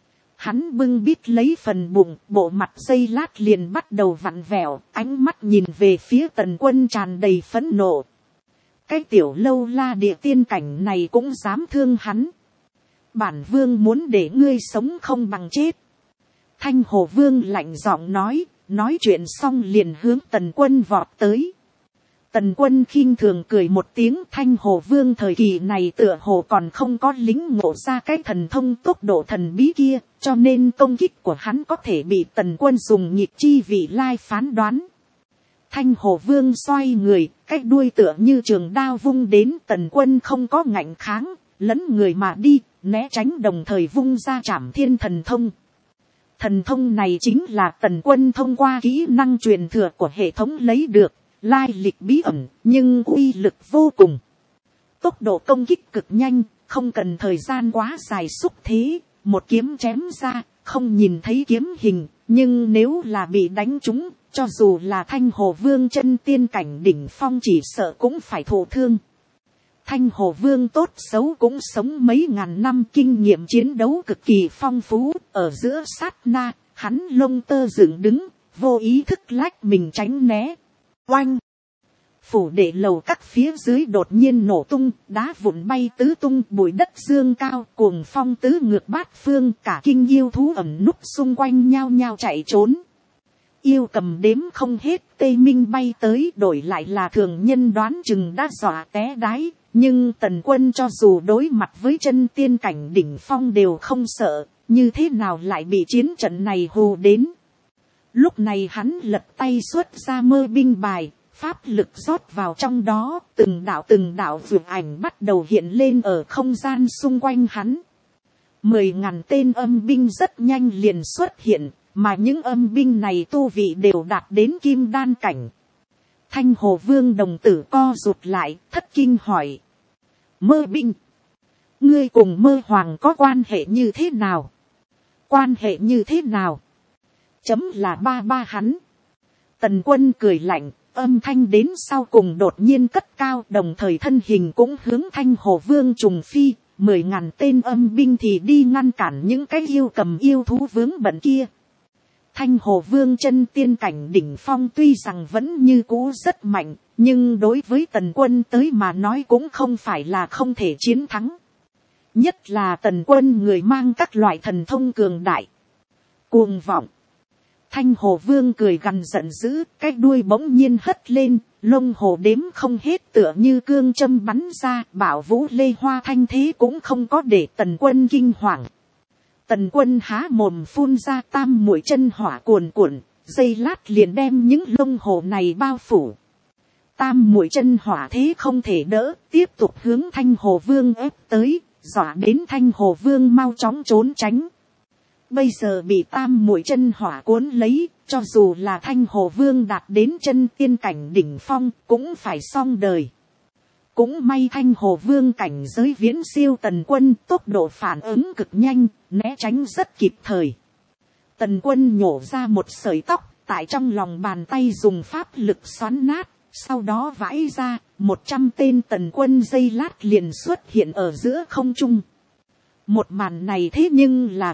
Hắn bưng bít lấy phần bụng, bộ mặt giây lát liền bắt đầu vặn vẹo, ánh mắt nhìn về phía Tần Quân tràn đầy phẫn nộ. Cái tiểu lâu la địa tiên cảnh này cũng dám thương hắn. Bản vương muốn để ngươi sống không bằng chết. Thanh Hồ Vương lạnh giọng nói chuyện xong liền hướng Tần Quân vọt tới. Tần Quân khinh thường cười một tiếng, Thanh Hồ Vương thời kỳ này tựa hồ còn không có lĩnh ngộ ra cái thần thông tốc độ thần bí kia, cho nên công kích của hắn có thể bị Tần Quân dùng nhịp chi vị lai phán đoán. Thanh Hồ Vương xoay người, cái đuôi tựa như trường đao vung đến, Tần Quân không có ngạnh kháng, lấn người mà đi, né tránh đồng thời vung ra Trảm Thiên thần thông. Thần thông này chính là Tần Quân thông qua kỹ năng truyền thừa của hệ thống lấy được, lai lịch bí ẩn, nhưng uy lực vô cùng. Tốc độ công kích cực nhanh, không cần thời gian quá dài xúc thế, một kiếm chém ra, không nhìn thấy kiếm hình, nhưng nếu là bị đánh trúng, cho dù là Thanh Hồ Vương chân tiên cảnh đỉnh phong chỉ sợ cũng phải thụ thương. Thanh Hồ Vương tốt xấu cũng sống mấy ngàn năm, kinh nghiệm chiến đấu cực kỳ phong phú, ở giữa sát na, hắn lông tơ dựng đứng, vô ý thức lách mình tránh né. Oanh! Phủ đệ lầu các phía dưới đột nhiên nổ tung, đá vụn bay tứ tung, bụi đất dương cao, cuồng phong tứ ngược bát phương, cả kinh yêu thú ẩn núp xung quanh nhao nhao chạy trốn. Yêu cầm đếm không hết, Tây Minh bay tới, đổi lại là thường nhân đoán chừng đã dọa té đái, nhưng Tần Quân cho dù đối mặt với chân tiên cảnh đỉnh phong đều không sợ, như thế nào lại bị chiến trận này hù đến. Lúc này hắn lật tay xuất ra mơ binh bài, pháp lực rót vào trong đó, từng đạo vượt ảnh bắt đầu hiện lên ở không gian xung quanh hắn. 10.000 tên âm binh rất nhanh liền xuất hiện, mà những âm binh này tu vị đều đạt đến kim đan cảnh. Thanh Hồ Vương đồng tử co rụt lại, thất kinh hỏi. Mơ binh, ngươi cùng Mơ Hoàng có quan hệ như thế nào? Quan hệ như thế nào? Chấm là ba hắn. Tần Quân cười lạnh, âm thanh đến sau cùng đột nhiên cất cao, đồng thời thân hình cũng hướng Thanh Hồ Vương trùng phi. 10.000 tên âm binh thì đi ngăn cản những cái yêu cầm yêu thú vướng bận kia. Thanh Hồ Vương chân tiên cảnh đỉnh phong tuy rằng vẫn như cũ rất mạnh, nhưng đối với Tần Quân tới mà nói cũng không phải là không thể chiến thắng. Nhất là Tần Quân người mang các loại thần thông cường đại, cuồng vọng. Thanh Hồ Vương cười gằn giận dữ, cái đuôi bỗng nhiên hất lên, lông hồ đếm không hết tựa như cương châm bắn ra, bảo vũ lê hoa thanh thế cũng không có để Tần Quân kinh hoàng. Tần Quân há mồm phun ra tam muội chân hỏa cuồn cuộn, giây lát liền đem những lông hồ này bao phủ. Tam muội chân hỏa thế không thể đỡ, tiếp tục hướng Thanh Hồ Vương ép tới, dọa đến Thanh Hồ Vương mau chóng trốn tránh. Bây giờ bị tam muội chân hỏa cuốn lấy, cho dù là Thanh Hồ Vương đạt đến chân tiên cảnh đỉnh phong, cũng phải xong đời. Cũng may Thanh Hồ Vương cảnh giới viễn siêu Tần Quân, tốc độ phản ứng cực nhanh, né tránh rất kịp thời. Tần Quân nhổ ra một sợi tóc, tại trong lòng bàn tay dùng pháp lực xoắn nát, sau đó vãi ra, 100 tên Tần Quân giây lát liền xuất hiện ở giữa không trung. Một màn này thế nhưng là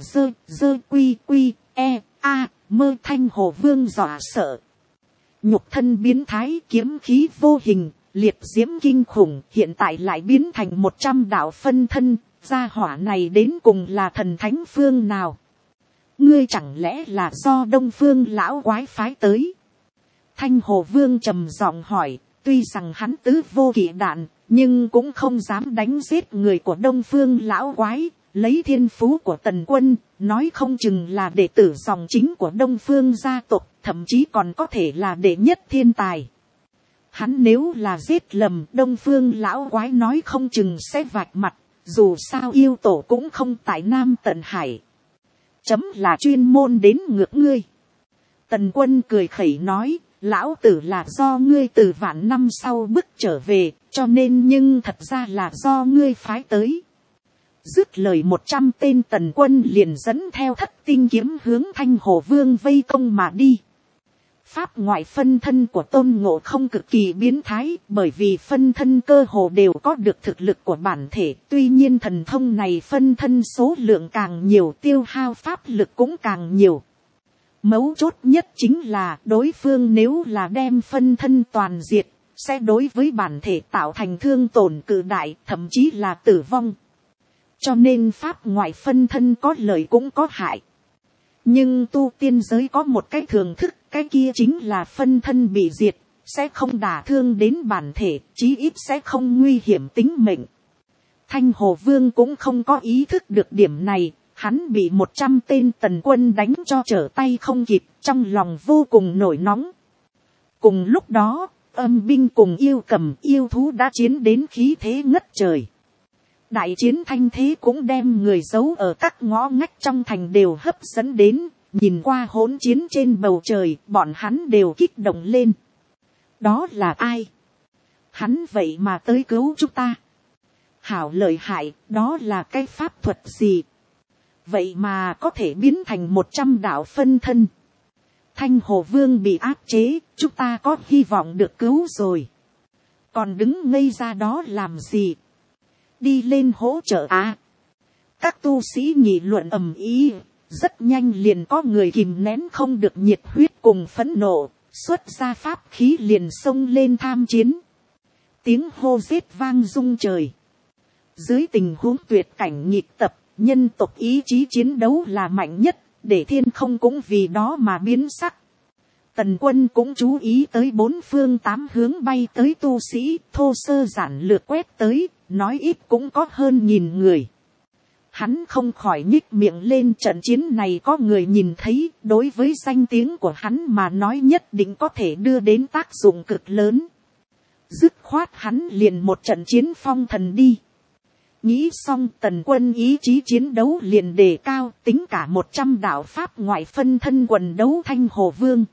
mơ Thanh Hồ Vương dọa sợ. Nhục thân biến thái, kiếm khí vô hình, liệt diễm kinh khủng, hiện tại lại biến thành 100 đạo phân thân, gia hỏa này đến cùng là thần thánh phương nào? Ngươi chẳng lẽ là do Đông Phương lão quái phái tới? Thanh Hồ Vương trầm giọng hỏi, tuy rằng hắn tứ vô kỵ đạn, nhưng cũng không dám đánh giết người của Đông Phương lão quái. Lấy thiên phú của Tần Quân, nói không chừng là đệ tử dòng chính của Đông Phương gia tộc, thậm chí còn có thể là đệ nhất thiên tài. Hắn nếu là giết lầm, Đông Phương lão quái nói không chừng sẽ vạch mặt, dù sao yêu tổ cũng không tại Nam Tận Hải. Chấm là chuyên môn đến ngược ngươi. Tần Quân cười khẩy nói, lão tử là do ngươi từ vạn năm sau bước trở về, cho nên nhưng thật ra là do ngươi phái tới. Dứt lời 100 tên Tần Quân liền dẫn theo thất tinh kiếm hướng Thanh Hồ Vương vây công mà đi. Pháp ngoại phân thân của Tôn Ngộ Không cực kỳ biến thái, bởi vì phân thân cơ hồ đều có được thực lực của bản thể. Tuy nhiên thần thông này phân thân số lượng càng nhiều, tiêu hao pháp lực cũng càng nhiều. Mấu chốt nhất chính là đối phương nếu là đem phân thân toàn diệt, sẽ đối với bản thể tạo thành thương tổn cự đại, thậm chí là tử vong. Cho nên pháp ngoại phân thân có lợi cũng có hại. Nhưng tu tiên giới có một cái thường thức, cái kia chính là phân thân bị diệt, sẽ không đả thương đến bản thể, chí ít sẽ không nguy hiểm tính mệnh. Thanh Hồ Vương cũng không có ý thức được điểm này, hắn bị 100 tên Tần Quân đánh cho trở tay không kịp, trong lòng vô cùng nổi nóng. Cùng lúc đó, âm binh cùng yêu cầm yêu thú đã chiến đến khí thế ngất trời. Đại chiến thanh thế cũng đem người giấu ở các ngõ ngách trong thành đều hấp dẫn đến, nhìn qua hỗn chiến trên bầu trời, bọn hắn đều kích động lên. Đó là ai? Hắn vậy mà tới cứu chúng ta. Hảo lợi hại, đó là cái pháp thuật gì? Vậy mà có thể biến thành 100 đạo phân thân. Thanh Hồ Vương bị áp chế, chúng ta có hy vọng được cứu rồi. Còn đứng ngây ra đó làm gì? Đi lên hỗ trợ à. Các tu sĩ nghị luận ầm ĩ, rất nhanh liền có người kìm nén không được nhiệt huyết cùng phẫn nộ, xuất ra pháp khí liền xông lên tham chiến. Tiếng hô giết vang rung trời. Dưới tình huống tuyệt cảnh nghịch tập, nhân tộc ý chí chiến đấu là mạnh nhất, để thiên không cũng vì đó mà biến sắc. Tần Quân cũng chú ý tới bốn phương tám hướng bay tới tu sĩ, thô sơ giản lược quét tới, nói ít cũng có hơn 1000 người. Hắn không khỏi nhích miệng lên, trận chiến này có người nhìn thấy, đối với danh tiếng của hắn mà nói nhất định có thể đưa đến tác dụng cực lớn. Dứt khoát hắn liền một trận chiến phong thần đi. Nghĩ xong, Tần Quân ý chí chiến đấu liền đề cao, tính cả 100 đạo pháp ngoại phân thân quần đấu Thanh Hồ Vương.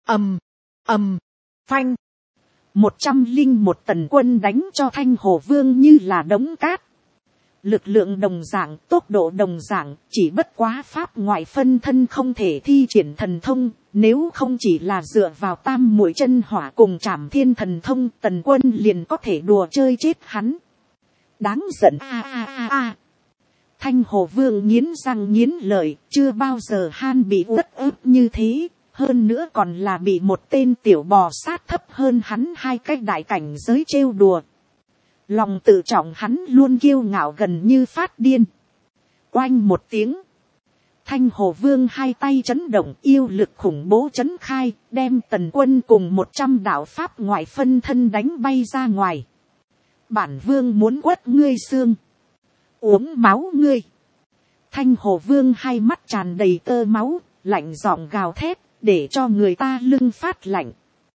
Phanh. 101 Tần Quân đánh cho Thanh Hồ Vương như là đống cát. Lực lượng đồng dạng, tốc độ đồng dạng, chỉ bất quá pháp ngoại phân thân không thể thi triển thần thông, nếu không chỉ là dựa vào tam muội chân hỏa cùng trảm thiên thần thông, Tần Quân liền có thể đùa chơi chết hắn. Đáng giận Thanh Hồ Vương nghiến răng nghiến lợi, chưa bao giờ Han bị uất ức như thế, hơn nữa còn là bị một tên tiểu bò sát thấp hơn hắn 2 cái đại cảnh giới trêu đùa. Lòng tự trọng hắn luôn kiêu ngạo gần như phát điên. Oanh một tiếng, Thanh Hồ Vương 2 tay chấn động, yêu lực khủng bố chấn khai, đem Tần Quân cùng 100 đạo pháp ngoại phân thân đánh bay ra ngoài. Bản vương muốn quất ngươi xương, uống máu ngươi. Thanh Hồ Vương 2 mắt tràn đầy tơ máu, lạnh giọng gào thét, để cho người ta lưng phát lạnh.